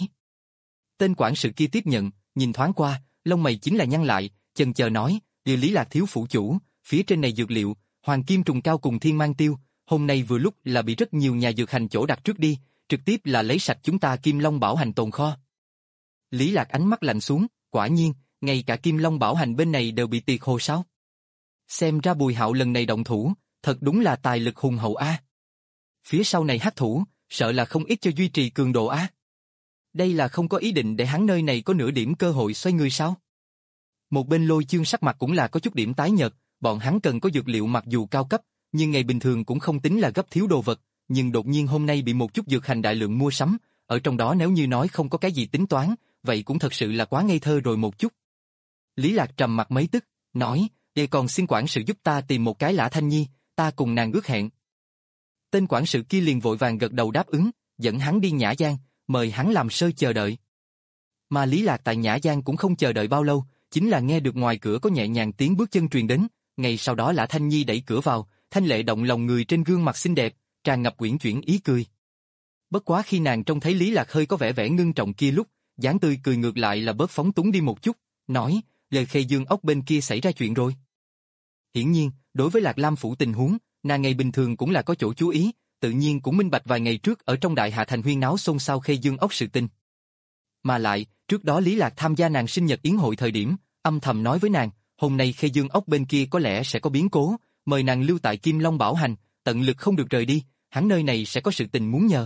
Tên quản sự kia tiếp nhận, nhìn thoáng qua, lông mày chính là nhăn lại, chần chờ nói, "Điều Lý Lạc thiếu phụ chủ, phía trên này dược liệu, hoàng kim trùng cao cùng thiên mang tiêu, hôm nay vừa lúc là bị rất nhiều nhà dược hành chỗ đặt trước đi, trực tiếp là lấy sạch chúng ta Kim Long Bảo Hành tồn kho." Lý Lạc ánh mắt lạnh xuống, quả nhiên, ngay cả Kim Long Bảo Hành bên này đều bị tiệt hồ sao? Xem ra Bùi Hạo lần này động thủ, thật đúng là tài lực hùng hậu a. Phía sau này hắc thủ, sợ là không ít cho duy trì cường độ a. Đây là không có ý định để hắn nơi này có nửa điểm cơ hội xoay người sao? Một bên Lôi Chương sắc mặt cũng là có chút điểm tái nhợt, bọn hắn cần có dược liệu mặc dù cao cấp, nhưng ngày bình thường cũng không tính là gấp thiếu đồ vật, nhưng đột nhiên hôm nay bị một chút dược hành đại lượng mua sắm, ở trong đó nếu như nói không có cái gì tính toán, vậy cũng thật sự là quá ngây thơ rồi một chút. Lý Lạc trầm mặt mấy tức, nói, "Vậy còn xin quản sự giúp ta tìm một cái Lã Thanh Nhi, ta cùng nàng ước hẹn." Tên quản sự kia liền vội vàng gật đầu đáp ứng, dẫn hắn đi Nhã Giang, mời hắn làm sơ chờ đợi. Mà Lý Lạc tại Nhã Giang cũng không chờ đợi bao lâu, chính là nghe được ngoài cửa có nhẹ nhàng tiếng bước chân truyền đến, ngay sau đó Lã Thanh Nhi đẩy cửa vào, thanh lệ động lòng người trên gương mặt xinh đẹp, tràn ngập uyển chuyển ý cười. Bất quá khi nàng trông thấy Lý Lạc hơi có vẻ vẻ ngưng trọng kia lúc, dáng tươi cười ngược lại là bớt phóng túng đi một chút, nói, "Lời Khê Dương ốc bên kia xảy ra chuyện rồi." Hiển nhiên, đối với Lạc Lam phủ tình huống, nàng ngày bình thường cũng là có chỗ chú ý, tự nhiên cũng minh bạch vài ngày trước ở trong Đại Hạ Thành huyên náo xôn xao Khê Dương ốc sự tình. Mà lại, trước đó Lý Lạc tham gia nàng sinh nhật yến hội thời điểm, âm thầm nói với nàng, hôm nay Khê Dương ốc bên kia có lẽ sẽ có biến cố, mời nàng lưu tại Kim Long Bảo Hành, tận lực không được rời đi, hắn nơi này sẽ có sự tình muốn nhờ.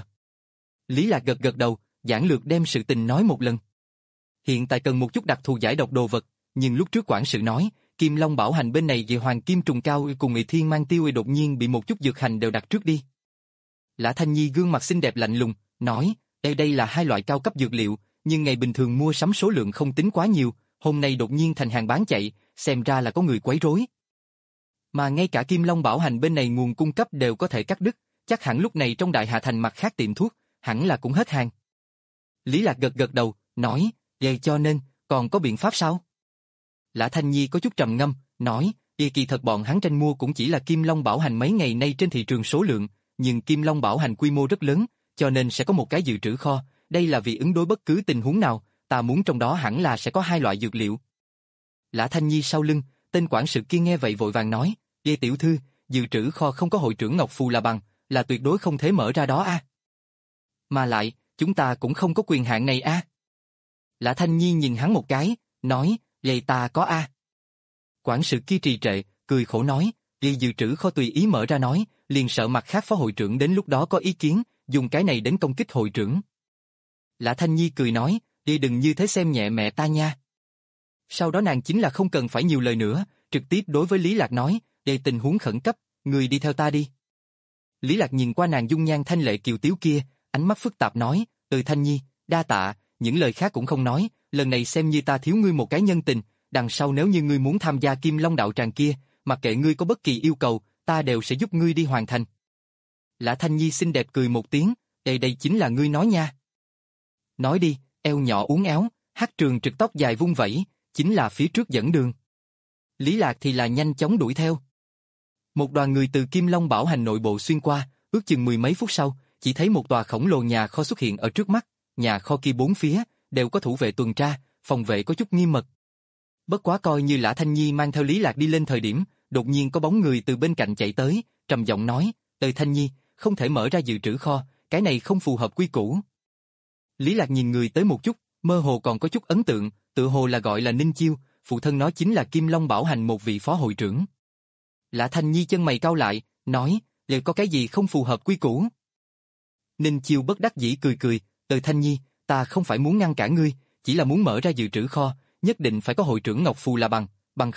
Lý Lạc gật gật đầu, giản lược đem sự tình nói một lần. Hiện tại cần một chút đặc thù giải độc đồ vật, nhưng lúc trước quản sự nói, Kim Long Bảo Hành bên này về hoàng kim trùng cao cùng Nghị Thiên Mang Tiêu đột nhiên bị một chút dược hành đều đặt trước đi. Lã Thanh Nhi gương mặt xinh đẹp lạnh lùng, nói, đây đây là hai loại cao cấp dược liệu, nhưng ngày bình thường mua sắm số lượng không tính quá nhiều, hôm nay đột nhiên thành hàng bán chạy, xem ra là có người quấy rối. Mà ngay cả Kim Long Bảo Hành bên này nguồn cung cấp đều có thể cắt đứt, chắc hẳn lúc này trong Đại Hạ Thành mặt khác tiệm thuốc, hẳn là cũng hết hàng. Lý Lạc gật gật đầu, nói, vậy cho nên, còn có biện pháp sao? Lã Thanh Nhi có chút trầm ngâm, nói, y kỳ thật bọn hắn tranh mua cũng chỉ là Kim Long Bảo Hành mấy ngày nay trên thị trường số lượng, nhưng Kim Long Bảo Hành quy mô rất lớn, cho nên sẽ có một cái dự trữ kho, đây là vì ứng đối bất cứ tình huống nào, ta muốn trong đó hẳn là sẽ có hai loại dược liệu. Lã Thanh Nhi sau lưng, tên quản sự kia nghe vậy vội vàng nói, "Ê tiểu thư, dự trữ kho không có hội trưởng Ngọc Phù là bằng, là tuyệt đối không thể mở ra đó a." Mà lại, chúng ta cũng không có quyền hạn này a. Lã Thanh Nhi nhìn hắn một cái, nói, "Vậy ta có a." Quản sự kia trì trệ, cười khổ nói, "Vì dự trữ kho tùy ý mở ra nói, liền sợ mặt khác phó hội trưởng đến lúc đó có ý kiến, dùng cái này đến công kích hội trưởng." Lã Thanh Nhi cười nói, "Đi đừng như thế xem nhẹ mẹ ta nha." Sau đó nàng chính là không cần phải nhiều lời nữa, trực tiếp đối với Lý Lạc nói, "Đây tình huống khẩn cấp, người đi theo ta đi." Lý Lạc nhìn qua nàng dung nhan thanh lệ kiều tiếu kia, ánh mắt phức tạp nói, "Ừ Thanh Nhi, đa tạ, những lời khác cũng không nói, lần này xem như ta thiếu ngươi một cái nhân tình, đằng sau nếu như ngươi muốn tham gia Kim Long đạo tràng kia, mặc kệ ngươi có bất kỳ yêu cầu, ta đều sẽ giúp ngươi đi hoàn thành." Lã Thanh Nhi xinh đẹp cười một tiếng, "Đây đây chính là ngươi nói nha." "Nói đi." Eo nhỏ uốn éo, hắc trường trực tóc dài vung vẩy, chính là phía trước dẫn đường. Lý Lạc thì là nhanh chóng đuổi theo. Một đoàn người từ Kim Long Bảo Hành nội bộ xuyên qua, ước chừng mười mấy phút sau, chỉ thấy một tòa khổng lồ nhà kho xuất hiện ở trước mắt, nhà kho kia bốn phía đều có thủ vệ tuần tra, phòng vệ có chút nghiêm mật. Bất quá coi như Lã Thanh Nhi mang theo Lý Lạc đi lên thời điểm, đột nhiên có bóng người từ bên cạnh chạy tới, trầm giọng nói, "Tề Thanh Nhi, không thể mở ra dự trữ kho, cái này không phù hợp quy củ." Lý Lạc nhìn người tới một chút, mơ hồ còn có chút ấn tượng, tự hồ là gọi là Ninh Chiêu, phụ thân nó chính là Kim Long Bảo Hành một vị phó hội trưởng. Lã Thanh Nhi chân mày cau lại, nói, "Liệu có cái gì không phù hợp quy củ?" Ninh Chiêu bất đắc dĩ cười cười, "Tề Thanh Nhi, ta không phải muốn ngăn cản ngươi, chỉ là muốn mở ra dự trữ kho, nhất định phải có hội trưởng Ngọc Phù là bằng, bằng không,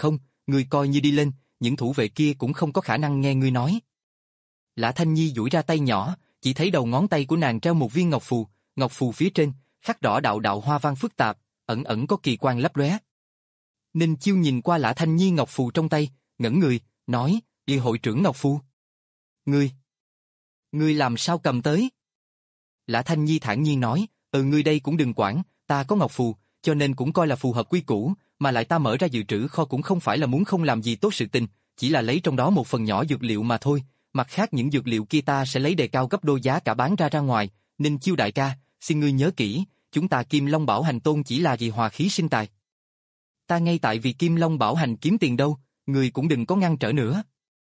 ngươi coi như đi lên, những thủ vệ kia cũng không có khả năng nghe ngươi nói. Lã Thanh Nhi duỗi ra tay nhỏ, chỉ thấy đầu ngón tay của nàng treo một viên ngọc phù, ngọc phù phía trên, khắc đỏ đạo đạo hoa văn phức tạp, ẩn ẩn có kỳ quang lấp lóe. Ninh Chiêu nhìn qua Lã Thanh Nhi ngọc phù trong tay, ngẩn người, nói, "Y hội trưởng ngọc phù. Ngươi, ngươi làm sao cầm tới?" Lã Thanh Nhi thản nhiên nói, "Ừ, ngươi đây cũng đừng quản, ta có ngọc phù, cho nên cũng coi là phù hợp quy củ, mà lại ta mở ra dự trữ kho cũng không phải là muốn không làm gì tốt sự tình, chỉ là lấy trong đó một phần nhỏ dược liệu mà thôi, mặt khác những dược liệu kia ta sẽ lấy đề cao gấp đôi giá cả bán ra ra ngoài, Ninh Chiêu đại ca, xin ngươi nhớ kỹ, chúng ta Kim Long Bảo Hành tôn chỉ là vì hòa khí sinh tài. Ta ngay tại vì Kim Long Bảo Hành kiếm tiền đâu, ngươi cũng đừng có ngăn trở nữa."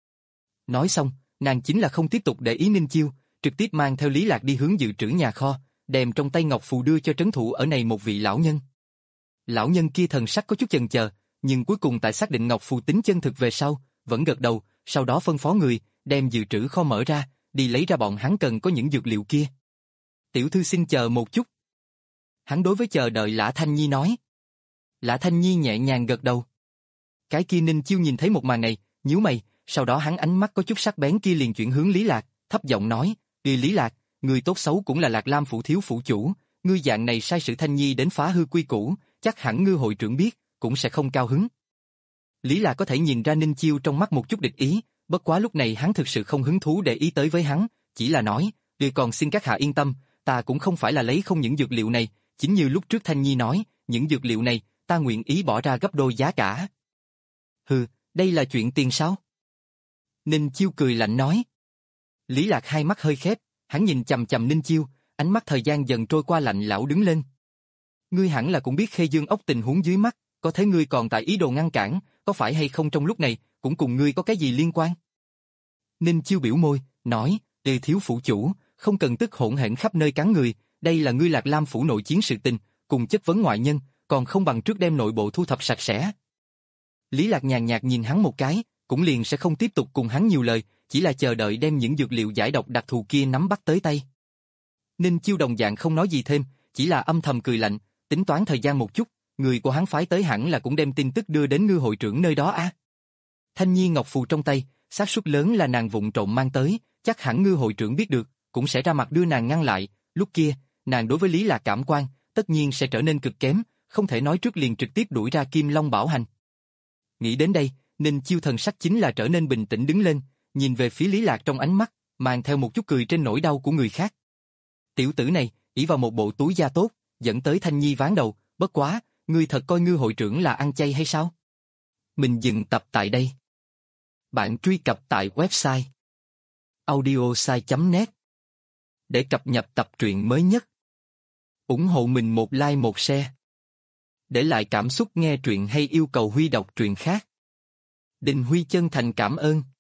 Nói xong, nàng chính là không tiếp tục để ý Ninh Chiêu, trực tiếp mang theo Lý Lạc đi hướng dự trữ nhà kho, đem trong tay ngọc phù đưa cho trấn thủ ở này một vị lão nhân. Lão nhân kia thần sắc có chút chần chờ, nhưng cuối cùng tại xác định ngọc phù tính chân thực về sau, vẫn gật đầu, sau đó phân phó người, đem dự trữ kho mở ra, đi lấy ra bọn hắn cần có những dược liệu kia. "Tiểu thư xin chờ một chút." Hắn đối với chờ đợi Lã Thanh Nhi nói. Lã Thanh Nhi nhẹ nhàng gật đầu. Cái kia Ninh Chiêu nhìn thấy một màn này, nhíu mày, sau đó hắn ánh mắt có chút sắc bén kia liền chuyển hướng Lý Lạc, thấp giọng nói, "Ê Lý Lạc, người tốt xấu cũng là Lạc Lam phủ thiếu phủ chủ, ngươi dạng này sai sử Thanh Nhi đến phá hư quy củ, chắc hẳn ngư hội trưởng biết, cũng sẽ không cao hứng." Lý Lạc có thể nhìn ra Ninh Chiêu trong mắt một chút địch ý, bất quá lúc này hắn thực sự không hứng thú để ý tới với hắn, chỉ là nói, "Điều còn xin các hạ yên tâm, ta cũng không phải là lấy không những dược liệu này, chính như lúc trước Thanh Nhi nói, những dược liệu này, ta nguyện ý bỏ ra gấp đôi giá cả." "Hừ, đây là chuyện tiền sao?" Ninh Chiêu cười lạnh nói. Lý Lạc hai mắt hơi khép, hắn nhìn chằm chằm Ninh Chiêu, ánh mắt thời gian dần trôi qua lạnh lão đứng lên. "Ngươi hẳn là cũng biết Khê Dương ốc tình huống dưới mắt, có thấy ngươi còn tại ý đồ ngăn cản, có phải hay không trong lúc này, cũng cùng ngươi có cái gì liên quan?" Ninh Chiêu biểu môi, nói, "Ê thiếu phủ chủ, không cần tức hỗn hển khắp nơi cắn người, đây là ngươi Lạc Lam phủ nội chiến sự tình, cùng chất vấn ngoại nhân, còn không bằng trước đem nội bộ thu thập sạch sẽ." Lý Lạc nhàn nhạt nhìn hắn một cái, cũng liền sẽ không tiếp tục cùng hắn nhiều lời, chỉ là chờ đợi đem những dược liệu giải độc đặc thù kia nắm bắt tới tay. Ninh Chiêu đồng dạng không nói gì thêm, chỉ là âm thầm cười lạnh, tính toán thời gian một chút, người của hắn phái tới hẳn là cũng đem tin tức đưa đến ngư hội trưởng nơi đó a. À? Thanh Nhi ngọc phù trong tay, xác suất lớn là nàng vụng trộm mang tới, chắc hẳn ngư hội trưởng biết được, cũng sẽ ra mặt đưa nàng ngăn lại, lúc kia, nàng đối với Lý Lạc cảm quan, tất nhiên sẽ trở nên cực kém, không thể nói trước liền trực tiếp đuổi ra Kim Long Bảo Hành. Nghĩ đến đây, Ninh Chiêu thần sắc chính là trở nên bình tĩnh đứng lên, nhìn về phía Lý Lạc trong ánh mắt, mang theo một chút cười trên nỗi đau của người khác. Tiểu tử này, ỷ vào một bộ túi da tốt, dẫn tới Thanh Nhi ván đầu, bất quá, ngươi thật coi ngư hội trưởng là ăn chay hay sao? Mình dừng tập tại đây. Bạn truy cập tại website audiosai chấm net để cập nhật tập truyện mới nhất. Ủng hộ mình một like một share. Để lại cảm xúc nghe truyện hay yêu cầu Huy đọc truyện khác. Đình Huy chân thành cảm ơn.